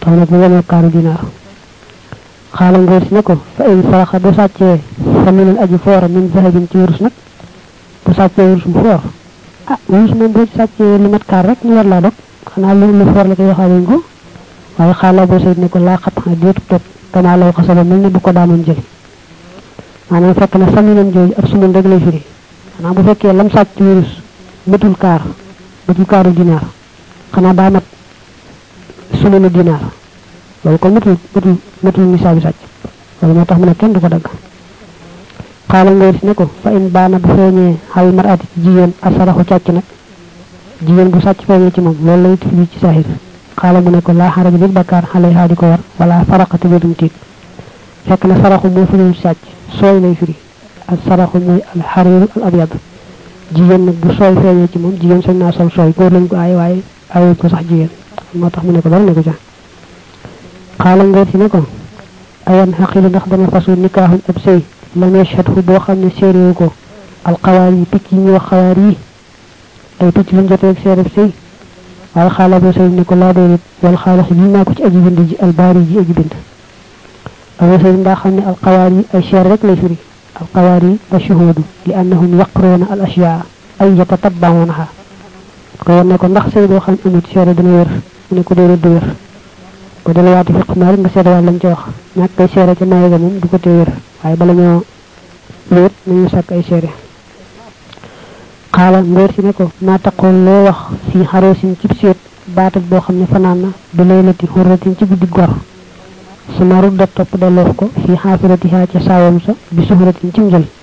tax nag mu yemee kaaru dinaar xaala ngóor si ne ko fa in faraxa bu sàccee fa minal aji foora min zahabin ci wurus nag bu sàccee wurus bu foor ah wurus moom boo ci sàccee li mat kaar rek ñu war laa dog xanaa lu lu foor la koy waxaaluñ ko waaye xaala boo sayt ne ko laa xat xa déetu toj kama law xasaba mel ne bu ko daanoon jëli maanaam fekk na saminam jooju ab sumun rek lay firi maanaam bu fekkee lam sàcc ci wurus bëtul kaar bëtul kaaru dinaar xanaa daa mat sumunu dinaar loolu kon matul matul matul nisaabi sàcc loolu moo tax mu ne kenn du ko dagg xaala ngóor si ne ko fa in baana bu feeñee xal marati ci jigéen asaraxu càcc nag jigéen bu sàcc feeñee ci moom loolu lay firi ci saahir xaala mu ne ko laa xaraja bil bakkaar xale xaa di ko war wala faraqati bétum tiit fekk na saraxu moo firiwul sàcc sooy lay firi ak saraxu mooy al xariiru al abyad jigéen nag bu sooy feeñee ci moom jigéen sañ naa sol sooy góor lañ ko aay waaye aayul ko sax jigéen moo tax mu ne ko dara ne ko ca xaala ngóor si ne ko ayan xaqilu ndax dana fasu nikaaxuñ ab sëy lam yashhadhu boo xam ne séeréwu ko alxawaar yi picc yi ñuy wax xawaar yi ay picc luñ jotee ak séereb sëy waaye xaala boo sëy ne ko laa déedéet wal xaalax yi naa ko ci aji bind ji albaari ji aji bind aboo sëy ndaa xam ne alxawaar yi ay seer rek lay firi alxawaar yi ashuhudu li annahum yaqroona al ashyaa ay yatatabbaonaha ko war ne ko ndax sëy boo xam ne amut seere dana wér mu ne ko déedéet du wér ko delawaati fiq maari nga seedawaat lañ ci wax ñàkk ay seere ca maye ga moom du ko tee wér waaye bala ñoo wéet nañu sàkk ay seere xaala ngóor si ne ko maa taqoon loo wax fii xaroosin cib seet baatat boo xam ne fanaan na bi laylati xurratin ci guddi gor su ma rudda topp delloof ko fii xaafiratiha ca saawam sa bi suxuratin ci njël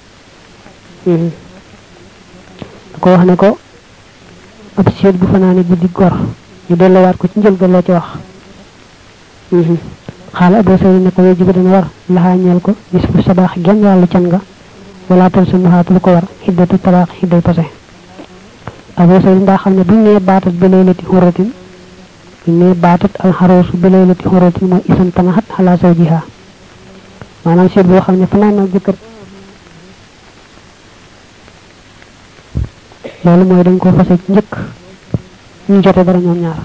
da ko wax ne ko ab seet bu fanaane guddi gor ñu delloowaat ko ci njël ga loo ci wax xaala aboo sëy ne ko yooyu jiba dana war laxaa ñeel ko gis fu sabaax genn wàllu can nga wala tal sa maxaat lu ko war xiddatu talaax xidday pase aboo sëy ndaa xam ne buñ nee baatat bi laylati xuratin buñ nee baatat alxaroosu bi laylati xuratin mooy isan tanaxat xalaa zawjiha maanaam seet boo xam ne fanaan na jëkkër loolu mooy dañ ko fase ci njëkk ñu jote dara ñoom ñaar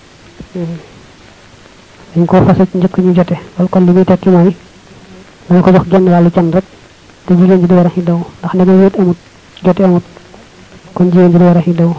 dañ ko fase ci njëkk ñu jote wala kon li muy tekki mooy dana ko jox genn wàllu can rek te jigéen ji di war a xiddaw ndax dama wéet amut jote amut kon jigéen ji di war a xiddaw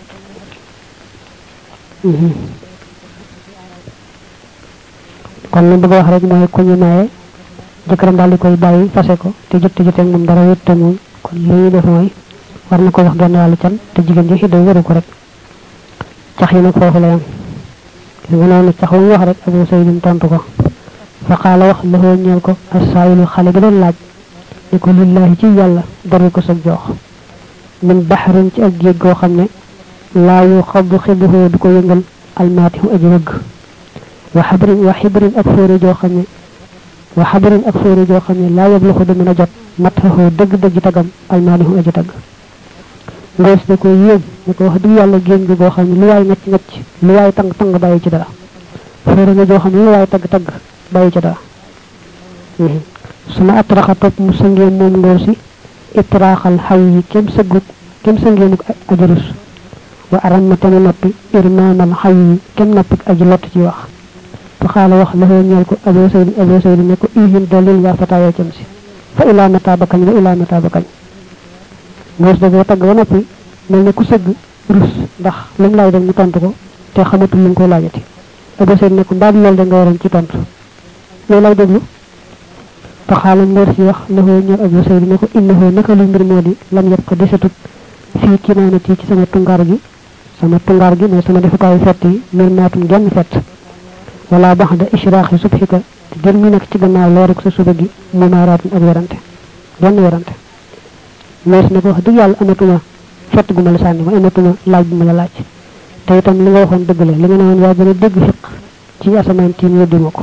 kon li bëgg wax rek mooy ku ñu maye jëkkëram daal di koy bàyyi fase ko te jot te jote ak moom dara wéet te moom kon li ñuy def mooy war na ko jox genn wàllu can te jigéen ji xiddaw waru ko rek cax yi nag foofu la yam nga noonu cax wu ñu wax rek Abu Saydin tontu ko fa qaala wax la ñeel ko assaayilu xale bi doon laaj ni ko lillahi ci yàlla daru ko sa jox min baxrin ci ak géej goo xam ne laa yu xaddu xibuhoo du ko yëngal almaatihu aji wëgg wa xabrin wa xibrin ak fóore joo xam ne wa xabrin ak fóore joo xam ne laa yabluxu du mën a jot mataxoo dëgg-dëgg tagam almaatihu aji tagg ngoos da ko yéem ni ko wax dëgg yàlla géej gi goo xam ne lu waay ngacc ngacc lu waay tang tang bàyyi ci dara fóore nga joo xam ne lu waay tagg tagg bàyyi ci dara suma atraxa topp mu sangeen moom ngóor si itraaxal xaw yi kem sëggut kem sangeenuk ajarus wa aram ma tama noppi irmaamal xaw yi kem noppik aji lott ci wax fa xaala wax laxoo ñeel ko Abu Sayd Abu Sayd ne ko ihin doolil yaa fataaya cam si fa ilaa mata ba kañ wa ilaa mata ba kañ ngóor da boo tagg ba noppi mel ne ku sëgg rus ndax lu mu laaj rek mu tontu ko te xamatul lu mu ko laajati Abu Sayd ne ko mbaa loolu da nga waroon ci tontu yow lay déglu fa xaala ngóor si wax laxoo ñeel Abu Sayd ne ko innahu naka lu mbir moo di lam yëpp ko desatut fii kinaanati ci sama tungaar gi sama tungaar gi mooy sama defukaayu fett yi mir maatum genn fett wala bax da ishraaxi subxika te jël mi nag ci gannaaw leeruk sa suba gi mumaaraatum ak werante genn werante ngóor si ne ko wax dëgg yàlla amatuma fett gu ma la sànni ma amatuma laaj bu ma la laaj te itam li nga waxoon dëgg la li nga ne woon yaa gën a dégg fiq ci asamaan tiim weddi ma ko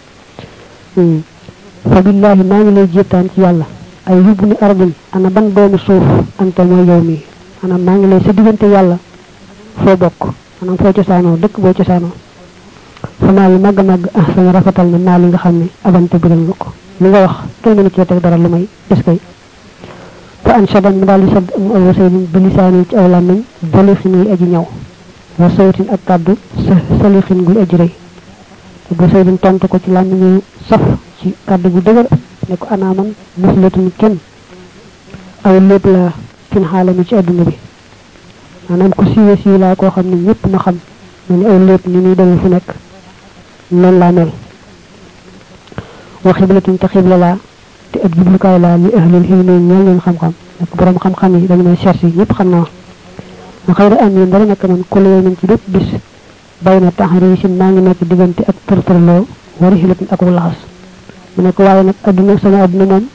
fa billahi maa ngi lay jéetaan ci yàlla ay yóbbu ni ardin ana ban doomu suuf ante mooy yow mii maanaam maa ngi lay sa diggante yàlla foo bokk maanaam foo cosaanoo dëkk boo cosaanoo fa maa yi màgg màgg ah sama rafetal na naa li nga xam ne abante biral nga ko li nga wax kenn mënu cee teg dara lu may est-ce que fa an shadan mu daal di sadd mu Abu Saydin bi lisaani ci aw làmmiñ balixin guy aji ñaw wa sawtin ak kàddu sa salixin guy aji rëy bu saydin tontu ko ci làmmiñu saf ci kàddu gu dëgër ne ko anaaman muslatun kenn aw lépp laa fin xaalami ci àdduna bi maanaam ku siiwe siiw laa koo xam ne ñëpp ma xam mu ne aw lépp ni muy demee fu nekk noonu laa mel wa xiblatun te xibla laa te ab jublukaay laa li ahlil xilmi ñeel leen xam-xam nak borom xam-xam yi dañu may cherche ñëpp xam naa ma xayra am yi dara nekk man ku la nañ ci bépp bis bay na taxari si maa ngi nekk diggante ak tërtërloo wari xilatin ak laxas mu ne ko waaye nag adduna sama adduna moom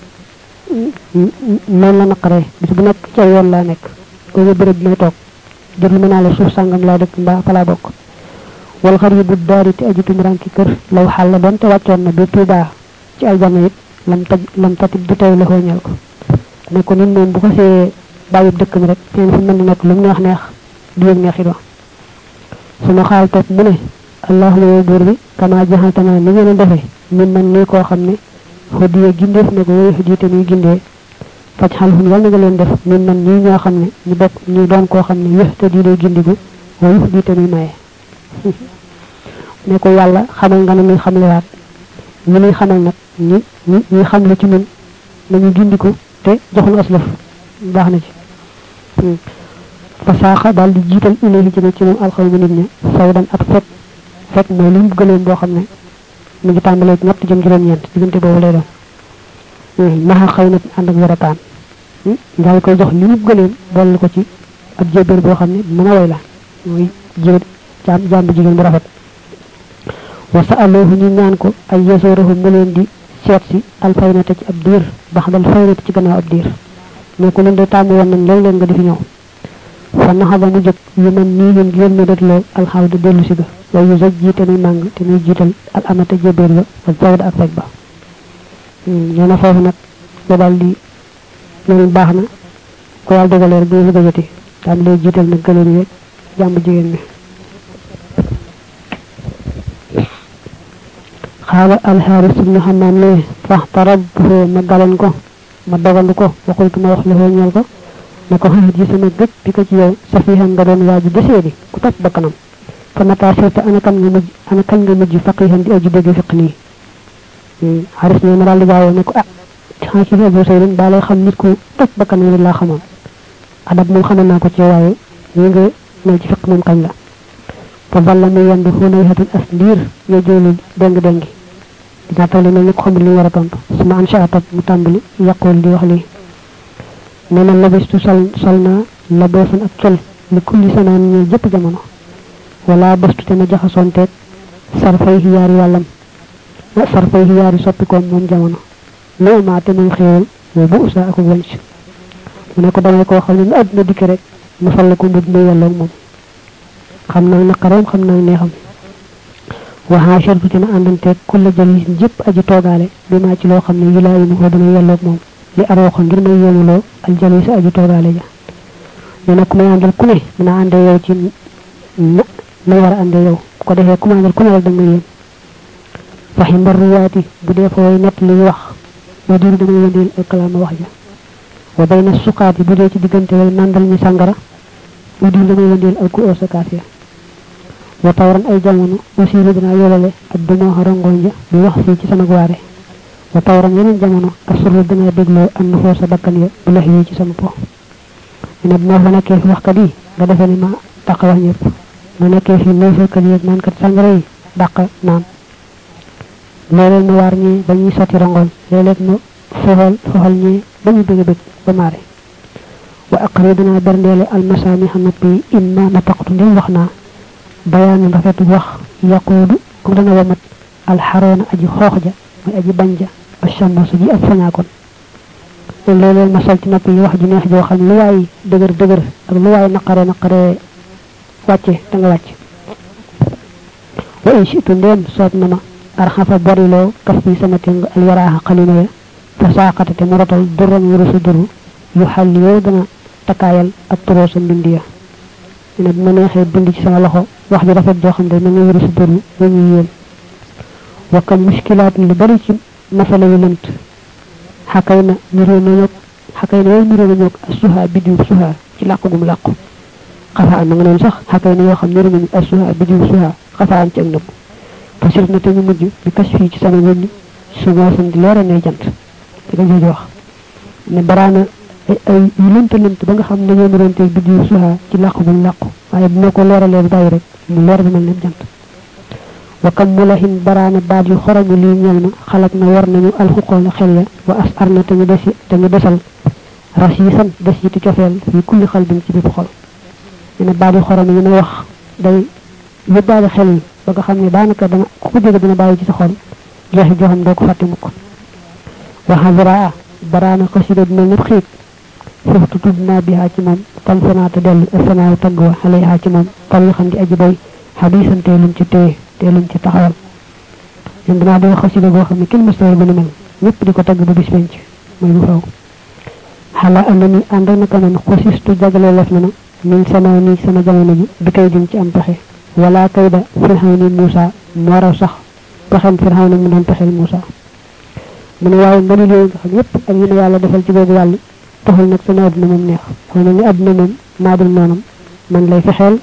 noonu la naqaree bis bu nekk ci yoon laa nekk oo bërëb bi may toog jot lu mën naa la suuf sàngam laa dëkk mbaa fa laa bokk wal xaribu daari te aji tumuraanki kër law xàll la doon te wàccoon na bi tuubaa ci aljanna it lam taj lam tatib du tey la xooñal ko ne ko nit moom bu ko see bàyyi dëkk mi rek feen fu mën di nekk lu mu neex neex du yëg neexi do suma xaal toog mu ne allahuma yow buur bi kama jaxaltana ni ngeen a defee min man nii koo xam ne xodiye gindeef ne ko woy xodi te muy gindee faj xal xun yàlla nga leen def min man ñii ñoo xam ne ñu bokk ñu doon koo xam ne yëx te di lay gindigu woy xodi te muy maye ne ko yàlla xamal nga ne muy xamlewaat ñi muy xamal nag ñi ñi ñi xam la ci ñun nañu gindiku te joxul aslaf baax na ci fa saaxa daal di jiital ilayhi jëme ci moom alxawma nit ñi fawdan ak fekk fekk mooy li mu gëleen boo xam ne mu ngi tàmbalee ci ñett jëm juróom ñeent diggante boobu lay doon maxa xëy na ànd ak warataan daal koy jox li mu gëleen boole ko ci ab jébéer boo xam ne mën a way la mooy jébéer jaam jaam bu jigéen bu rafet wa sa'aluhu ñu ñaan ko ay yeesoorahu mu leen di seet si alfaynata ci ab diir bax dal faynata ci gannaaw ab diir ne ko leen de tàmm woon nañ loolu leen nga di fi ñëw fa naxaba mu jóg yu man nii leen leen ma detloo alxaw da dellu si ga waaye yu saj jiite muy màng te muy jiital al amata jébéer ba ak zawda ak fekk ba nee na foofu nag ba daal di loolu baax na ko yàlla dogalee rek dina fi gëjati tam lay jiital nag gëleen yeeg jàmb jigéen mi xaala alxaaris ibnu xamaam ne faxtarabhu ma galan ko ma dogandu ko waxultu ma wax la ñeel ko ne ko xaxat ji sama gëj bi ko ci yow safihan nga doon waaju desee di ku topp bakkanam fa mata sirta ana kan nga mujj ana kañ nga mujj faqihan di aji dégg fiq nii xaaris ne ma daal di gaawoo ne ko ah xaa ci Abu Sayd daa lay xam nit ku topp bakkanam laa xamoon adab moom xamal naa ko ci waaye ñi nga mel ci fiq moom kañ la fa balla muy yendu xunay xatul as ndiir yo joolu deng dengi dinaa toll mel ni ko xamul li war a tontu suma ansha top mu tàmbali yàqool di wax lii nee na labistu sol sol naa la boosan ak col li kulli sanaan ñeel jëpp jamono wala bastu te ma jaxasoonteeg sarfay xiyaari wàllam sarfay xiyaari soppikoom moom jamono nee maa te muy xéewal yow bu usa ak wànc mu ne ko damay koo xam ne nu àdduna dikk rek ma fal ko mbub muy yàlloog moom xam naa naqareem xam naa neexam waxaa shartu te ma àndanteeg kulla jalis jëpp aji toogaale bi maa ci loo xam ne yilaa yi mu ko dana yàlloog moom li arooxo ngir may yéemuloo al jalis aji toogaale ja nee na ku may àndal ku ne mën a àndee yow ci na may war a àndee yow ko defee ku may àndal ku ne rek da nga yéem waxi mbarruwaati bu dee fooy nett li wax wa diir damay wëndeel al kalaama wax ja wa bay na suqaati bu dee ci diggante way nandal ñi sàngara wa diir damay wëndeel al ku oosa kaas ya wa tawran ay jamono wasiiru dinaa yolale ak dumoo rongoñ ja bi wax fii ci sama waare wa tawran yeneen jamono asuru dinaa dégloo am na foo sa bakkan ya bu lex yi ci sama po ina bu ma fa nekkee fi waxkat yi nga defee ni ma dàq wax ñëpp ma nekkee fi neefekat yi ak naankat sàngara yi dàq naan léeg-léeg ma waar ñi ba ñuy sotti rongoñ léeg-léeg ma foxal foxal ñi ba ñu bëgg bëgg ba maare wa aqri dinaa berndeele almasaami xam noppi imma na taqtu ndem wax naa bayaan rafetu wax yaquudu ko dana wamat alxaroona aji xoox ja mooy aji bañ ja ba chammosu ji ak fañaakoon léeg-léeg ma sol ci nopp yi wax ju neex joo xam lu waay dëgër dëgër ak lu waay naqare naqare wàcce da nga wàcc wa in shitu ndéem soot na ma arxafa boriloo kaf bi sama tëng alwaraaxa xalima ya fa saaqate te mu rotal duran wurusu duru yu xal yow dana takkaayal ak turoo sa mbind ya ina bi ma neexee bind ci sama loxo wax ju rafet joo xam ne mel ni wurusu duru ba ñuy yéem wa kam muskilaat lu bari ci masala yu lënt xakay na niroo na ñoog xakay na yow niroo na ñoog asuha bidiw suha ci làqu gum làqu xafaan na nga noonu sax xakay na yoo xam niroo nañu asuha bidiw suha xafaan ci ak nëbb fasir na te ñu mujj bi kas fii ci sama yónni su moosan di leera ne jant di ko jooju wax ne baraana ay yu lënt lënt ba nga xam ne ñoo mëronte biddi suha ci làqu buñ làqu waaye bu ma ko leeralee bàyyi rek mu leer bi mel ne jant wa kam mulahin baraana baat yu xoromu lii ñeel ma xalaat na war nañu alxuqool xel ya wa as ar na te ñu desi te ñu desal ras yi san des yi ti cofeel fii kulli xalbin ci bépp xol ñu ne baat yu xorom yi may wax day yóbbaale xel yi ba nga xam ne daanaka dana ku ko jóge dina bàyyi ci sa xol jeexi joo xam doo ko fàtte mukk waxa ziraa baraana xasida bi mel ne xiit foofu tudd naa bihaa ci moom tan sanaata dellu sanaaw tagg wa alayha ci moom tan xam di aji bay xadiisan tee luñ ci téye tee luñ ci taxawal ñun dinaa dee xasida boo xam ne kenn mësta gën a mel ñëpp di ko tagg ba bis penc mooy bu faw xala ànd ni ànd naka man xusistu jagale lef na ma min sama ni sama jamono ji bi kay dim ci am pexe wala kayda firxawni Muusa moo raw sax pexem firxawna mu doon pexel Muusa mu ne waaye ngëneel yooyu nga xam yëpp ak yi ne yàlla defal ci googu wàll taxul nag sama àdduna moom neex xëy na ni àdduna moom maa dul noonam man lay fexeel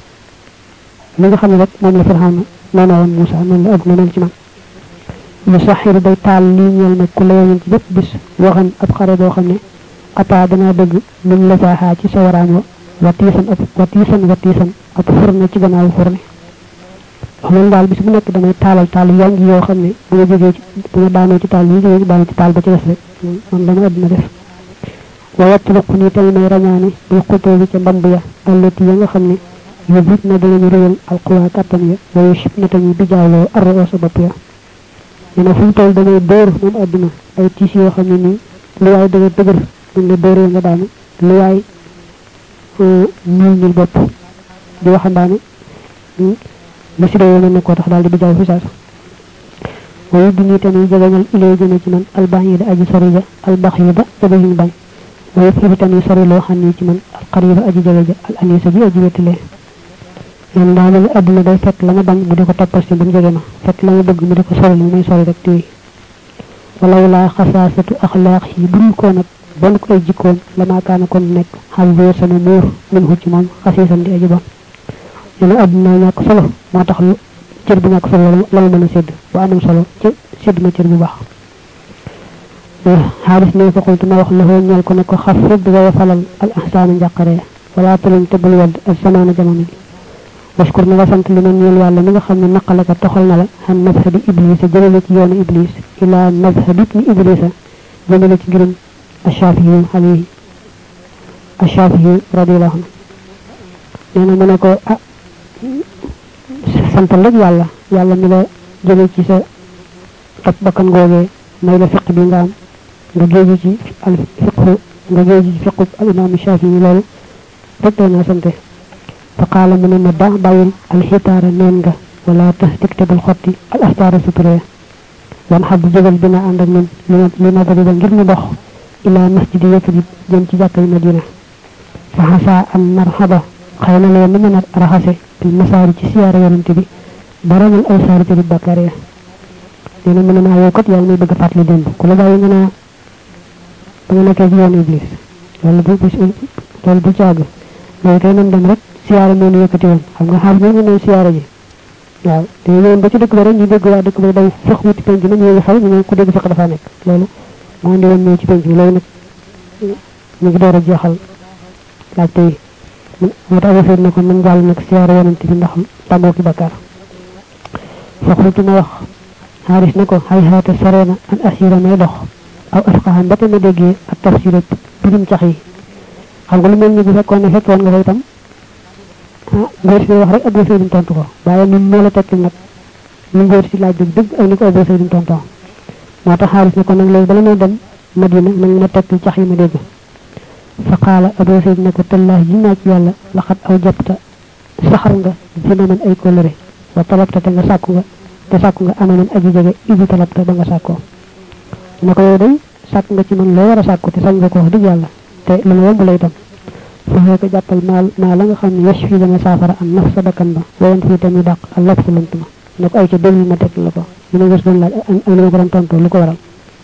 li nga xam ne rek moom la firxawna noona woon Muusa noonu la àdduna mel ci man lu saxiru day taal lii ñeel nag ku la yoon ci bépp bis waxan ab xare boo xam ne xataa danaa dëgg min la faaxaa ci sawaraam wa watiisan ab watiisan watiisan ab furne ci gannaaw furne wax man daal bis bu nekk damay taalal taal yaa ngi yoo xam ne bu ma jógee ci bu ma daanoo ci taal yi jógee daanu ci taal ba ci des rek man dama àdduna def wa yatluqu ni tey may rañaane bil xutoo bi ca mbamb ya allati ya nga xam ne yóbbit na danañu réyal alquwa kàttan ya wayu sib na tañu bijaawloo arroo sa bopp ya ñu ne fu mu toll damay dóor moom àdduna ay tiis yoo xam ne nii lu waay dëgër dëgër buñ la dóoree nga daanu lu waay ñuul ñul bopp di waxambaane ma si dayoo ne ko tax daal di bijaaw fi saasa wayu du ñuy tamit jegeñal ilay jëme ci man albax yi da aji sori ja albax yi ba jaba yuñ bañ wayu fi tamit sori loo xam ne ci man alxariba aji jege ja al anisa bi aji wettilee ñun daa mel àdduna day fekk la ma bañ mu di ko toppal si ba mu jege ma fekk la ma bëgg mu di ko sori mu may sori rek téy walaw laa xasaasatu axlaaq yi budul koo nag bon ko ay jikkoon la maakaana kon nekk xam wéer sama muur min hu ci moom xasiisan di aji bon ñu ne àdduna ñàkk solo moo tax lu cër bu ñàkk solo la ma mën a sédd ba amul solo ci sédd ma cër bu baax xaalis ne fa xultu ma wax la xoo ñeel ko ne ko xaf rëdd wa falal al ahsaana njàqare wala tëluñ te bul wedd ak samaana jamono ji waskur na nga sant li man ñeel yàlla mi nga xam ne naqale ko toxal na la xam mazhabi iblisa jëmale ci yoonu iblis ila mazhabi ibni iblisa jëmale ci ngirum ashaafiyu alayhi ashaafiyu radiyallahu anhu nee na mu ne ko ah santal rek yàlla yàlla mi la jëme ci sa topp bakkan googee may la fiq bi nga am nga géeju ci al fiqhu nga géeju ci fiqhu al imam shaafiyu loolu rek doy naa sante fa qaala mu ne ma da bàyyil alxitaara neen nga wala tax tegtebal xotti al astaara suturee wan xab jógal bi na ànd ak ñun li ma dariba ngir ñu dox ila masjidi Yasrib jëm ci jàkkay Madina fa xasa an marxaba xëy na leen ni mën a raxase bil masaari ci siyaara yonante bi baramal ay saari tëri bàkkaar ya nee na mu ne maa yow kat yàlla may bëgg a fàttali démb ku la bàyyi nga naa ba nga nekkee ci yoonu iblis loolu bu loolu bu caag loolu kay nan dem rek siyaara moo ñu yëkkati woon xam nga xaar ñoo ñu siyaara ji waaw te ñëwoon ba ci dëkk ba rek ñu dégg waa dëkk ba day fex wuti penc na ñu ngi xaw ñu ko dégg fex dafa nekk loolu moo indi woon ñëw ci penc bi loolu nag ñu ngi door a jeexal laaj tey moo tax affaire ne ko man jàll nag siyaara yonante bi ndax tàggoo ki bakkaar fa xultu ma wax xaaris ne ko xay xaata sareena an asira may dox aw asqahan ba te ma déggee ak tafsir birim cax yi xam nga lu mel ni bu fekkoon ne fekk woon nga fa itam ngóor si wax rek Abu Saydin tontu ko waaye ñun moo la tekkil nag ñu ngóor si laaj dëgg dëgg ak ni ko Abu Saydin tontu moo tax xaalis ne ko nag léegi bala ñoo dem Madina nag ma tekkil cax yi ma dégg fa qaala Abu Saydin ne ko tallaahi ji naa ci yàlla laxat aw jabta saxar nga dina man ay kóllëre wa talabta te nga sàkku nga te sàkku nga amanan aji jege ibi talabta ba nga sàkkoo ne ko yow day sàkk nga ci man loo war a sàkku te sañ nga ko wax dëgg yàlla te lu ma yomb lay itam foofu ko jàppal maa maa la nga xam ne yas fii dana saafara am naf sa bakkan ba wayan fii tamit dàq ak lab sa lant ma ne ko ay ca déglu ma teg la ko li ma gës doon laaj ak li ma ko doon tontoo lu ko waral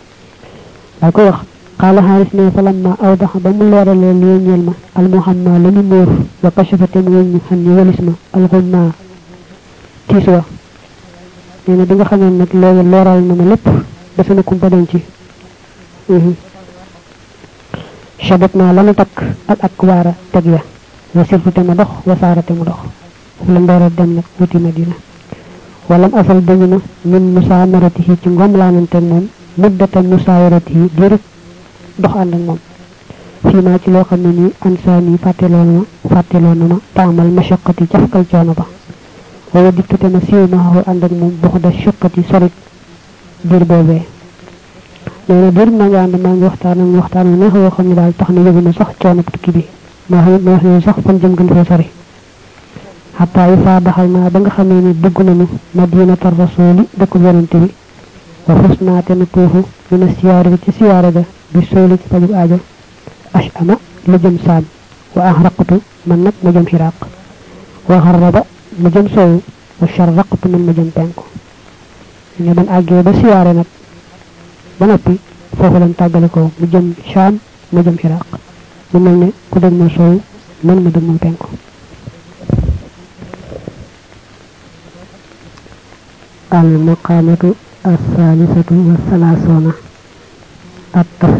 daa ko wax xaala xaalis ne fa lamma aw dax ba mu leeralee li ñeel ma al muhamma la ñu muur wa kashafa te mu weñ ñu xam ni walis ma alxum ma tiis wa neena bi nga xamé nak légui léral na ma lépp dafa na kumpa dañ ci hmm shabatna lanu tak ak ak wara teg ya wa sirfute ma dox wa saarate ma dox la ndoro dem nak wuti Madina walam asal dañu min musaamaratihi ci ngom laanante mom muddatan musaayaratihi dir dox and ak mom fi ma ci lo xamni ni ansani fatelo na fatelo na ma taamal mashaqqati jafkal coono ba wala dikkate ma siiw ma xaw and ak mom bu da shaqqati sorit dir bobé neena dir ma nga and ma ngi waxtaan ak waxtaan neex wo xamni dal tax na yëguna sax coono tukki bi ma xam ma xam sax fan jëm gën fa sori hatta ifa daxalna ba nga xamé ni dugg nañu madinatar rasuli dekk yonente bi wa husna tan tuhu min siyar ci siyara ga bi soli ci faju aajo ashama lu jëm saam wa ahraqtu man nak ma jëm hiraq wa harraba mu jëm sow wa sharraqtu man ma jëm penku ñu ban agge ba siyara nak ba nopi fofu lañ tagalé ko mu jëm sham ma jëm hiraq mu melni ku dem ma sow man ma dem ma penku al maqamatu الثالثة والثلاثون التفضيل